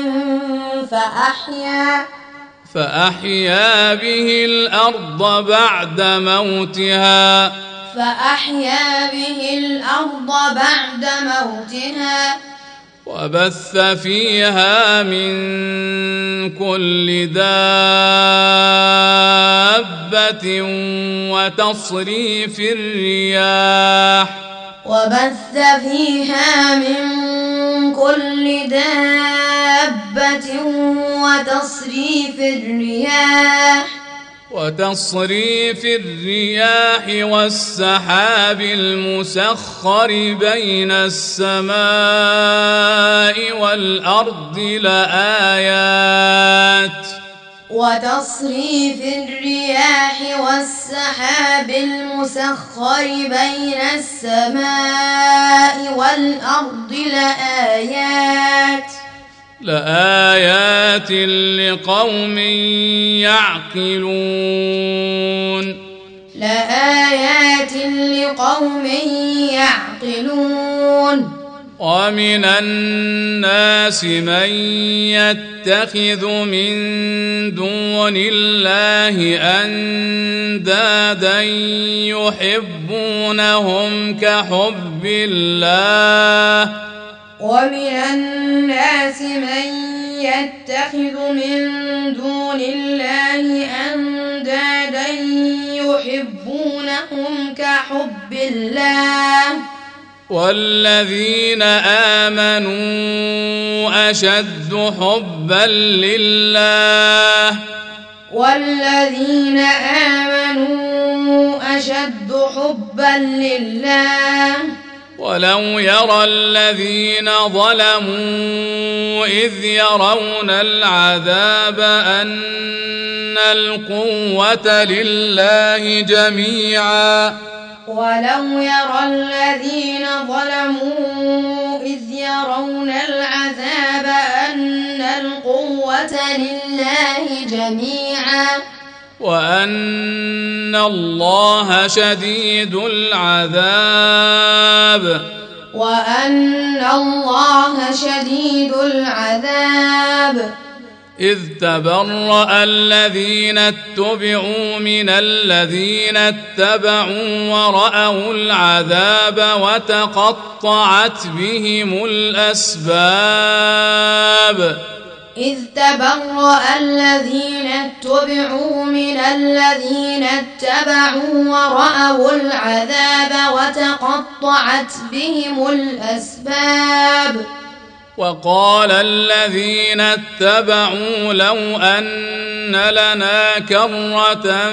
فأحيا فأحيا به الأرض بعد موتها فأحيا به الأرض بعد موتها وبث فيها من كل دابة وتصريف الرياح وبث فيها من كل دابة وتصريف الرياح وتصريف الرياح والسحاب المسخر بين السماء والأرض لآيات وتصريف الرياح والسحاب المسخر بين السماء والأرض لآيات لآيات لقوم يعقلون لآيات لقوم يعقلون ومن الناس من يتخذ من دون الله أندادا يحبونهم كحب الله ومن الناس من يتخذ من دون الله أندادا يحبونهم كحب الله والذين آمنوا أشد حبا لله والذين آمنوا أشد حبا لله ولو يرى الذين ظلموا إذ يرون العذاب أن القوة لله جميعا ولو يرى الذين ظلموا إذ يرون العذاب أن القوة لله جميعا وأن الله شديد العذاب وأن الله شديد العذاب إذ تبرأ الذين اتبعوا من الذين اتبعوا ورأوا العذاب وتقطعت بهم الأسباب إذ تبرأ الذين اتبعوا من الذين اتبعوا ورأوا العذاب وتقطعت بهم الأسباب وقال الذين اتبعوا لو أن لنا كرة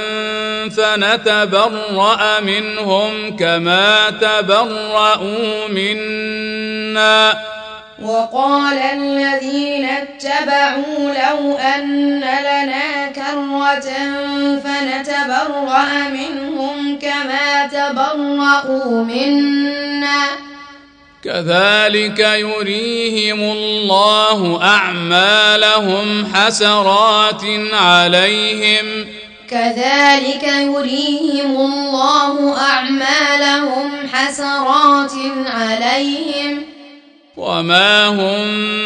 فنتبرأ منهم كما تبرأوا منا وقال الذين اتبعوا لو أن لنا كرة فنتبرأ منهم كما تبرأوا منا كذلك يريهم الله أعمالهم حسرات عليهم كذلك يريهم الله أعمالهم حسرات عليهم وما هم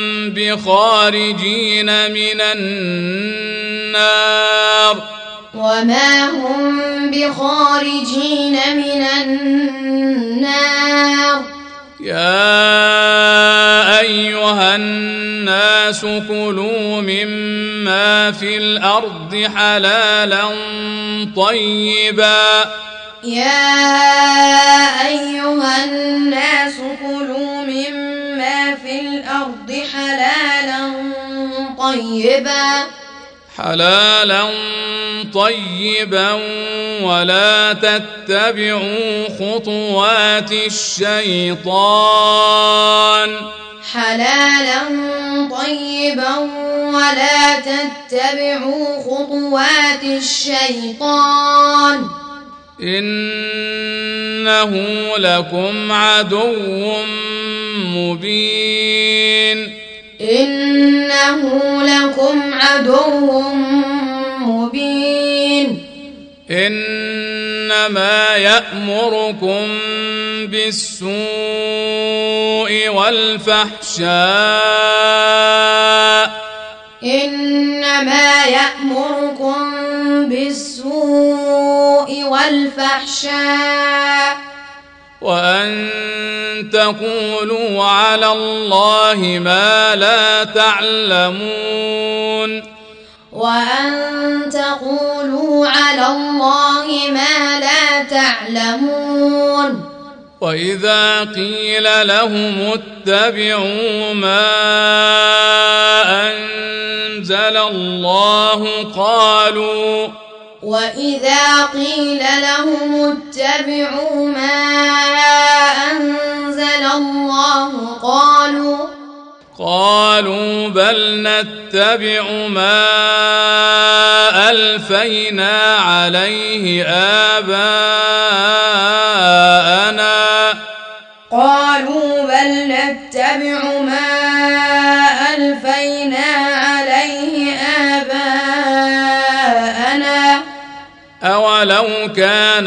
بخارجين من النار وما هم بخارجين من النار يا أيها الناس كلوا مما في الأرض حلالا طيبا يا أيها الناس كلوا مما في الأرض حلالا طيبا حلالا طيبا ولا تتبعوا خطوات الشيطان حلالا طيبا ولا تتبعوا خطوات الشيطان إنه لكم عدو مبين إنه لكم عدو مبين إنما يأمركم بالسوء والفحشاء إنما يأمركم بالسوء والفحشاء وأن تقولوا على الله ما لا تعلمون وأن تقولوا على الله ما لا تعلمون وإذا قيل لهم اتبعوا ما أنزل الله قالوا وإذا قيل لهم اتبعوا ما أنزل الله قالوا قالوا بل نتبع ما ألفينا عليه آباءنا قالوا بل نتبع ما ألفينا عليه آباءنا أولو كان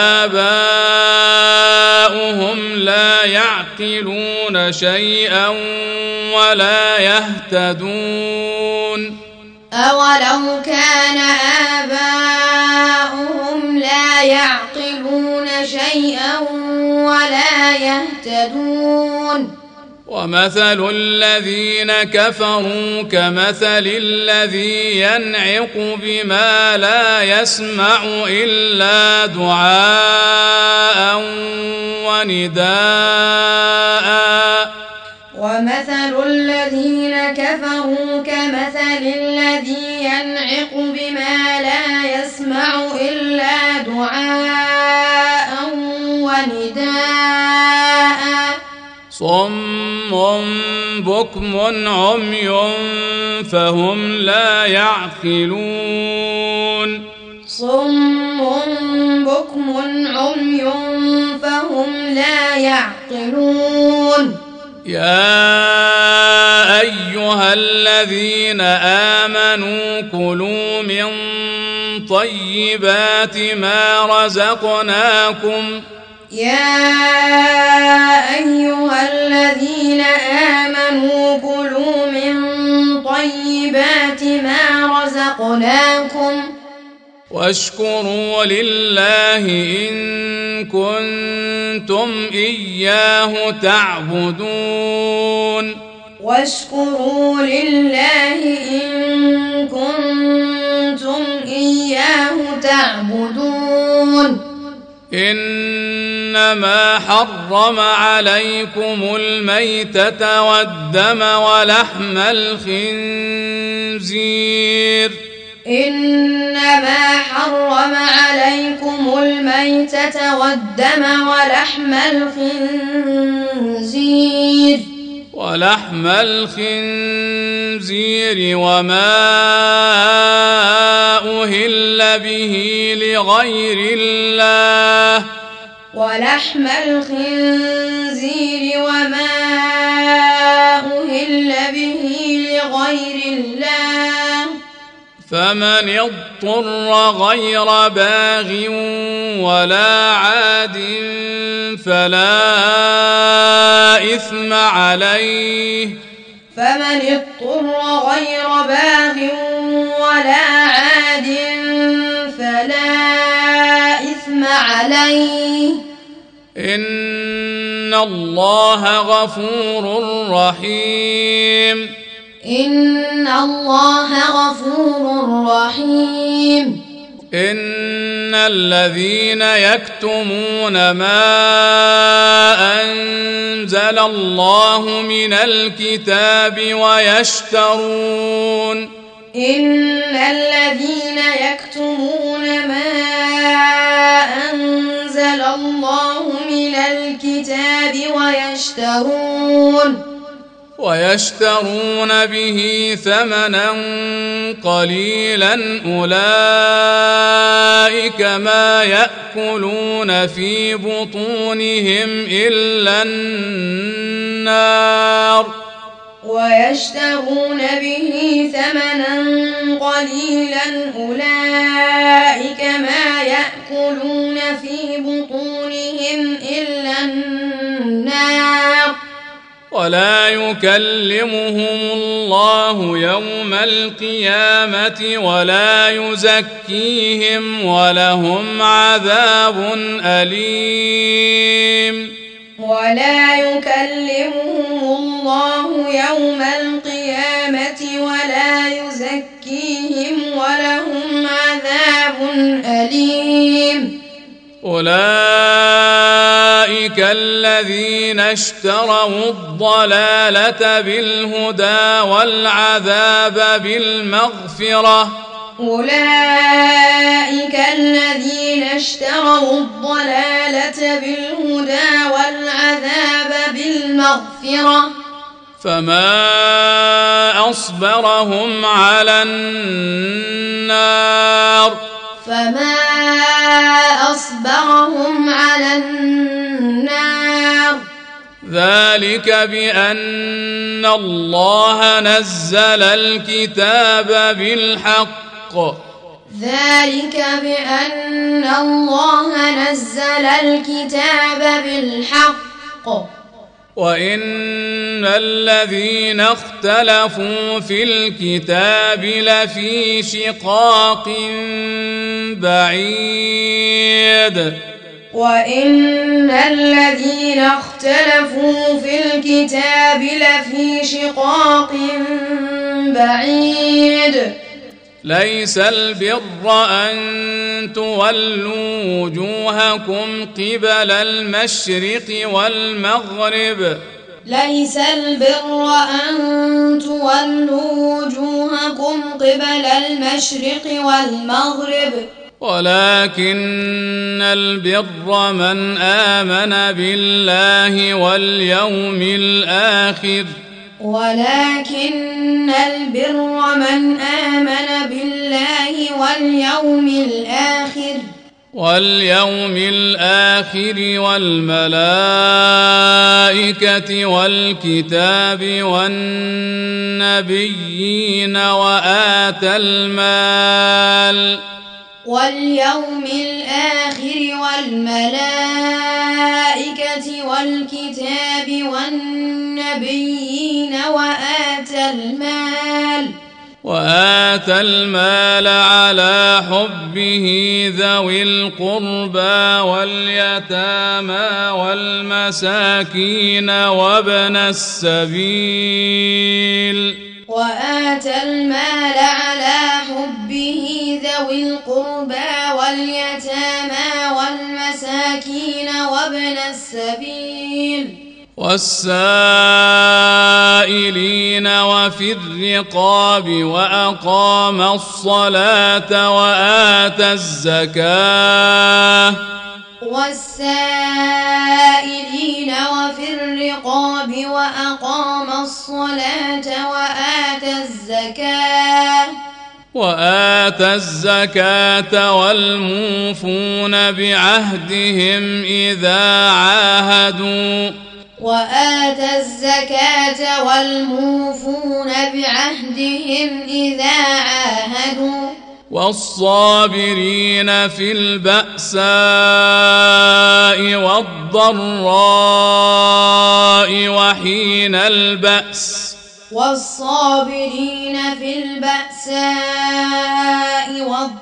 آباؤهم لا يعقلون شيئا ولا يهتدون أولو كان آباؤهم لا يعقلون شيئا ولا يهتدون ومثل الذين كفروا كمثل الذي ينعق بما لا يسمع إلا دعاء ونداء ومثل الذين كفروا كمثل الذي ينعق بما لا يسمع إلا دعاء ونداء صم بكم عمي فهم لا يعقلون صم بكم عمي فهم لا يعقلون يا أيها الذين آمنوا كلوا من طيبات ما رزقناكم يا أيها الذين آمنوا كلوا من طيبات ما رزقناكم واشكروا لله إن كنتم إياه تعبدون واشكروا لله إن كنتم إياه تعبدون إنما حرم عليكم الميتة والدم ولحم الخنزير إنما حرم عليكم الميتة والدم ولحم الخنزير ولحم الخنزير وما أهل به لغير الله ولحم الخنزير وما أهل به لغير الله فمن اضطر غير باغ ولا عاد فلا إثم عليه فمن اضطر غير باغ ولا عاد فلا إثم عليه إن الله غفور رحيم إن الله غفور رحيم إن الذين يكتمون ما أنزل الله من الكتاب ويشترون إن الذين يكتمون ما أنزل الله من الكتاب ويشترون ويشترون به ثمنا قليلا أولئك ما يأكلون في بطونهم إلا النار ويشترون به ثمنا قليلا أولئك ما يأكلون في بطونهم إلا النار ولا يكلمهم الله يوم القيامة ولا يزكيهم ولهم عذاب أليم ولا يكلمهم الله يوم القيامة ولا يزكيهم ولهم عذاب أليم أولئك الذين اشتروا الضلالة بالهدى والعذاب بالمغفرة أولئك الذين اشتروا الضلالة بالهدى والعذاب بالمغفرة فما أصبرهم على النار فما أصبرهم على النار ذلك بأن الله نزل الكتاب بالحق ذلك بأن الله نزل الكتاب بالحق وإن الذين اختلفوا في الكتاب لفي شقاق بعيد وإن الذين اختلفوا في الكتاب لفي شقاق بعيد ليس البر أن تولوا وجوهكم قبل المشرق والمغرب ليس البر أن تولوا وجوهكم قبل المشرق والمغرب ولكن البر من آمن بالله واليوم الآخر ولكن البر من آمن بالله واليوم الآخر واليوم الآخر والملائكة والكتاب والنبيين وآتى المال واليوم الآخر والملائكة والكتاب والنبيين وآتى المال وآتى المال على حبه ذوي القربى واليتامى والمساكين وابن السبيل وآتى المال على حبه ذوي القربى واليتامى والمساكين وابن السبيل والسائلين وفي الرقاب وأقام الصلاة وآتى الزكاة والسائلين وفي الرقاب وأقام الصلاة وآتى الزكاة وآتى الزكاة والموفون بعهدهم إذا عاهدوا وآتى الزكاة والموفون بعهدهم إذا عاهدوا والصابرين في البأساء والضراء وحين البأس والصابرين في البأساء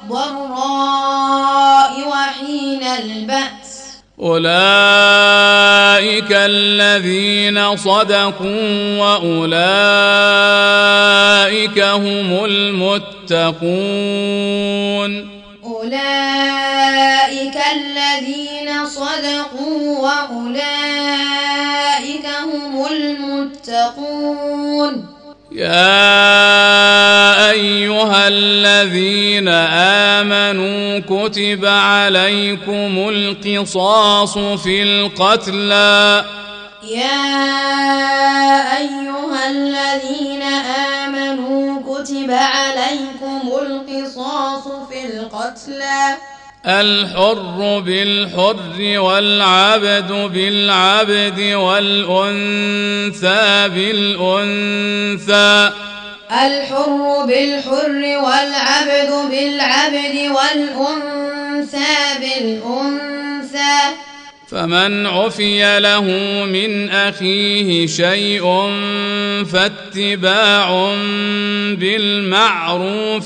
والضراء وحين البأس أولئك الذين صدقوا وأولئك هم المتقون أولئك الذين صدقوا وأولئك هم المتقون يا أيها الذين آمنوا كتب عليكم القصاص في القتلى يا أيها الذين آمنوا كتب عليكم القصاص في القتلى الحر بالحر والعبد بالعبد والأنثى بالأنثى الحر بالحر والعبد بالعبد والأنثى بالأنثى فمن عفي له من أخيه شيء فاتباع بالمعروف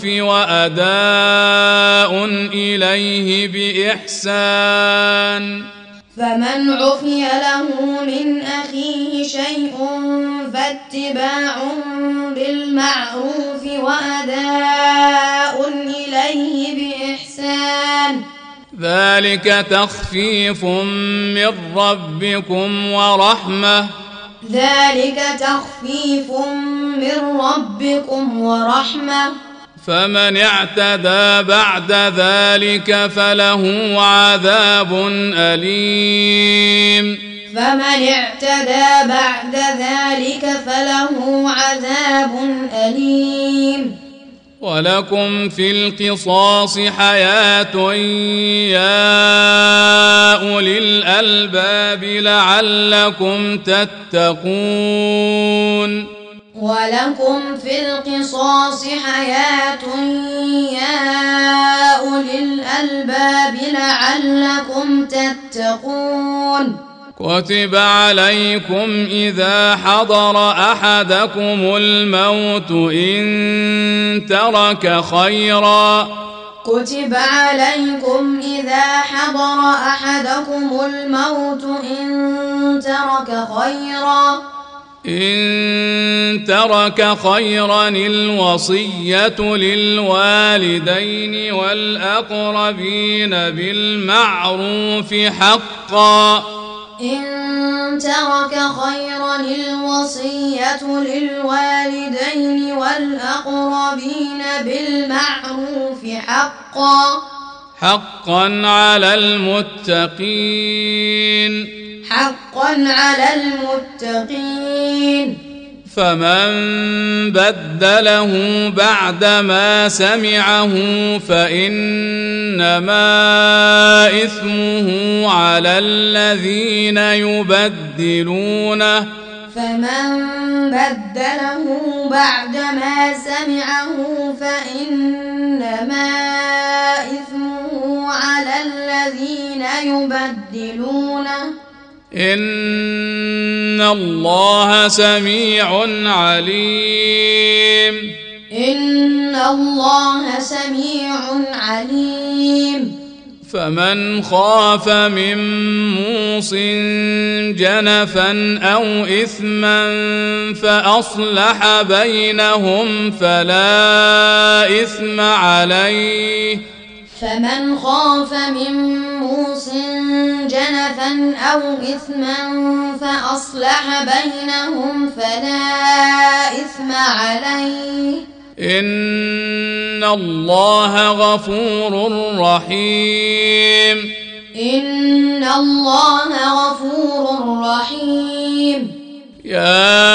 وأداء إليه بإحسان فمن عفي له من أخيه شيء فاتباع بالمعروف وأداء إليه بإحسان ذلك تخفيف من ربكم ورحمة ذلك تخفيف من ربكم ورحمة فمن اعتدى بعد ذلك فله عذاب أليم فمن اعتدى بعد ذلك فله عذاب أليم. ولكم في القصاص حياة يا أولي الألباب لعلكم تتقون. ولكم في القصاص حياة يا أولي الألباب لعلكم تتقون. كتب عليكم إذا حضر أحدكم الموت إن ترك خيرا كتب عليكم إذا حضر أحدكم الموت إن ترك خيرا إن ترك خيرا الوصية للوالدين والأقربين بالمعروف حقا إن ترك خيرا الوصية للوالدين والأقربين بالمعروف حقا حقا على المتقين حقا على المتقين. فمن بدله بعدما سمعه فإنما إثمه على الذين يبدلونه فمن بدله بعدما سمعه فإنما إثمه على الذين يبدلونه إن الله سميع عليم. إن الله سميع عليم. فمن خاف من موص جنفا أو إثما فأصلح بينهم فلا إثم عليه. فمن خاف من موص جنفا أو إثما فأصلح بينهم فلا إثم عليه. إن الله غفور رحيم. إن الله غفور رحيم. يا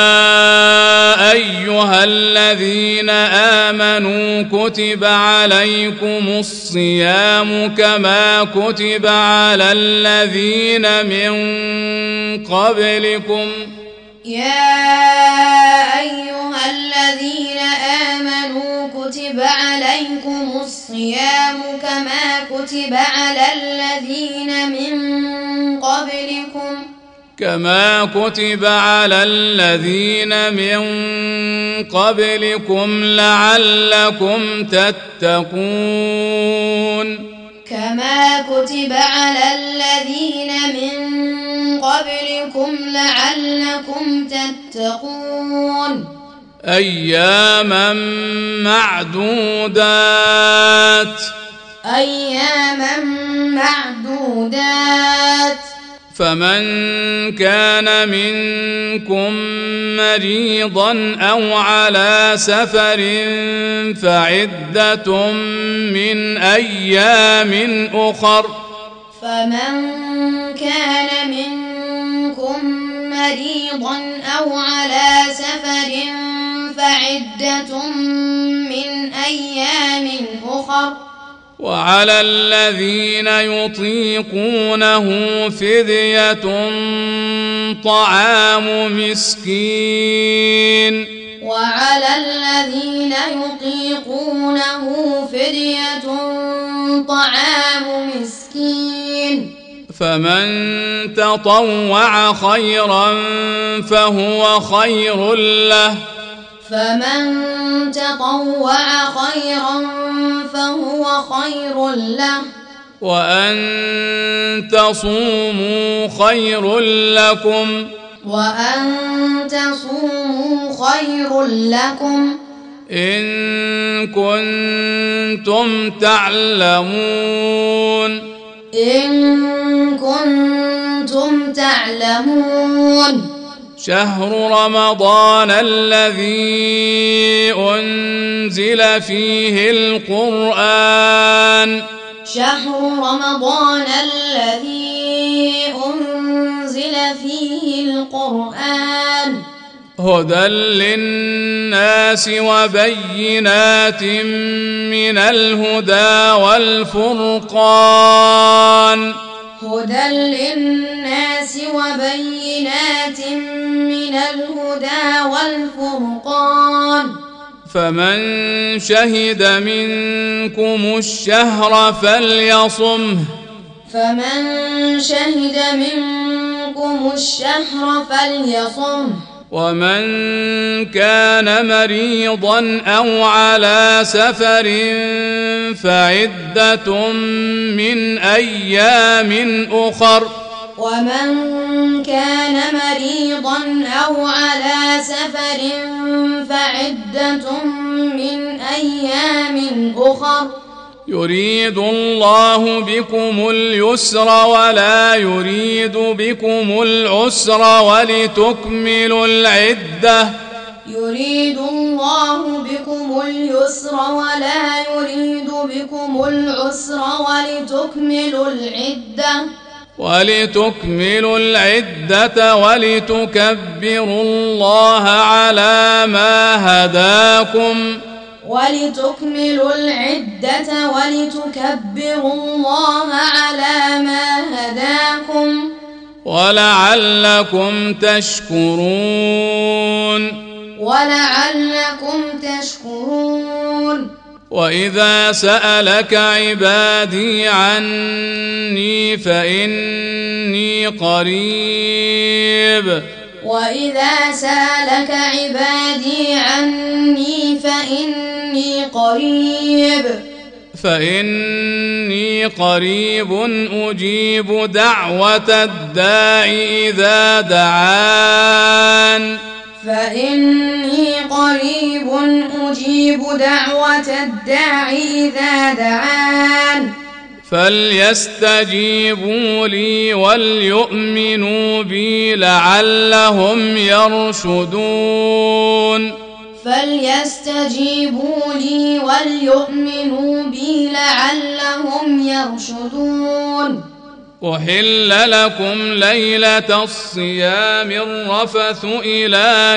أيها الذين آمنوا كتب عليكم الصيام كما كتب على الذين من قبلكم. يا أيها الذين آمنوا كتب عليكم الصيام كما كتب على الذين من قبلكم كما كتب على الذين من قبلكم لعلكم تتقون. كما كتب على الذين من قبلكم لعلكم تتقون. أياما معدودات أياما معدودات فمن كان منكم مريضا أو على سفر فعدة من أيام أخر فمن كان منكم مريضا أو على سفر فعدة من أيام أخر. وعلى الذين يطيقونه فدية طعام مسكين. وعلى الذين يطيقونه فدية طعام مسكين. فمن تطوع خيرا فهو خير له. فمن تطوع خيرا فهو خير له. وأن تصوموا خير لكم. وأن تصوموا خير لكم إن كنتم تعلمون. إن كنتم تعلمون. شهر رمضان الذي أنزل فيه القرآن. شهر رمضان الذي أنزل فيه القرآن هدى للناس وبينات من الهدى والفرقان هدى للناس وبينات من الهدى والفرقان فمن شهد منكم الشهر فليصمه فمن شهد منكم الشهر فليصمه ومن كان مريضا أو على سفر فعدة من أيام أخر ومن كان مريضا أو على سفر فعدة من أيام أخر يريد الله بكم اليسر ولا يريد بكم العسر ولتكملوا العدة يريد الله بكم اليسر ولا يريد بكم العسر ولتكملوا العدة ولتكملوا العدة ولتكبروا الله على ما هداكم ولتكملوا العدة ولتكبروا الله على ما هداكم ولعلكم تشكرون ولعلكم تشكرون وإذا سألك عبادي عني فإني قريب وإذا سألك عبادي عني فإني قريب فإني قريب أجيب دعوة الداع إذا دعان فإني قريب أجيب دعوة الداع إذا دعان فليستجيبوا لي وليؤمنوا بي لعلهم يرشدون فليستجيبوا لي وليؤمنوا بي لعلهم يرشدون أحل لكم ليلة الصيام الرفث إلى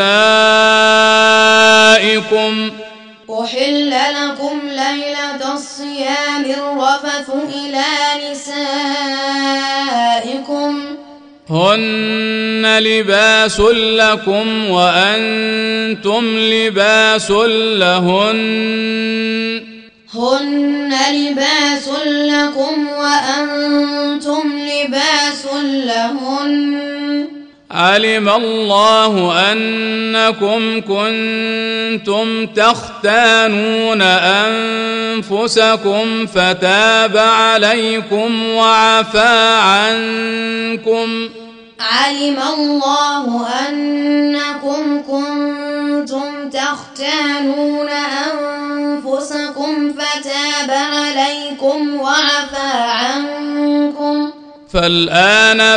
نسائكم أحل لكم ليلة الصيام الرفث إلى نسائكم هن لباس لكم وأنتم لباس لهن هن لباس لكم وأنتم لباس لهن علم الله أنكم كنتم تختانون أنفسكم فتاب عليكم وعفى عنكم علم الله أنكم كنتم تختانون أنفسكم فتاب عليكم وعفى عنكم فالآن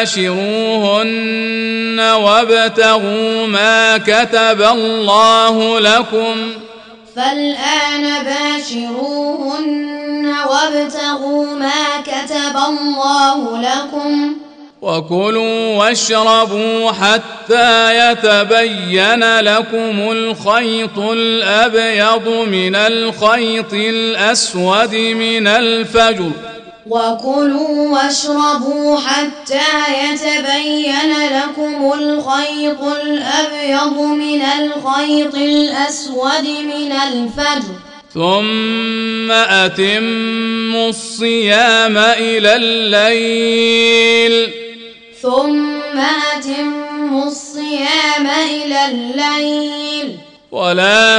باشروهن وابتغوا ما كتب الله لكم فالآن باشروهن وابتغوا ما كتب الله لكم وكلوا واشربوا حتى يتبين لكم الخيط الأبيض من الخيط الأسود من الفجر وكلوا واشربوا حتى يتبين لكم الخيط الأبيض من الخيط الأسود من الفجر ثم أتموا الصيام إلى الليل ثم أتموا الصيام إلى الليل ولا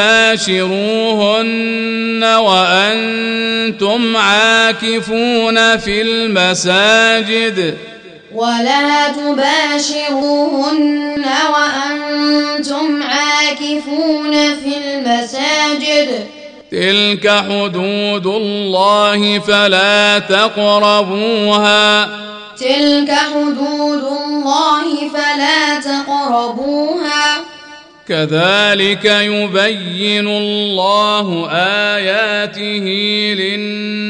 تباشروهن وأنتم عاكفون في المساجد ولا تباشروهن وأنتم عاكفون في المساجد تلك حدود الله فلا تقربوها تلك حدود الله فلا تقربوها كذلك يبين الله آياته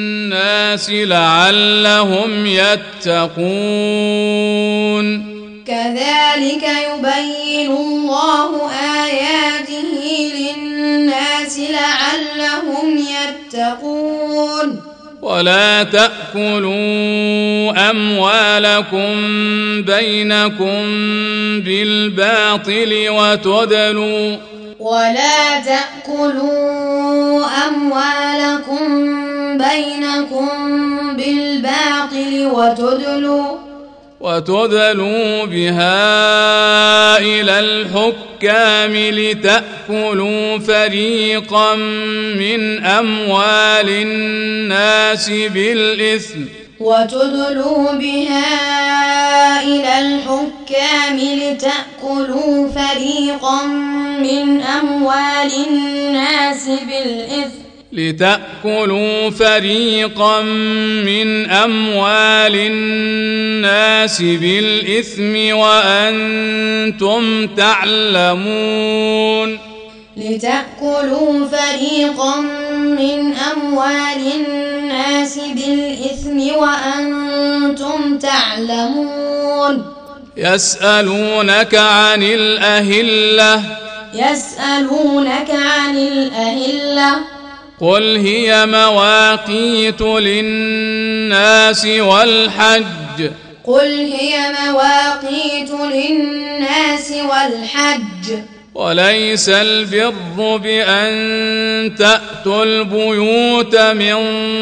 للناس لعلهم يتقون كذلك يبين الله آياته للناس لعلهم يتقون ولا تأكلوا أموالكم بينكم بالباطل وتدلوا ولا تأكلوا أموالكم بينكم بالباطل وتدلوا وتدلوا بها إلى الحكام لتأكلوا فريقا من أموال الناس بالإثم وتدلوا بها إلى الحكام لتأكلوا فريقا من أموال الناس بالإثم لتأكلوا فريقا من أموال الناس بالإثم وأنتم تعلمون لتأكلوا فريقا من أموال الناس بالإثم وأنتم تعلمون يسألونك عن الأهلة يسألونك عن الأهلة قل هي مواقيت للناس والحج قل هي مواقيت للناس والحج وليس البر بأن تأتوا البيوت من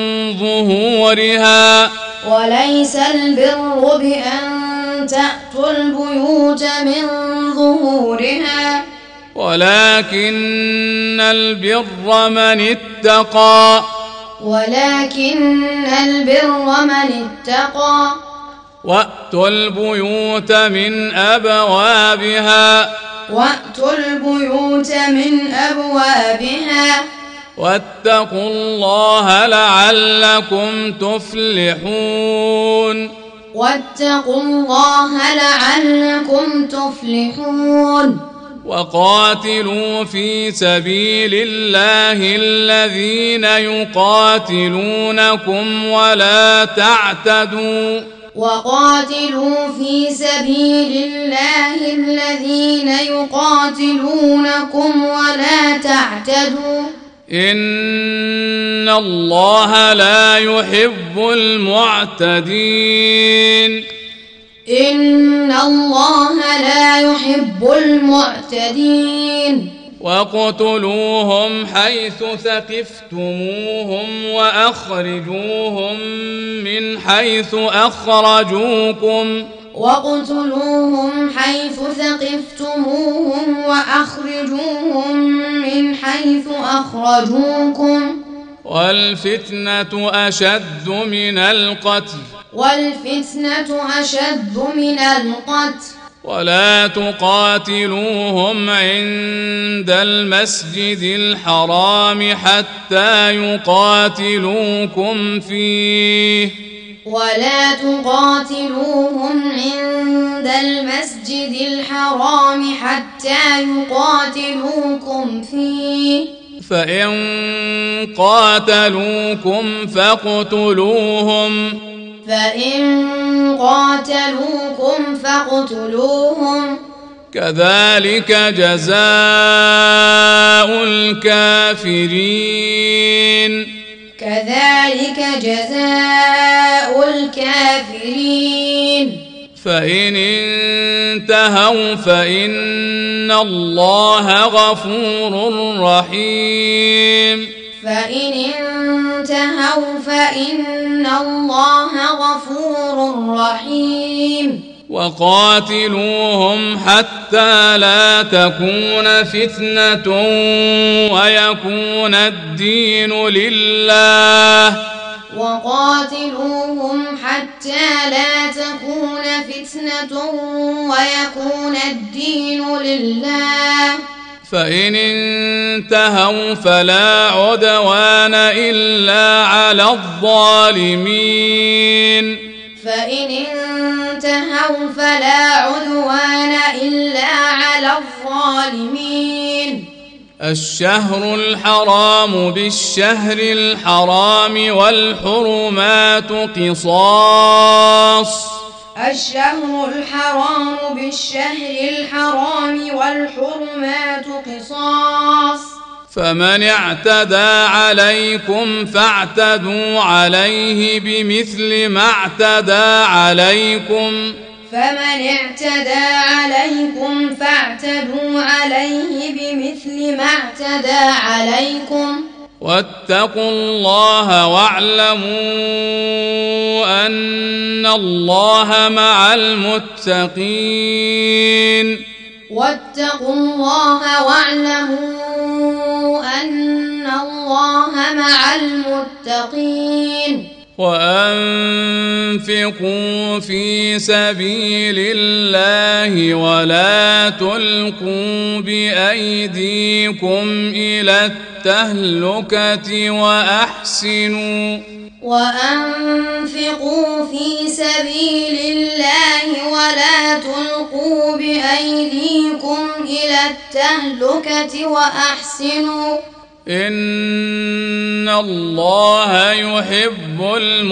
ظهورها وليس البر بأن تأتوا البيوت من ظهورها ولكن البر من اتقى ولكن البر من اتقى وأتوا البيوت من أبوابها وأتوا البيوت من أبوابها واتقوا الله لعلكم تفلحون واتقوا الله لعلكم تفلحون وقاتلوا في سبيل الله الذين يقاتلونكم ولا تعتدوا وقاتلوا في سبيل الله الذين يقاتلونكم ولا تعتدوا إن الله لا يحب المعتدين إن الله لا يحب المعتدين وَاقْتُلُوهُمْ حيث ثقفتموهم وأخرجوهم من حيث أخرجوكم وَاقْتُلُوهُمْ حيث ثقفتموهم وأخرجوهم من حيث أخرجوكم والفتنة أشد من القتل والفتنة أشد من القتل ولا تقاتلوهم عند المسجد الحرام حتى يقاتلوكم فيه ولا تقاتلوهم عند المسجد الحرام حتى يقاتلوكم فيه فإن قاتلوكم فاقتلوهم فإن قاتلوكم فاقتلوهم كذلك جزاء الكافرين كذلك جزاء الكافرين فإن انتهوا فإن الله غفور رحيم فإن انتهوا فإن الله غفور رحيم وقاتلوهم حتى لا تكون فتنة ويكون الدين لله وقاتلوهم حتى لا تكون فتنة ويكون الدين لله فإن انتهوا فلا عدوان إلا على الظالمين فإن انتهوا فلا عدوان إلا على الظالمين الشهر الحرام بالشهر الحرام والحرمات قصاص الشهر الحرام بالشهر الحرام والحرمات قصاص فمن اعتدى عليكم فاعتدوا عليه بمثل ما اعتدى عليكم فمن اعتدى عليكم فاعتدوا عليه بمثل ما اعتدى عليكم واتقوا الله واعلموا أن الله مع المتقين واتقوا الله واعلموا أن الله مع المتقين وأنفقوا في سبيل الله ولا تلقوا بأيديكم إلى التهلكة وأحسنوا وأنفقوا في سبيل الله ولا تلقوا بأيديكم إلى التهلكة وأحسنوا إن الله يحب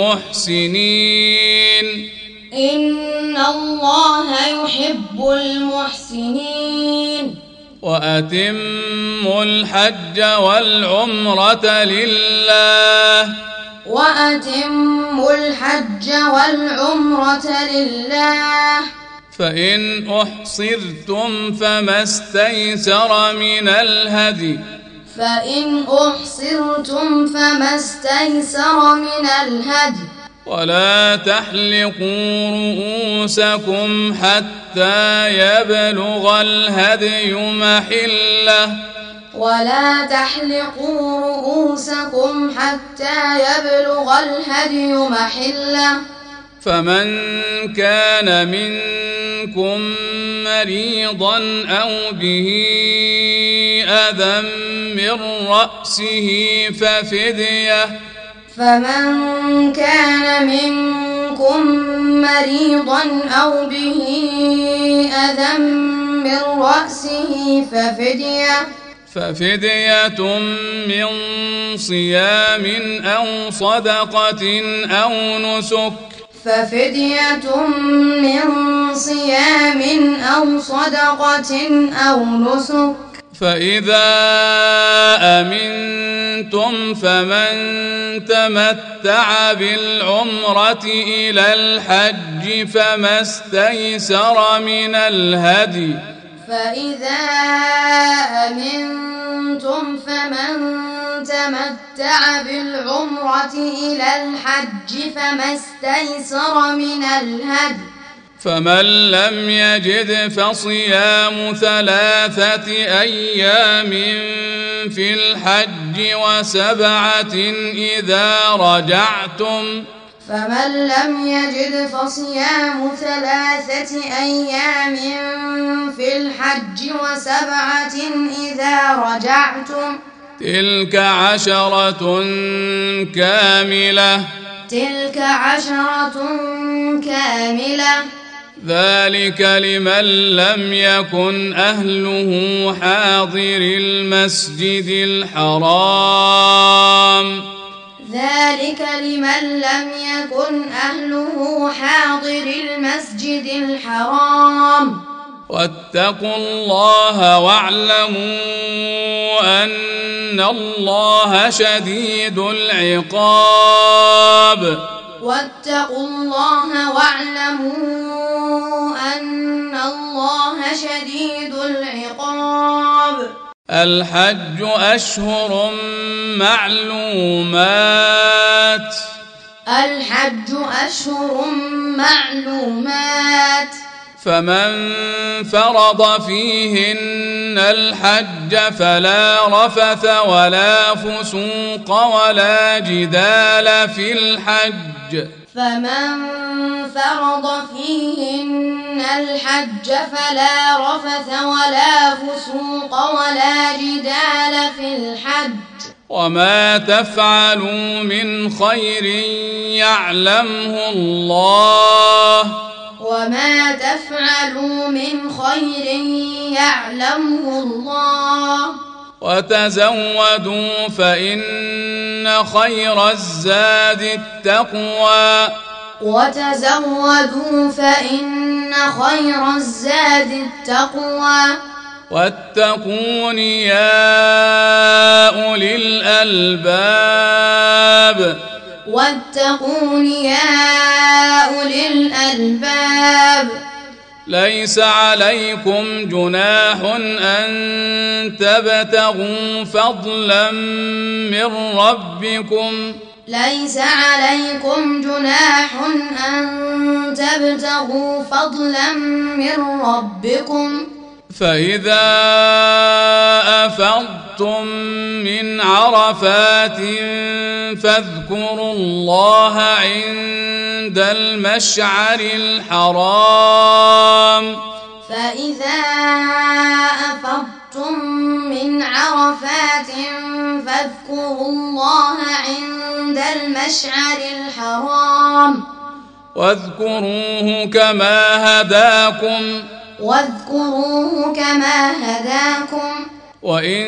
المحسنين إن الله يحب المحسنين وأتموا الحج والعمرة لله وأتموا الحج والعمرة لله فإن أحصرتم فما استيسر من الهدي فإن أحصرتم فما استيسر من الهدي ولا تحلقوا رؤوسكم حتى يبلغ الهدي محله ولا تحلقوا رؤوسكم حتى يبلغ الهدي محله فمن كان منكم مريضا أو به أذى من رأسه ففدية فمن كان منكم مريضا أو به أذى من رأسه ففدية ففدية من صيام أو صدقة أو نسك ففدية من صيام أو صدقة أو نسك فإذا أمنتم فمن تمتع بالعمرة إلى الحج فما استيسر من الهدي فإذا أمنتم فمن تمتع بالعمرة إلى الحج فما استيسر من الهدي فمن لم يجد فصيام ثلاثة أيام في الحج وسبعة إذا رجعتم فمن لم يجد فصيام ثلاثة أيام في الحج وسبعة إذا رجعتم تلك عشرة كاملة تلك عشرة كاملة ذلك لمن لم يكن أهله حاضر المسجد الحرام ذلك لمن لم يكن أهله حاضر المسجد الحرام واتقوا الله واعلموا أن الله شديد العقاب واتقوا الله واعلموا أن الله شديد العقاب الحج أشهر معلومات الحج أشهر معلومات فمن فرض فيهن الحج فلا رفث ولا فسوق ولا جدال في الحج فمن فرض فيهن الحج فلا رفث ولا فسوق ولا جدال في الحج وما تفعلوا من خير يعلمه الله وما تفعلوا من خير يعلمه الله وتزودوا فإن خير الزاد التقوى وتزودوا فإن خير الزاد التقوى واتقون يا أولي الألباب واتقون يا أولي الألباب ليس عليكم جناح أن تبتغوا فضلا من ربكم ليس عليكم جناح أن تبتغوا فضلا من ربكم فإذا أفضتم من عرفات فاذكروا الله عند المشعر الحرام فإذا أفضتم من عرفات فاذكروا الله عند المشعر الحرام واذكروه كما هداكم واذكروه كما هداكم وإن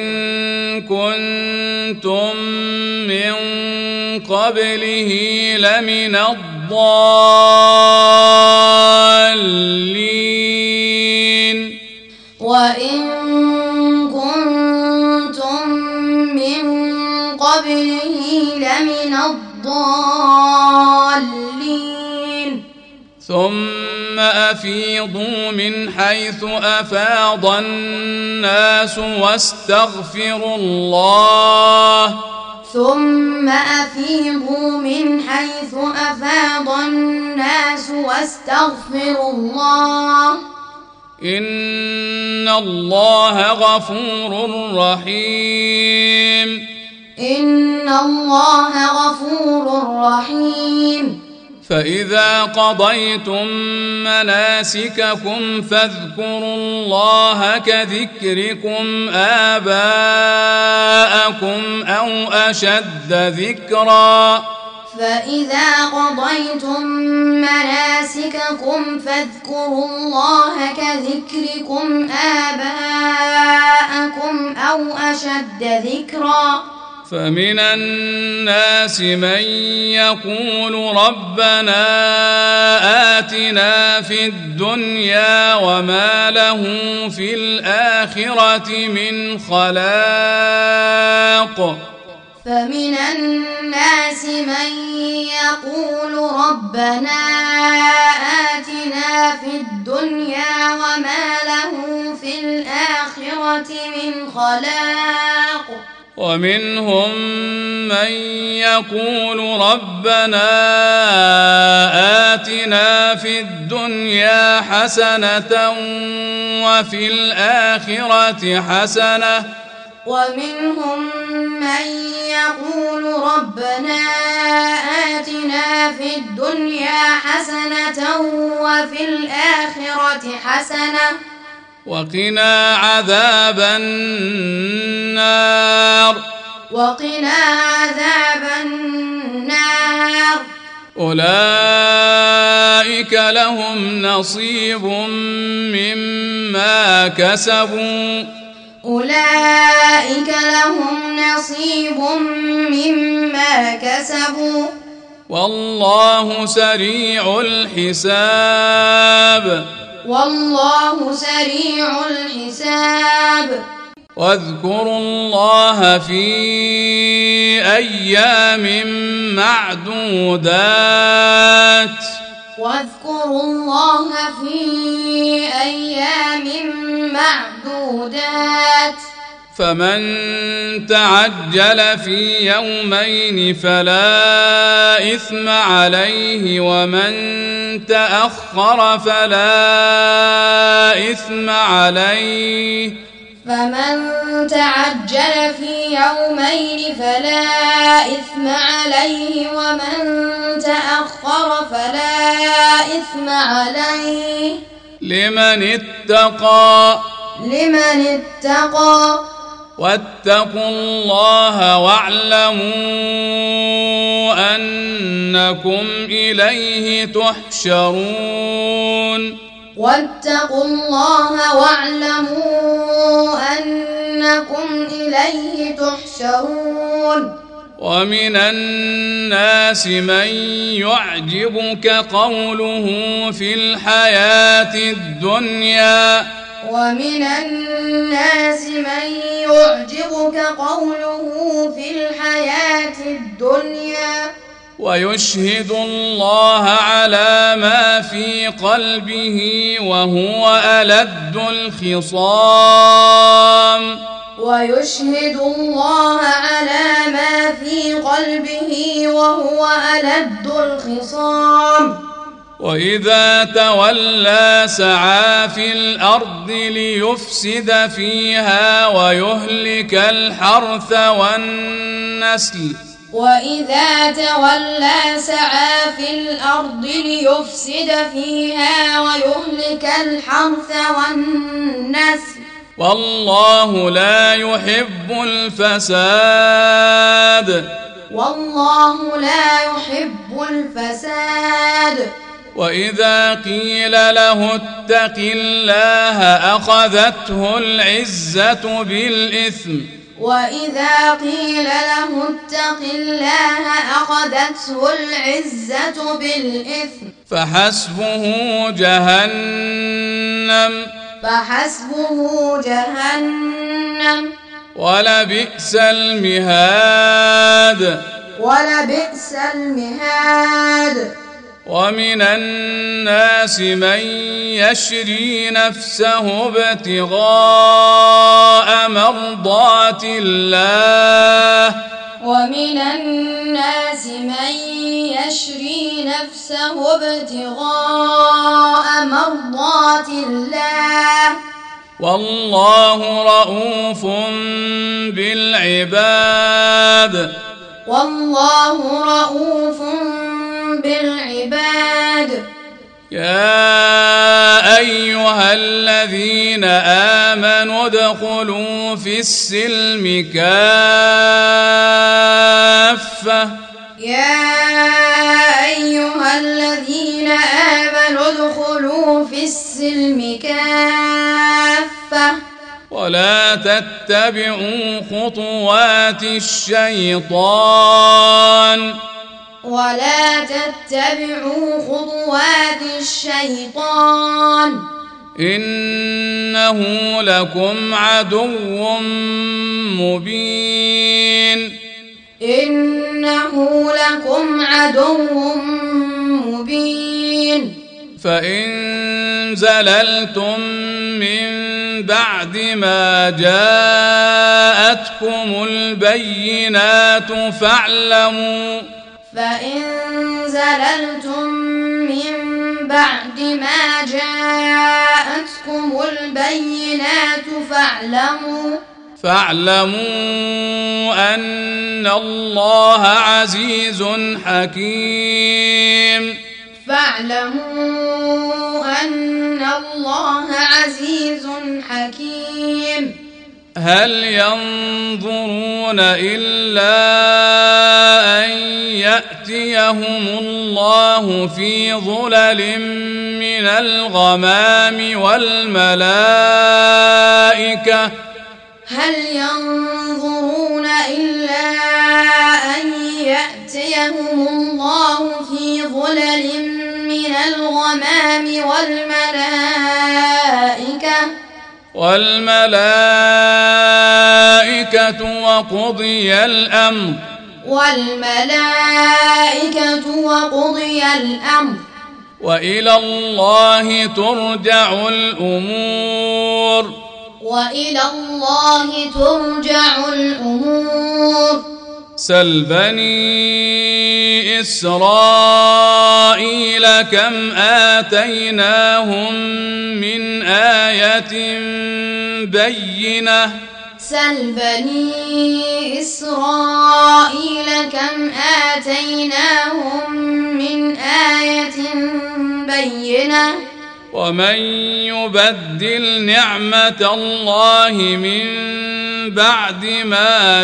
كنتم من قبله لمن الضالين وإن كنتم من قبله لمن الضالين ثم أفيضوا من حيث أفاض الناس واستغفروا الله ثم أفيضوا من حيث أفاض الناس واستغفروا الله إن الله غفور رحيم إن الله غفور رحيم فإذا قضيتم مناسككم فاذكروا الله كذكركم آباءكم أو أشد ذكرا فإذا قضيتم مناسككم فاذكروا الله كذكركم آباءكم أو أشد ذكرا فمن الناس من يقول ربنا آتنا في الدنيا وما له في الآخرة من خلاق فمن الناس من يقول ربنا آتنا في الدنيا وما له في الآخرة من خلاق ومنهم من يقول ربنا آتنا في الدنيا حسنة وفي الآخرة حسنة ومنهم من يقول ربنا آتنا في الدنيا حسنة وفي الآخرة حسنة وقنا عذاب النار وقنا عذاب النار أولئك لهم نصيب مما كسبوا أولئك لهم نصيب مما كسبوا والله سريع الحساب والله سريع الحساب واذكروا الله في أيام معدودات واذكروا الله في أيام معدودات فمن تعجل في يومين فلا إثم عليه ومن تأخر فلا إثم عليه فمن تعجل في يومين فلا إثم عليه ومن تأخر فلا إثم عليه لمن اتقى لمن اتقى واتقوا الله واعلموا أنكم إليه تحشرون واتقوا الله واعلموا أنكم إليه تحشرون ومن الناس من يعجبك قوله في الحياة الدنيا ومن الناس من يعجبك قوله في الحياة الدنيا ويشهد الله على ما في قلبه وهو ألد الخصام ويشهد الله على ما في قلبه وهو ألد الخصام وإذا تولى سعى في الأرض ليفسد فيها ويهلك الحرث والنسل وإذا تولى سعى في الأرض ليفسد فيها ويهلك الحرث والنسل والله لا يحب الفساد والله لا يحب الفساد وإذا قيل له اتق الله أخذته العزة بالإثم وإذا قيل له اتق الله أخذته العزة بالإثم فحسبه جهنم فحسبه جهنم ولبئس المهاد ولبئس المهاد ومن الناس من يشري نفسه ابتغاء مرضات الله ومن الناس من يشري نفسه ابتغاء مرضات الله والله رؤوف بالعباد والله رؤوف بالعباد يا أيها الذين آمنوا ادخلوا في السلم كافة يا أيها الذين آمنوا ادخلوا في السلم كافة ولا تتبعوا خطوات الشيطان ولا تتبعوا خطوات الشيطان إنه لكم عدو مبين إنه لكم عدو مبين فإن زللتم من بعد ما جاءتكم البينات فاعلموا فإن زللتم من بعد ما جاءتكم البينات فاعلموا فاعلموا أن الله عزيز حكيم فاعلموا أن الله عزيز حكيم هل ينظرون إلا أن يأتيهم الله في ظلل من الغمام والملائكة هل ينظرون إلا أن يأتيهم الله في ظلل من الغمام والملائكة والملائكة وقضي الأمر والملائكة وقضي الأمر وإلى الله ترجع الأمور وإلى الله ترجع الأمور سل بني إسرائيل كم آتيناهم من آية بينة سل بني إسرائيل كم آتيناهم من آية بينة ومن يبدل نعمة الله من بعد ما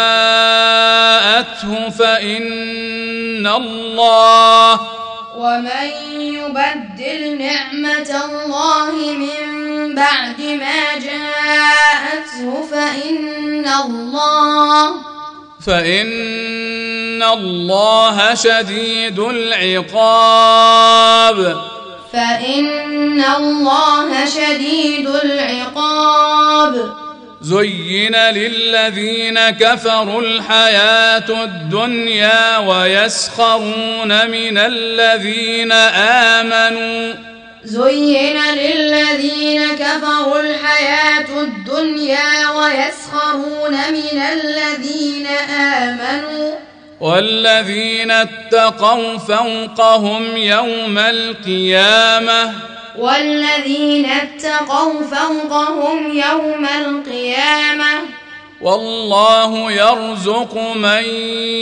جاءته فإن الله ومن يبدل نعمة الله من بعد ما جاءته فإن الله فإن الله شديد العقاب فإن الله شديد العقاب زين للذين كفروا الحياة الدنيا ويسخرون من الذين آمنوا زين للذين كفروا الحياة الدنيا ويسخرون من الذين آمنوا والذين اتقوا فوقهم يوم القيامة والذين اتقوا فوقهم يوم القيامة والله يرزق من